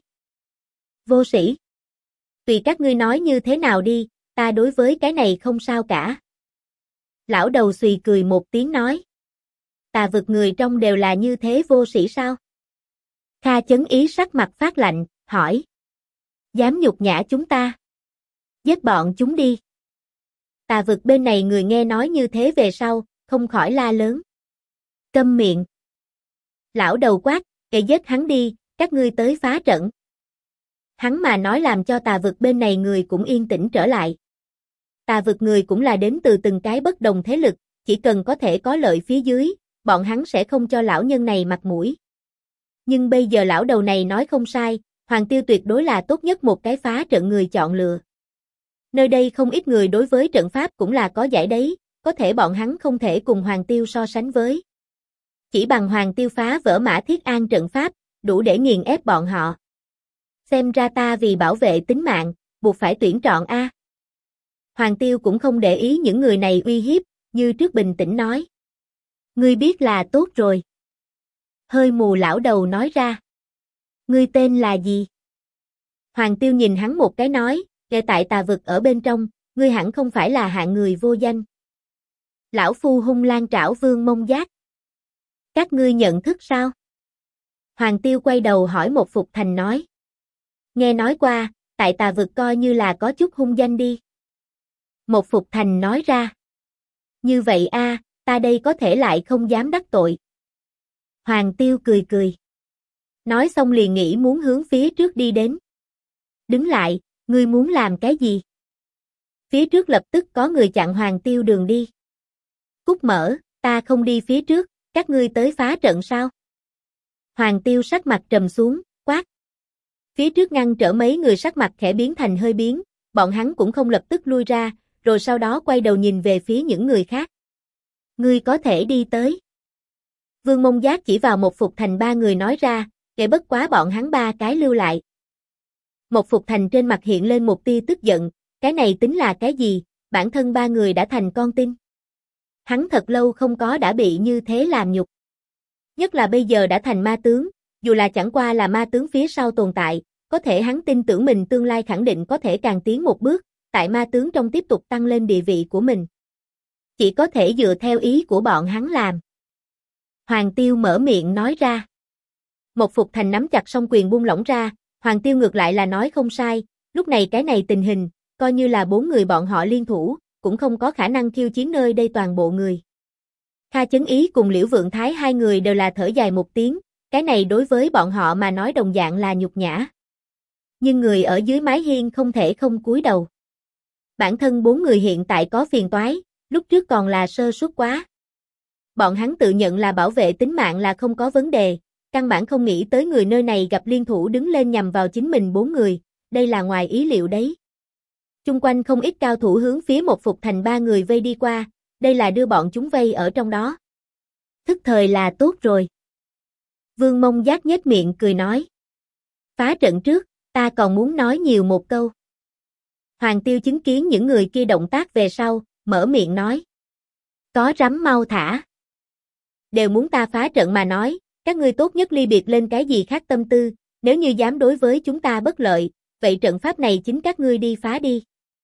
Speaker 1: Vô sĩ. Tùy các ngươi nói như thế nào đi, ta đối với cái này không sao cả. Lão đầu xùy cười một tiếng nói. Tà vực người trong đều là như thế vô sĩ sao? Kha Chấn Ý sắc mặt phát lạnh, hỏi. Dám nhục nhã chúng ta? Giết bọn chúng đi. Tà vực bên này người nghe nói như thế về sau, không khỏi la lớn. Câm miệng. Lão đầu quát, kệ giết hắn đi, các ngươi tới phá trận. Hắn mà nói làm cho tà vực bên này người cũng yên tĩnh trở lại. Tà vực người cũng là đến từ từng cái bất đồng thế lực, chỉ cần có thể có lợi phía dưới, bọn hắn sẽ không cho lão nhân này mặt mũi. Nhưng bây giờ lão đầu này nói không sai, Hoàng Tiêu tuyệt đối là tốt nhất một cái phá trận người chọn lựa. Nơi đây không ít người đối với trận pháp cũng là có giải đấy, có thể bọn hắn không thể cùng Hoàng Tiêu so sánh với. Chỉ bằng Hoàng Tiêu phá vỡ Mã Thiết An trận pháp, đủ để nghiền ép bọn họ. Xem ra ta vì bảo vệ tính mạng, buộc phải tuyển chọn A. Hoàng Tiêu cũng không để ý những người này uy hiếp, như trước bình tĩnh nói. Ngươi biết là tốt rồi. Hơi mù lão đầu nói ra. Ngươi tên là gì? Hoàng Tiêu nhìn hắn một cái nói, kể tại tà vực ở bên trong, ngươi hẳn không phải là hạng người vô danh. Lão phu hung lang trảo Vương Mông Giác. Các ngươi nhận thức sao? Hoàng Tiêu quay đầu hỏi một Phục Thành nói. Nghe nói qua, tại tà vực coi như là có chút hung danh đi. Một Phục Thành nói ra. Như vậy a, ta đây có thể lại không dám đắc tội. Hoàng Tiêu cười cười. Nói xong liền nghĩ muốn hướng phía trước đi đến. Đứng lại, ngươi muốn làm cái gì? Phía trước lập tức có người chặn Hoàng Tiêu đường đi. Cút mở, ta không đi phía trước, các ngươi tới phá trận sao? Hoàng Tiêu sắc mặt trầm xuống, quát. Phía trước ngăn trở mấy người sắc mặt khẽ biến thành hơi biến, bọn hắn cũng không lập tức lui ra, rồi sau đó quay đầu nhìn về phía những người khác. Ngươi có thể đi tới. Vương Mông Giác chỉ vào một Phục Thành ba người nói ra, kể bất quá bọn hắn ba cái lưu lại. Một Phục Thành trên mặt hiện lên một tia tức giận, cái này tính là cái gì, bản thân ba người đã thành con tin. Hắn thật lâu không có đã bị như thế làm nhục. Nhất là bây giờ đã thành ma tướng, dù là chẳng qua là ma tướng phía sau tồn tại, có thể hắn tin tưởng mình tương lai khẳng định có thể càng tiến một bước, tại ma tướng trong tiếp tục tăng lên địa vị của mình. Chỉ có thể dựa theo ý của bọn hắn làm. Hoàng Tiêu mở miệng nói ra. Một Phục Thành nắm chặt song quyền buông lỏng ra, Hoàng Tiêu ngược lại là nói không sai, lúc này cái này tình hình, coi như là 4 người bọn họ liên thủ, cũng không có khả năng khiêu chiến nơi đây toàn bộ người. Kha Chấn Ý cùng Liễu Vượng Thái hai người đều là thở dài một tiếng, cái này đối với bọn họ mà nói đồng dạng là nhục nhã. Nhưng người ở dưới mái hiên không thể không cúi đầu. Bản thân 4 người hiện tại có phiền toái, lúc trước còn là sơ suất quá. Bọn hắn tự nhận là bảo vệ tính mạng là không có vấn đề, căn bản không nghĩ tới người nơi này gặp liên thủ đứng lên nhằm vào chính mình 4 người, đây là ngoài ý liệu đấy. Chung quanh không ít cao thủ hướng phía một Phục Thành ba người vây đi qua, đây là đưa bọn chúng vây ở trong đó. Thức thời là tốt rồi. Vương Mông Giác nhếch miệng cười nói. Phá trận trước, ta còn muốn nói nhiều một câu. Hoàng Tiêu chứng kiến những người kia động tác về sau, mở miệng nói. Có rắm mau thả. Đều muốn ta phá trận mà nói, các ngươi tốt nhất ly biệt lên cái gì khác tâm tư, nếu như dám đối với chúng ta bất lợi, vậy trận pháp này chính các ngươi đi phá đi.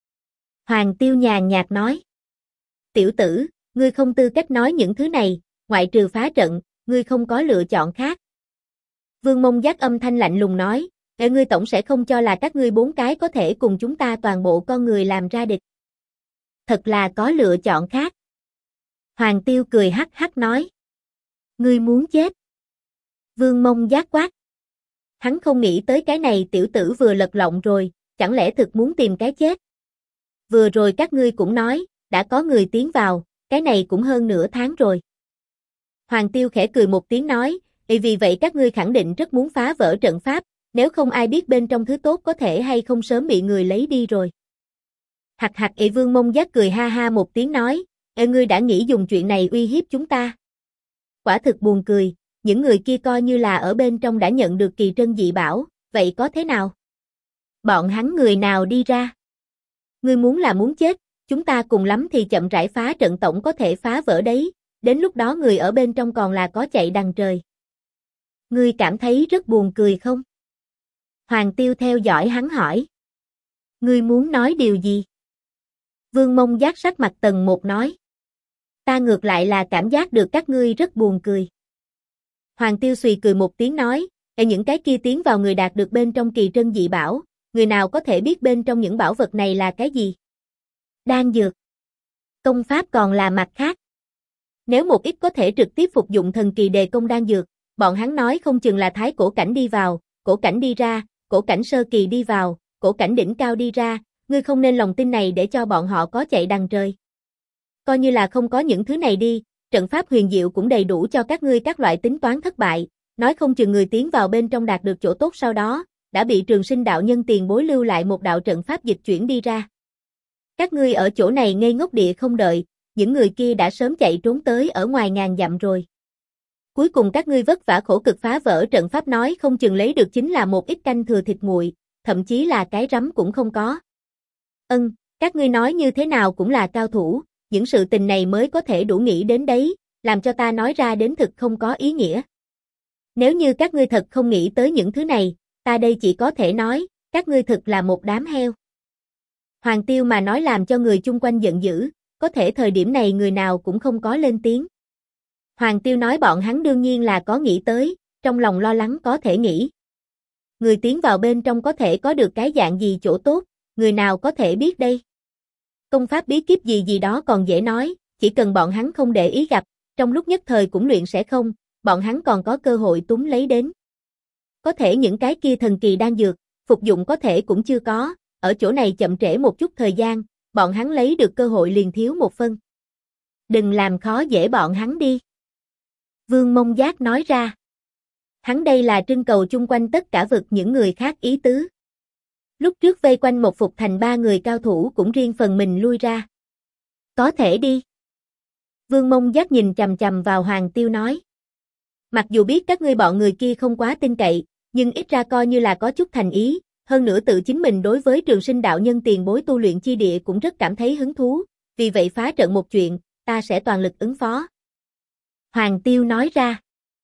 Speaker 1: Hoàng Tiêu nhàn nhạt nói. Tiểu tử, ngươi không tư cách nói những thứ này, ngoại trừ phá trận, ngươi không có lựa chọn khác. Vương Mông Giác âm thanh lạnh lùng nói, ngươi tổng sẽ không cho là các ngươi 4 cái có thể cùng chúng ta toàn bộ con người làm ra địch. Thật là có lựa chọn khác. Hoàng Tiêu cười hắc hắc nói. Ngươi muốn chết. Vương Mông Giác quát. Hắn không nghĩ tới cái này tiểu tử vừa lật lọng rồi, chẳng lẽ thực muốn tìm cái chết. Vừa rồi các ngươi cũng nói, đã có người tiến vào, cái này cũng hơn nửa tháng rồi. Hoàng Tiêu khẽ cười một tiếng nói, vì vậy các ngươi khẳng định rất muốn phá vỡ trận pháp, nếu không ai biết bên trong thứ tốt có thể hay không sớm bị người lấy đi rồi. Hạc hạc. Vương Mông Giác cười ha ha một tiếng nói, ngươi đã nghĩ dùng chuyện này uy hiếp chúng ta. Quả thực buồn cười, những người kia coi như là ở bên trong đã nhận được kỳ trân dị bảo, vậy có thế nào? Bọn hắn người nào đi ra? Ngươi muốn là muốn chết, chúng ta cùng lắm thì chậm rãi phá trận tổng có thể phá vỡ đấy, đến lúc đó người ở bên trong còn là có chạy đằng trời. Ngươi cảm thấy rất buồn cười không? Hoàng Tiêu theo dõi hắn hỏi. Ngươi muốn nói điều gì? Vương Mông Giác sắc mặt tần một nói. Ta ngược lại là cảm giác được các ngươi rất buồn cười. Hoàng Tiêu xùy cười một tiếng nói, những cái kia tiến vào người đạt được bên trong kỳ trân dị bảo, người nào có thể biết bên trong những bảo vật này là cái gì? Đan dược. Công pháp còn là mặt khác. Nếu một ít có thể trực tiếp phục dụng thần kỳ đề công đan dược, bọn hắn nói không chừng là thái cổ cảnh đi vào, cổ cảnh đi ra, cổ cảnh sơ kỳ đi vào, cổ cảnh đỉnh cao đi ra, ngươi không nên lòng tin này để cho bọn họ có chạy đằng trời. Coi như là không có những thứ này đi, trận pháp huyền diệu cũng đầy đủ cho các ngươi các loại tính toán thất bại, nói không chừng người tiến vào bên trong đạt được chỗ tốt sau đó, đã bị Trường Sinh đạo nhân tiền bối lưu lại một đạo trận pháp dịch chuyển đi ra. Các ngươi ở chỗ này ngây ngốc địa không đợi, những người kia đã sớm chạy trốn tới ở ngoài ngàn dặm rồi. Cuối cùng các ngươi vất vả khổ cực phá vỡ trận pháp nói không chừng lấy được chính là một ít canh thừa thịt nguội, thậm chí là cái rắm cũng không có. Các ngươi nói như thế nào cũng là cao thủ, những sự tình này mới có thể đủ nghĩ đến đấy, làm cho ta nói ra đến thực không có ý nghĩa. Nếu như các ngươi thật không nghĩ tới những thứ này, ta đây chỉ có thể nói, các ngươi thực là một đám heo. Hoàng Tiêu mà nói làm cho người chung quanh giận dữ, có thể thời điểm này người nào cũng không có lên tiếng. Hoàng Tiêu nói bọn hắn đương nhiên là có nghĩ tới, trong lòng lo lắng có thể nghĩ. Người tiến vào bên trong có thể có được cái dạng gì chỗ tốt, người nào có thể biết đây. Công pháp bí kíp gì gì đó còn dễ nói, chỉ cần bọn hắn không để ý gặp, trong lúc nhất thời cũng luyện sẽ không, bọn hắn còn có cơ hội túm lấy đến. Có thể những cái kia thần kỳ đan dược, phục dụng có thể cũng chưa có, ở chỗ này chậm trễ một chút thời gian, bọn hắn lấy được cơ hội liền thiếu một phân. Đừng làm khó dễ bọn hắn đi. Vương Mông Giác nói ra. Hắn đây là trưng cầu chung quanh tất cả vực những người khác ý tứ. Lúc trước vây quanh một phục thành 3 người cao thủ cũng riêng phần mình lui ra. Có thể đi. Vương Mông Giác nhìn chằm chằm vào Hoàng Tiêu nói. Mặc dù biết các ngươi bọn người kia không quá tin cậy, nhưng ít ra coi như là có chút thành ý, hơn nữa tự chính mình đối với Trường Sinh đạo nhân tiền bối tu luyện chi địa cũng rất cảm thấy hứng thú, vì vậy phá trận một chuyện, ta sẽ toàn lực ứng phó. Hoàng Tiêu nói ra.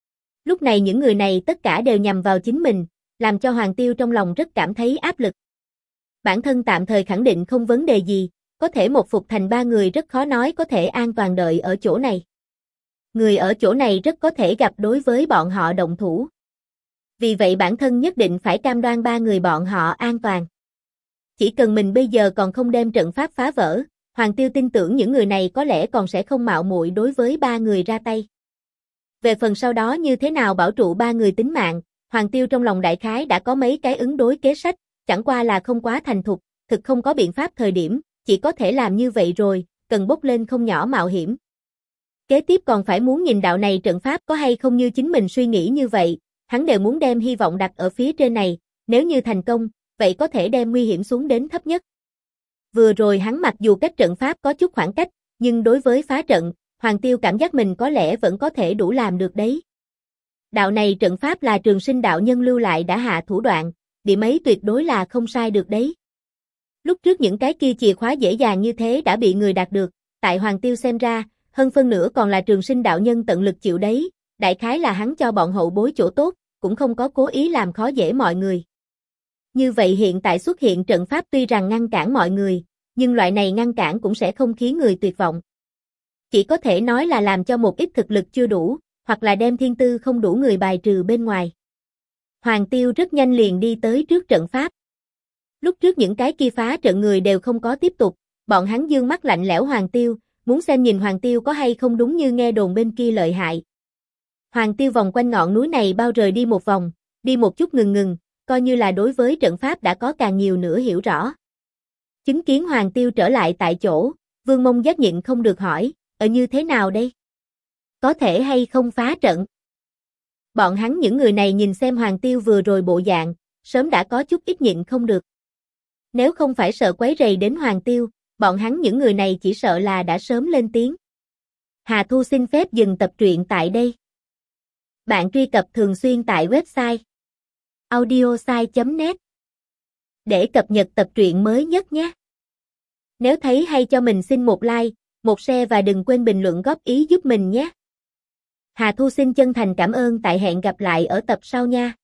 Speaker 1: Lúc này những người này tất cả đều nhằm vào chính mình, làm cho Hoàng Tiêu trong lòng rất cảm thấy áp lực. Bản thân tạm thời khẳng định không vấn đề gì, có thể một phục thành 3 người rất khó nói có thể an toàn đợi ở chỗ này. Người ở chỗ này rất có thể gặp đối với bọn họ động thủ. Vì vậy bản thân nhất định phải cam đoan 3 người bọn họ an toàn. Chỉ cần mình bây giờ còn không đem trận pháp phá vỡ, Hoàng Tiêu tin tưởng những người này có lẽ còn sẽ không mạo muội đối với 3 người ra tay. Về phần sau đó như thế nào bảo trụ 3 người tính mạng, Hoàng Tiêu trong lòng đại khái đã có mấy cái ứng đối kế sách, chẳng qua là không quá thành thục, thực không có biện pháp thời điểm, chỉ có thể làm như vậy rồi, cần bốc lên không nhỏ mạo hiểm. Kế tiếp còn phải muốn nhìn đạo này trận pháp có hay không như chính mình suy nghĩ như vậy, hắn đều muốn đem hy vọng đặt ở phía trên này, nếu như thành công, vậy có thể đem nguy hiểm xuống đến thấp nhất. Vừa rồi hắn mặc dù cách trận pháp có chút khoảng cách, nhưng đối với phá trận, Hoàng Tiêu cảm giác mình có lẽ vẫn có thể đủ làm được đấy. Đạo này trận pháp là Trường Sinh đạo nhân lưu lại đã hạ thủ đoạn, điểm ấy tuyệt đối là không sai được đấy. Lúc trước những cái kia chìa khóa dễ dàng như thế đã bị người đạt được, tại Hoàng Tiêu xem ra, hơn phân nửa còn là Trường Sinh đạo nhân tận lực chịu đấy, đại khái là hắn cho bọn hậu bối chỗ tốt, cũng không có cố ý làm khó dễ mọi người. Như vậy hiện tại xuất hiện trận pháp tuy rằng ngăn cản mọi người, nhưng loại này ngăn cản cũng sẽ không khiến người tuyệt vọng. Chỉ có thể nói là làm cho một ít thực lực chưa đủ, hoặc là đem thiên tư không đủ người bài trừ bên ngoài. Hoàng Tiêu rất nhanh liền đi tới trước trận pháp. Lúc trước những cái kia phá trận người đều không có tiếp tục, bọn hắn dương mắt lạnh lẽo Hoàng Tiêu, muốn xem nhìn Hoàng Tiêu có hay không đúng như nghe đồn bên kia lợi hại. Hoàng Tiêu vòng quanh ngọn núi này bao rời đi một vòng, đi một chút ngừng, coi như là đối với trận pháp đã có càng nhiều nữa hiểu rõ. Chứng kiến Hoàng Tiêu trở lại tại chỗ, Vương Mông Giác nhịn không được hỏi, như thế nào đây? Có thể hay không phá trận? Bọn hắn những người này nhìn xem Hoàng Tiêu vừa rồi bộ dạng, sớm đã có chút ít nhịn không được. Nếu không phải sợ quấy rầy đến Hoàng Tiêu, bọn hắn những người này chỉ sợ là đã sớm lên tiếng. Hà Thu xin phép dừng tập truyện tại đây. Bạn truy cập thường xuyên tại website audiosai.net để cập nhật tập truyện mới nhất nhé. Nếu thấy hay cho mình xin một like, một share và đừng quên bình luận góp ý giúp mình nhé. Hà Thu xin chân thành cảm ơn, tại hẹn gặp lại ở tập sau nha.